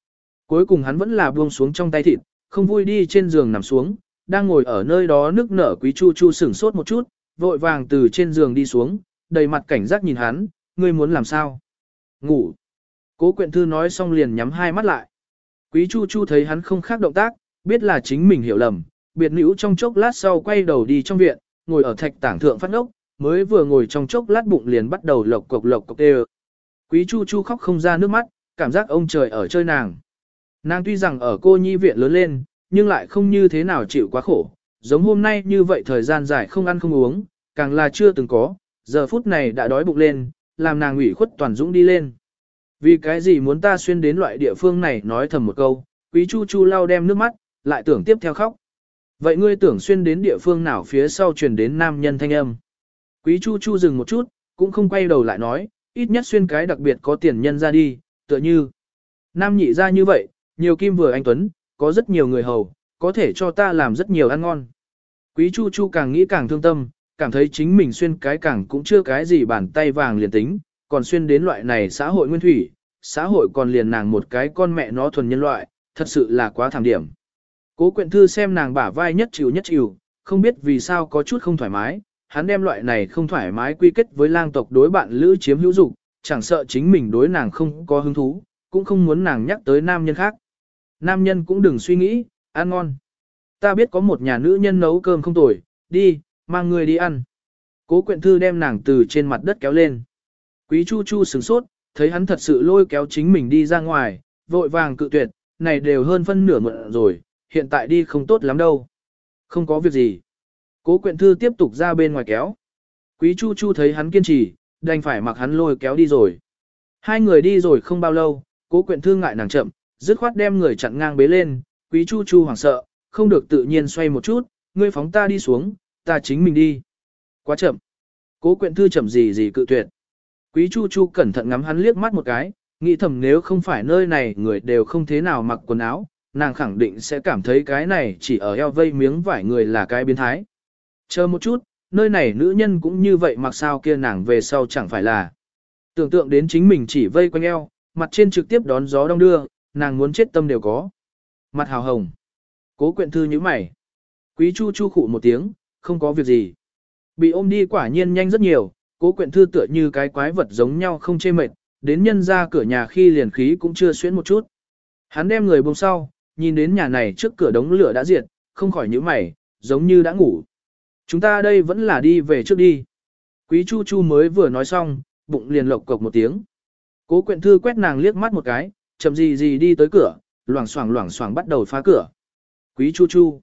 cuối cùng hắn vẫn là buông xuống trong tay thịt, không vui đi trên giường nằm xuống, đang ngồi ở nơi đó nức nở Quý Chu Chu sửng sốt một chút, vội vàng từ trên giường đi xuống, đầy mặt cảnh giác nhìn hắn, ngươi muốn làm sao? Ngủ. Cố Quyện Thư nói xong liền nhắm hai mắt lại. Quý Chu Chu thấy hắn không khác động tác, biết là chính mình hiểu lầm, biệt nữ trong chốc lát sau quay đầu đi trong viện, ngồi ở thạch tảng thượng phát ngốc, mới vừa ngồi trong chốc lát bụng liền bắt đầu lộc cộc tê. Quý Chu Chu khóc không ra nước mắt, cảm giác ông trời ở chơi nàng. Nàng tuy rằng ở cô nhi viện lớn lên, nhưng lại không như thế nào chịu quá khổ, giống hôm nay như vậy thời gian dài không ăn không uống, càng là chưa từng có, giờ phút này đã đói bụng lên, làm nàng ủy khuất toàn dũng đi lên. Vì cái gì muốn ta xuyên đến loại địa phương này nói thầm một câu, Quý Chu Chu lau đem nước mắt, lại tưởng tiếp theo khóc. Vậy ngươi tưởng xuyên đến địa phương nào phía sau truyền đến nam nhân thanh âm. Quý Chu Chu dừng một chút, cũng không quay đầu lại nói, ít nhất xuyên cái đặc biệt có tiền nhân ra đi, tựa như. Nam nhị ra như vậy, nhiều kim vừa anh Tuấn, có rất nhiều người hầu, có thể cho ta làm rất nhiều ăn ngon. Quý Chu Chu càng nghĩ càng thương tâm, cảm thấy chính mình xuyên cái càng cũng chưa cái gì bàn tay vàng liền tính, còn xuyên đến loại này xã hội nguyên thủy, xã hội còn liền nàng một cái con mẹ nó thuần nhân loại, thật sự là quá thảm điểm. Cố Quyện Thư xem nàng bả vai nhất chịu, không biết vì sao có chút không thoải mái, hắn đem loại này không thoải mái quy kết với lang tộc đối bạn lữ chiếm hữu dục, chẳng sợ chính mình đối nàng không có hứng thú, cũng không muốn nàng nhắc tới nam nhân khác. Nam nhân cũng đừng suy nghĩ, ăn ngon. Ta biết có một nhà nữ nhân nấu cơm không tồi, đi, mang người đi ăn. Cố Quyện Thư đem nàng từ trên mặt đất kéo lên. Quý Chu Chu sửng sốt, thấy hắn thật sự lôi kéo chính mình đi ra ngoài, vội vàng cự tuyệt, này đều hơn phân nửa mượn rồi, hiện tại đi không tốt lắm đâu. Không có việc gì. Cố Quyện Thư tiếp tục ra bên ngoài kéo. Quý Chu Chu thấy hắn kiên trì, đành phải mặc hắn lôi kéo đi rồi. Hai người đi rồi không bao lâu, Cố Quyện Thư ngại nàng chậm, dứt khoát đem người chặn ngang bế lên, Quý Chu Chu hoảng sợ, không được tự nhiên xoay một chút, ngươi phóng ta đi xuống, ta chính mình đi. Quá chậm. Cố Quyện Thư chậm gì cự tuyệt. Quý Chu Chu cẩn thận ngắm hắn liếc mắt một cái, nghĩ thầm nếu không phải nơi này người đều không thế nào mặc quần áo, nàng khẳng định sẽ cảm thấy cái này chỉ ở eo vây miếng vải người là cái biến thái. Chờ một chút, nơi này nữ nhân cũng như vậy mặc sao kia nàng về sau chẳng phải là. Tưởng tượng đến chính mình chỉ vây quanh eo, mặt trên trực tiếp đón gió đông đưa, nàng muốn chết tâm đều có. Mặt hào hồng. Cố Quyện Thư như mày. Quý Chu Chu khụ một tiếng, không có việc gì. Bị ôm đi quả nhiên nhanh rất nhiều, Cố Quyện Thư tựa như cái quái vật giống nhau không chê mệt, đến nhân ra cửa nhà khi liền khí cũng chưa xuyến một chút. Hắn đem người buông sau, nhìn đến nhà này trước cửa đống lửa đã diệt, không khỏi nhíu mày, giống như đã ngủ. Chúng ta đây vẫn là đi về trước đi. Quý Chu Chu mới vừa nói xong, bụng liền lộc cộc một tiếng. Cố Quyện Thư quét nàng liếc mắt một cái, chậm gì đi tới cửa, loảng xoảng bắt đầu phá cửa. Quý Chu Chu.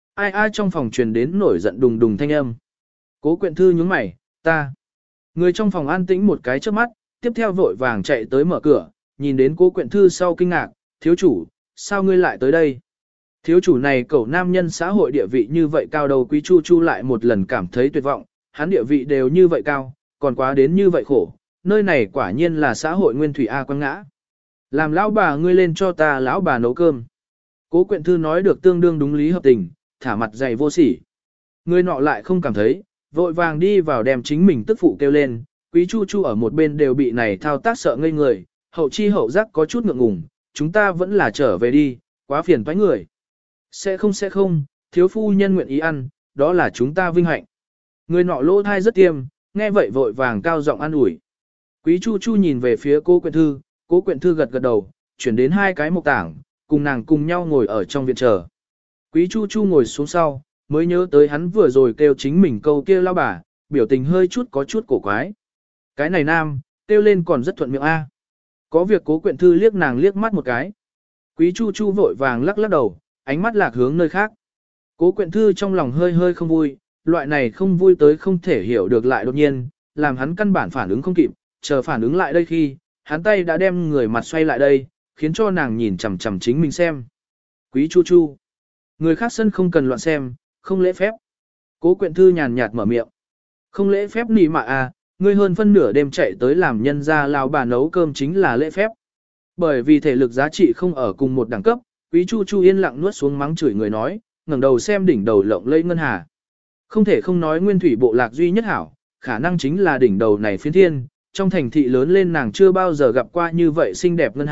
Ai trong phòng truyền đến nổi giận đùng đùng thanh âm. Cố Quyện Thư nhướng mày, ta. Người trong phòng an tĩnh một cái trước mắt, tiếp theo vội vàng chạy tới mở cửa, nhìn đến Cố Quyện Thư sau kinh ngạc, thiếu chủ, sao ngươi lại tới đây? Thiếu chủ này cẩu nam nhân xã hội địa vị như vậy cao đầu Quý Chu Chu lại một lần cảm thấy tuyệt vọng, hắn địa vị đều như vậy cao, còn quá đến như vậy khổ, nơi này quả nhiên là xã hội nguyên thủy A quăng ngã. Làm lão bà ngươi lên cho ta lão bà nấu cơm. Cố Quyện Thư nói được tương đương đúng lý hợp tình, thả mặt dày vô sỉ. Người nọ lại không cảm thấy, vội vàng đi vào đem chính mình tức phụ kêu lên, Quý Chu Chu ở một bên đều bị này thao tác sợ ngây người, hậu chi hậu giác có chút ngượng ngùng, chúng ta vẫn là trở về đi, quá phiền toái người. Sẽ không, thiếu phu nhân nguyện ý ăn, đó là chúng ta vinh hạnh. Người nọ lỗ thai rất tiêm, nghe vậy vội vàng cao giọng an ủi. Quý Chu Chu nhìn về phía Cố Quyện Thư gật đầu, chuyển đến hai cái mộc tảng, cùng nàng cùng nhau ngồi ở trong viện chờ. Quý Chu Chu ngồi xuống sau, mới nhớ tới hắn vừa rồi kêu chính mình câu kia lao bà, biểu tình hơi chút có chút cổ quái. Cái này nam, kêu lên còn rất thuận miệng A. Có việc Cố Quyện Thư liếc nàng liếc mắt một cái. Quý Chu Chu vội vàng lắc đầu, ánh mắt lạc hướng nơi khác. Cố Quyện Thư trong lòng hơi không vui, loại này không vui tới không thể hiểu được lại đột nhiên, làm hắn căn bản phản ứng không kịp, chờ phản ứng lại đây khi, hắn tay đã đem người mặt xoay lại đây, khiến cho nàng nhìn chằm chằm chính mình xem. Quý Chu Chu. Người khác sân không cần loạn xem, không lễ phép. Cố Quyện Thư nhàn nhạt mở miệng. Không lễ phép nỉ mà à, ngươi hơn phân nửa đêm chạy tới làm nhân gia lao bà nấu cơm chính là lễ phép. Bởi vì thể lực giá trị không ở cùng một đẳng cấp, Quý Chu Chu yên lặng nuốt xuống mắng chửi người nói, ngẩng đầu xem đỉnh đầu lộng lẫy ngân hà. Không thể không nói nguyên thủy bộ lạc duy nhất hảo, khả năng chính là đỉnh đầu này phiến thiên, trong thành thị lớn lên nàng chưa bao giờ gặp qua như vậy xinh đẹp ngân hà,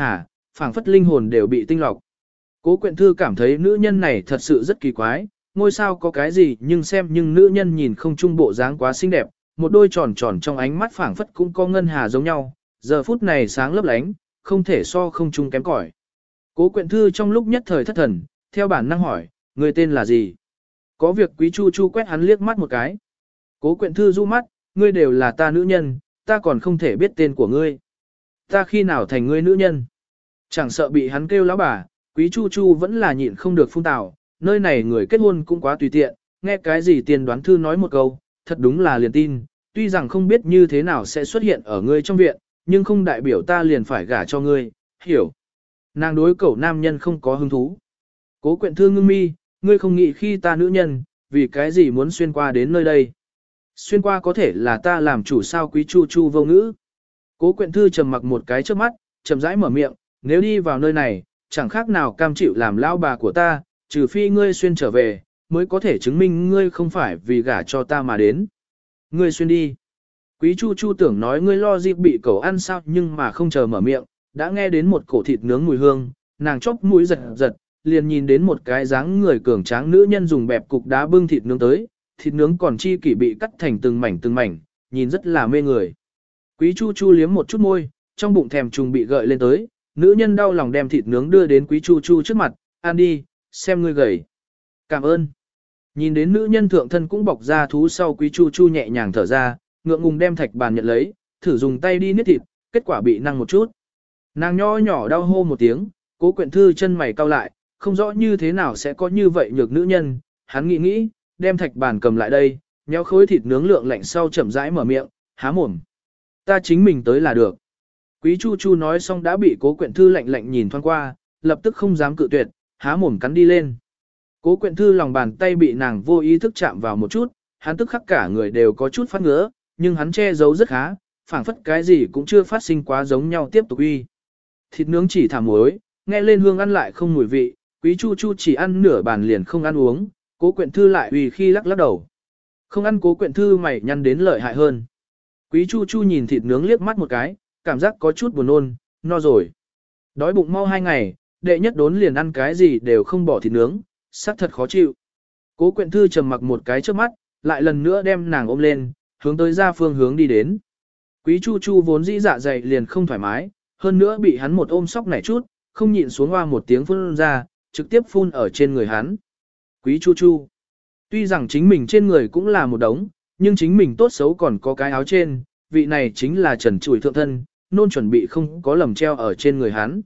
phảng phất linh hồn đều bị tinh lọc. Cố Quyện Thư cảm thấy nữ nhân này thật sự rất kỳ quái, ngôi sao có cái gì nhưng nữ nhân nhìn không trung bộ dáng quá xinh đẹp, một đôi tròn tròn trong ánh mắt phảng phất cũng có ngân hà giống nhau, giờ phút này sáng lấp lánh, không thể so không trung kém cỏi. Cố Quyện Thư trong lúc nhất thời thất thần, theo bản năng hỏi, người tên là gì? Có việc Quý Chu Chu quét hắn liếc mắt một cái. Cố Quyện Thư du mắt, ngươi đều là ta nữ nhân, ta còn không thể biết tên của ngươi. Ta khi nào thành ngươi nữ nhân? Chẳng sợ bị hắn kêu lão bà, Quý Chu Chu vẫn là nhịn không được phun tào, nơi này người kết hôn cũng quá tùy tiện, nghe cái gì tiền đoán thư nói một câu, thật đúng là liền tin, tuy rằng không biết như thế nào sẽ xuất hiện ở ngươi trong viện, nhưng không đại biểu ta liền phải gả cho ngươi, hiểu. Nàng đối cẩu nam nhân không có hứng thú. Cố Quyện Thư ngưng mi, ngươi không nghĩ khi ta nữ nhân, vì cái gì muốn xuyên qua đến nơi đây. Xuyên qua có thể là ta làm chủ sao? Quý Chu Chu vô ngữ. Cố Quyện Thư trầm mặc một cái trước mắt, chậm rãi mở miệng, nếu đi vào nơi này, chẳng khác nào cam chịu làm lao bà của ta, trừ phi ngươi xuyên trở về, mới có thể chứng minh ngươi không phải vì gả cho ta mà đến. Ngươi xuyên đi. Quý Chu Chu tưởng nói ngươi lo dịp bị cẩu ăn sao, nhưng mà không chờ mở miệng, đã nghe đến một cổ thịt nướng mùi hương, nàng chóp mũi giật giật, liền nhìn đến một cái dáng người cường tráng nữ nhân dùng bẹp cục đá bưng thịt nướng tới, thịt nướng còn chi kỷ bị cắt thành từng mảnh, nhìn rất là mê người. Quý Chu Chu liếm một chút môi, trong bụng thèm trùng bị gợi lên tới, nữ nhân đau lòng đem thịt nướng đưa đến Quý Chu Chu trước mặt, ăn đi, xem ngươi gầy. Cảm ơn. Nhìn đến nữ nhân thượng thân cũng bọc ra thú sau, Quý Chu Chu nhẹ nhàng thở ra, ngượng ngùng đem thạch bàn nhận lấy, thử dùng tay đi niết thịt, kết quả bị năng một chút. Nàng nho nhỏ đau hô một tiếng, Cố Quyện Thư chân mày cau lại, không rõ như thế nào sẽ có như vậy nhược nữ nhân, hắn nghĩ, đem thạch bàn cầm lại đây, nhéo khối thịt nướng lượng lạnh sau chậm rãi mở miệng, há mồm. Ta chính mình tới là được. Quý Chu Chu nói xong đã bị Cố Quyện Thư lạnh nhìn thoáng qua, lập tức không dám cự tuyệt, há mồm cắn đi lên. Cố Quyện Thư lòng bàn tay bị nàng vô ý thức chạm vào một chút, hắn tức khắc cả người đều có chút phát ngứa, nhưng hắn che giấu rất khá, phảng phất cái gì cũng chưa phát sinh quá giống nhau tiếp tục uy. Thịt nướng chỉ thả muối, nghe lên hương ăn lại không mùi vị, Quý Chu Chu chỉ ăn nửa bàn liền không ăn uống, Cố Quyện Thư lại uy khi lắc đầu. Không ăn Cố Quyện Thư mày nhăn đến lợi hại hơn. Quý Chu Chu nhìn thịt nướng liếc mắt một cái, cảm giác có chút buồn nôn, no rồi. Đói bụng mau 2 ngày, đệ nhất đốn liền ăn cái gì đều không bỏ thịt nướng, sắc thật khó chịu. Cố Quyện Thư trầm mặc một cái trước mắt, lại lần nữa đem nàng ôm lên, hướng tới ra phương hướng đi đến. Quý Chu Chu vốn dĩ dạ dày liền không thoải mái, hơn nữa bị hắn một ôm sóc nảy chút, không nhịn xuống hoa một tiếng phun ra, trực tiếp phun ở trên người hắn. Quý Chu Chu, tuy rằng chính mình trên người cũng là một đống, nhưng chính mình tốt xấu còn có cái áo trên, vị này chính là trần trụi thượng thân, nôn chuẩn bị không có lầm treo ở trên người hắn.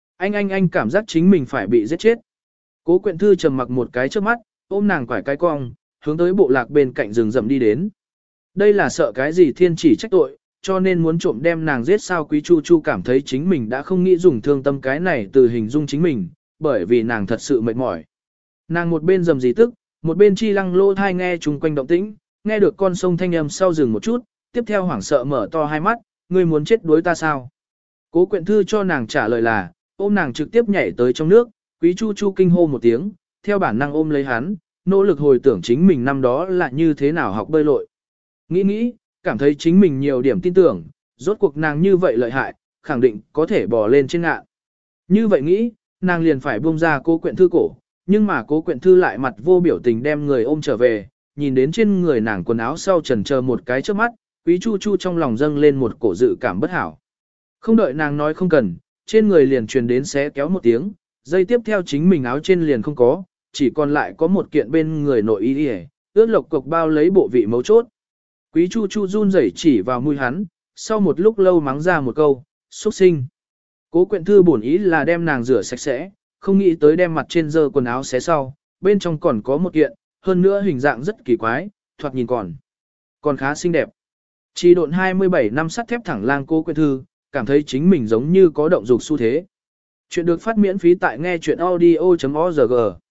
Anh cảm giác chính mình phải bị giết chết. Cố Quyện Thư trầm mặc một cái trước mắt, ôm nàng quải cái cong, hướng tới bộ lạc bên cạnh rừng rậm đi đến. Đây là sợ cái gì thiên chỉ trách tội, cho nên muốn trộm đem nàng giết sao? Quý Chu Chu cảm thấy chính mình đã không nghĩ dùng thương tâm cái này từ hình dung chính mình, bởi vì nàng thật sự mệt mỏi. Nàng một bên rầm rì tức, một bên chi lăng lô thai nghe chung quanh động tĩnh, nghe được con sông thanh âm sau dừng một chút, tiếp theo hoảng sợ mở to hai mắt, ngươi muốn chết đuối ta sao? Cố Quyện Thư cho nàng trả lời là, ôm nàng trực tiếp nhảy tới trong nước, Quý Chu Chu kinh hô một tiếng, theo bản năng ôm lấy hắn, nỗ lực hồi tưởng chính mình năm đó là như thế nào học bơi lội. Nghĩ, cảm thấy chính mình nhiều điểm tin tưởng, rốt cuộc nàng như vậy lợi hại, khẳng định có thể bò lên trên ngạn. Như vậy nghĩ, nàng liền phải buông ra Cố Quyện Thư cổ, nhưng mà Cố Quyện Thư lại mặt vô biểu tình đem người ôm trở về, nhìn đến trên người nàng quần áo sau chần chờ một cái trước mắt, Quý Chu Chu trong lòng dâng lên một cổ dự cảm bất hảo. Không đợi nàng nói không cần, trên người liền truyền đến xé kéo một tiếng, dây tiếp theo chính mình áo trên liền không có, chỉ còn lại có một kiện bên người nội y ướt lộc cục bao lấy bộ vị mấu chốt. Quý Chu Chu run rẩy chỉ vào mũi hắn, sau một lúc lâu mắng ra một câu, xuất sinh. Cố Quyện Thư bổn ý là đem nàng rửa sạch sẽ, không nghĩ tới đem mặt trên dơ quần áo xé sau, bên trong còn có một kiện, hơn nữa hình dạng rất kỳ quái, thoạt nhìn còn khá xinh đẹp. Chỉ độn 27 năm sắt thép thẳng lang Cố Quyện Thư, cảm thấy chính mình giống như có động dục xu thế. Chuyện được phát miễn phí tại nghe chuyện audio.org.